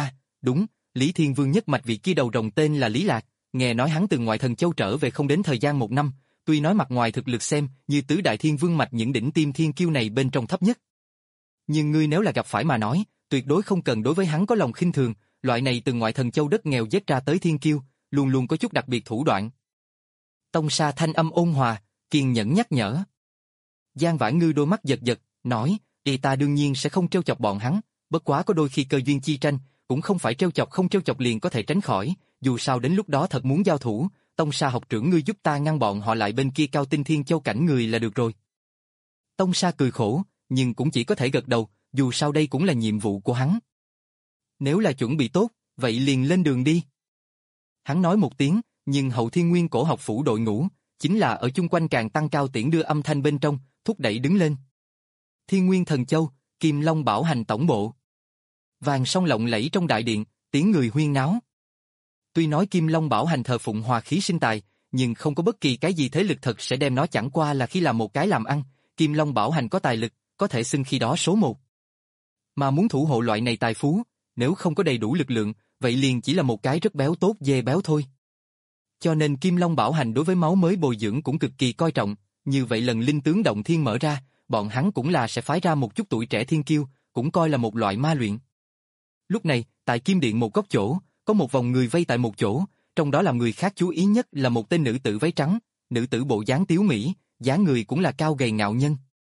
Đúng, Lý Thiên Vương nhất mạch vị kia đầu rồng tên là Lý Lạc, nghe nói hắn từ ngoại thần châu trở về không đến thời gian một năm, tuy nói mặt ngoài thực lực xem như tứ đại thiên vương mạch những đỉnh tiêm thiên kiêu này bên trong thấp nhất. Nhưng ngươi nếu là gặp phải mà nói, tuyệt đối không cần đối với hắn có lòng khinh thường, loại này từ ngoại thần châu đất nghèo giết ra tới thiên kiêu, luôn luôn có chút đặc biệt thủ đoạn. Tông Sa thanh âm ôn hòa, kiên nhẫn nhắc nhở. Giang Vãn Ngư đôi mắt giật giật, nói, y ta đương nhiên sẽ không trêu chọc bọn hắn, bất quá có đôi khi cơ duyên chi tranh, cũng không phải trêu chọc không trêu chọc liền có thể tránh khỏi, dù sao đến lúc đó thật muốn giao thủ, Tông Sa học trưởng ngươi giúp ta ngăn bọn họ lại bên kia Cao Tinh Thiên Châu cảnh người là được rồi. Tông Sa cười khổ, nhưng cũng chỉ có thể gật đầu, dù sao đây cũng là nhiệm vụ của hắn. Nếu là chuẩn bị tốt, vậy liền lên đường đi. Hắn nói một tiếng, nhưng Hậu Thiên Nguyên Cổ học phủ đội ngũ, chính là ở chung quanh càng tăng cao tiễn đưa âm thanh bên trong, thúc đẩy đứng lên. Thiên Nguyên Thần Châu, Kim Long Bảo Hành tổng bộ. Vàng song lộng lẫy trong đại điện, tiếng người huyên náo. Tuy nói Kim Long Bảo Hành thờ phụng hòa khí sinh tài, nhưng không có bất kỳ cái gì thế lực thật sẽ đem nó, chẳng qua là khi làm một cái làm ăn, Kim Long Bảo Hành có tài lực, có thể xưng khi đó số một. Mà muốn thủ hộ loại này tài phú, nếu không có đầy đủ lực lượng, vậy liền chỉ là một cái rất béo tốt dê béo thôi. Cho nên Kim Long Bảo Hành đối với máu mới bồi dưỡng cũng cực kỳ coi trọng, như vậy lần linh tướng động thiên mở ra, bọn hắn cũng là sẽ phái ra một chút tuổi trẻ thiên kiêu, cũng coi là một loại ma luyện. Lúc này, tại Kim Điện một góc chỗ, có một vòng người vây tại một chỗ, trong đó làm người khác chú ý nhất là một tên nữ tử váy trắng, nữ tử bộ dáng tiếu mỹ, dáng người cũng là cao gầy ngạo nhân.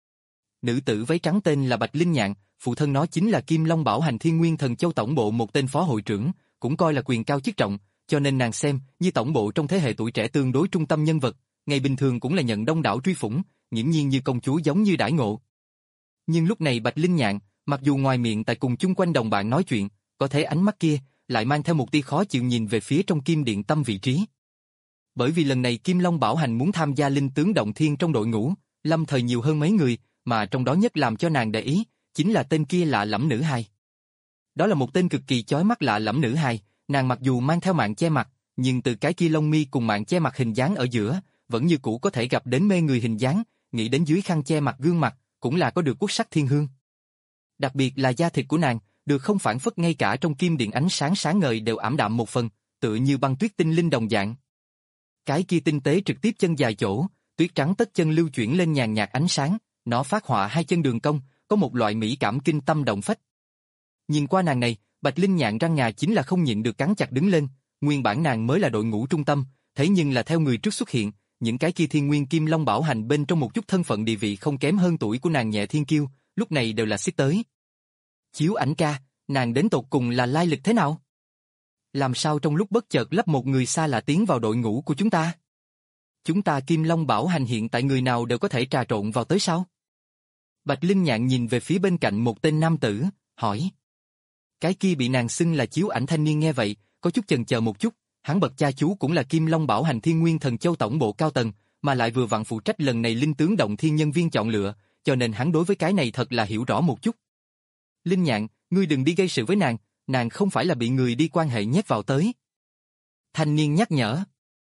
Nữ tử váy trắng tên là Bạch Linh Nhạn, phụ thân nó chính là Kim Long Bảo Hành Thiên Nguyên Thần Châu tổng bộ một tên phó hội trưởng, cũng coi là quyền cao chức trọng, cho nên nàng xem như tổng bộ trong thế hệ tuổi trẻ tương đối trung tâm nhân vật, ngày bình thường cũng là nhận đông đảo truy phủng, nghiễm nhiên như công chúa giống như đãi ngộ. Nhưng lúc này Bạch Linh Nhạn, mặc dù ngoài miệng tại cùng chung quanh đồng bạn nói chuyện, có thể ánh mắt kia lại mang theo một tia khó chịu nhìn về phía trong Kim Điện tâm vị trí. Bởi vì lần này Kim Long Bảo Hành muốn tham gia linh tướng động thiên trong đội ngũ, lâm thời nhiều hơn mấy người, mà trong đó nhất làm cho nàng để ý, chính là tên kia lạ lẫm nữ hài. Đó là một tên cực kỳ chói mắt lạ lẫm nữ hài, nàng mặc dù mang theo mạng che mặt, nhưng từ cái kia lông mi cùng mạng che mặt hình dáng ở giữa, vẫn như cũ có thể gặp đến mê người hình dáng, nghĩ đến dưới khăn che mặt gương mặt, cũng là có được quốc sắc thiên hương. Đặc biệt là da thịt của nàng, được không phản phất ngay cả trong Kim Điện ánh sáng sáng ngời đều ảm đạm một phần, tựa như băng tuyết tinh linh đồng dạng. Cái kia tinh tế trực tiếp chân dài chỗ, tuyết trắng tất chân lưu chuyển lên nhàn nhạt ánh sáng, nó phát họa hai chân đường cong, có một loại mỹ cảm kinh tâm động phách. Nhìn qua nàng này, Bạch Linh Nhạn răng ngà chính là không nhịn được cắn chặt đứng lên, nguyên bản nàng mới là đội ngũ trung tâm, thế nhưng là theo người trước xuất hiện, những cái kia Thiên Nguyên Kim Long Bảo Hành bên trong một chút thân phận địa vị không kém hơn tuổi của nàng nhẹ thiên kiêu, lúc này đều là xích tới. Chiếu Ảnh ca, nàng đến tột cùng là lai lịch thế nào? Làm sao trong lúc bất chợt lấp một người xa lạ tiến vào đội ngũ của chúng ta? Chúng ta Kim Long Bảo Hành hiện tại người nào đều có thể trà trộn vào tới sao? Bạch Linh Nhạn nhìn về phía bên cạnh một tên nam tử, hỏi. Cái kia bị nàng xưng là Chiếu Ảnh thanh niên nghe vậy, có chút chần chờ một chút, hắn bậc cha chú cũng là Kim Long Bảo Hành Thiên Nguyên Thần Châu tổng bộ cao tầng, mà lại vừa vặn phụ trách lần này linh tướng động thiên nhân viên chọn lựa, cho nên hắn đối với cái này thật là hiểu rõ một chút. Linh Nhạn, ngươi đừng đi gây sự với nàng, nàng không phải là bị người đi quan hệ nhét vào tới. Thanh niên nhắc nhở.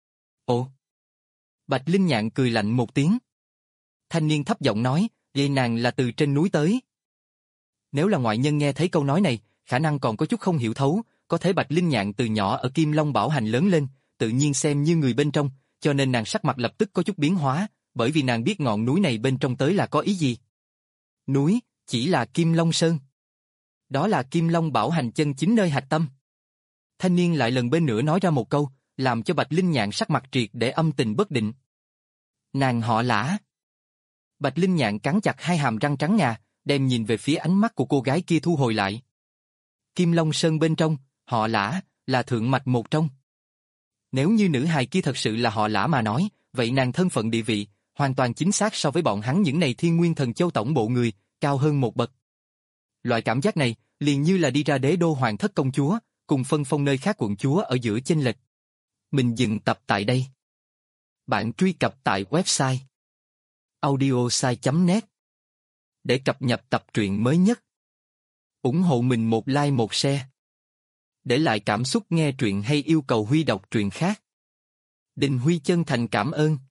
Ồ. Bạch Linh Nhạn cười lạnh một tiếng. Thanh niên thấp giọng nói, vậy nàng là từ trên núi tới. Nếu là ngoại nhân nghe thấy câu nói này, khả năng còn có chút không hiểu thấu, có thể Bạch Linh Nhạn từ nhỏ ở Kim Long Bảo Hành lớn lên, tự nhiên xem như người bên trong, cho nên nàng sắc mặt lập tức có chút biến hóa, bởi vì nàng biết ngọn núi này bên trong tới là có ý gì. Núi, chỉ là Kim Long Sơn. Đó là Kim Long Bảo Hành chân chính nơi hạch tâm. Thanh niên lại lần bên nữa nói ra một câu, làm cho Bạch Linh Nhạn sắc mặt triệt để âm tình bất định. Nàng họ Lã. Bạch Linh Nhạn cắn chặt hai hàm răng trắng ngà, đem nhìn về phía ánh mắt của cô gái kia thu hồi lại. Kim Long Sơn bên trong, họ Lã, là thượng mạch một trong. Nếu như nữ hài kia thật sự là họ Lã mà nói, vậy nàng thân phận địa vị, hoàn toàn chính xác so với bọn hắn những này Thiên Nguyên Thần Châu tổng bộ người, cao hơn một bậc. Loại cảm giác này, liền như là đi ra đế đô hoàng thất công chúa, cùng phân phong nơi khác quận chúa ở giữa chênh lệch. Mình dừng tập tại đây. Bạn truy cập tại website audiosai chấm net để cập nhật tập truyện mới nhất. Ủng hộ mình một like một share. Để lại cảm xúc nghe truyện hay yêu cầu Huy đọc truyện khác. Đình Huy chân thành cảm ơn.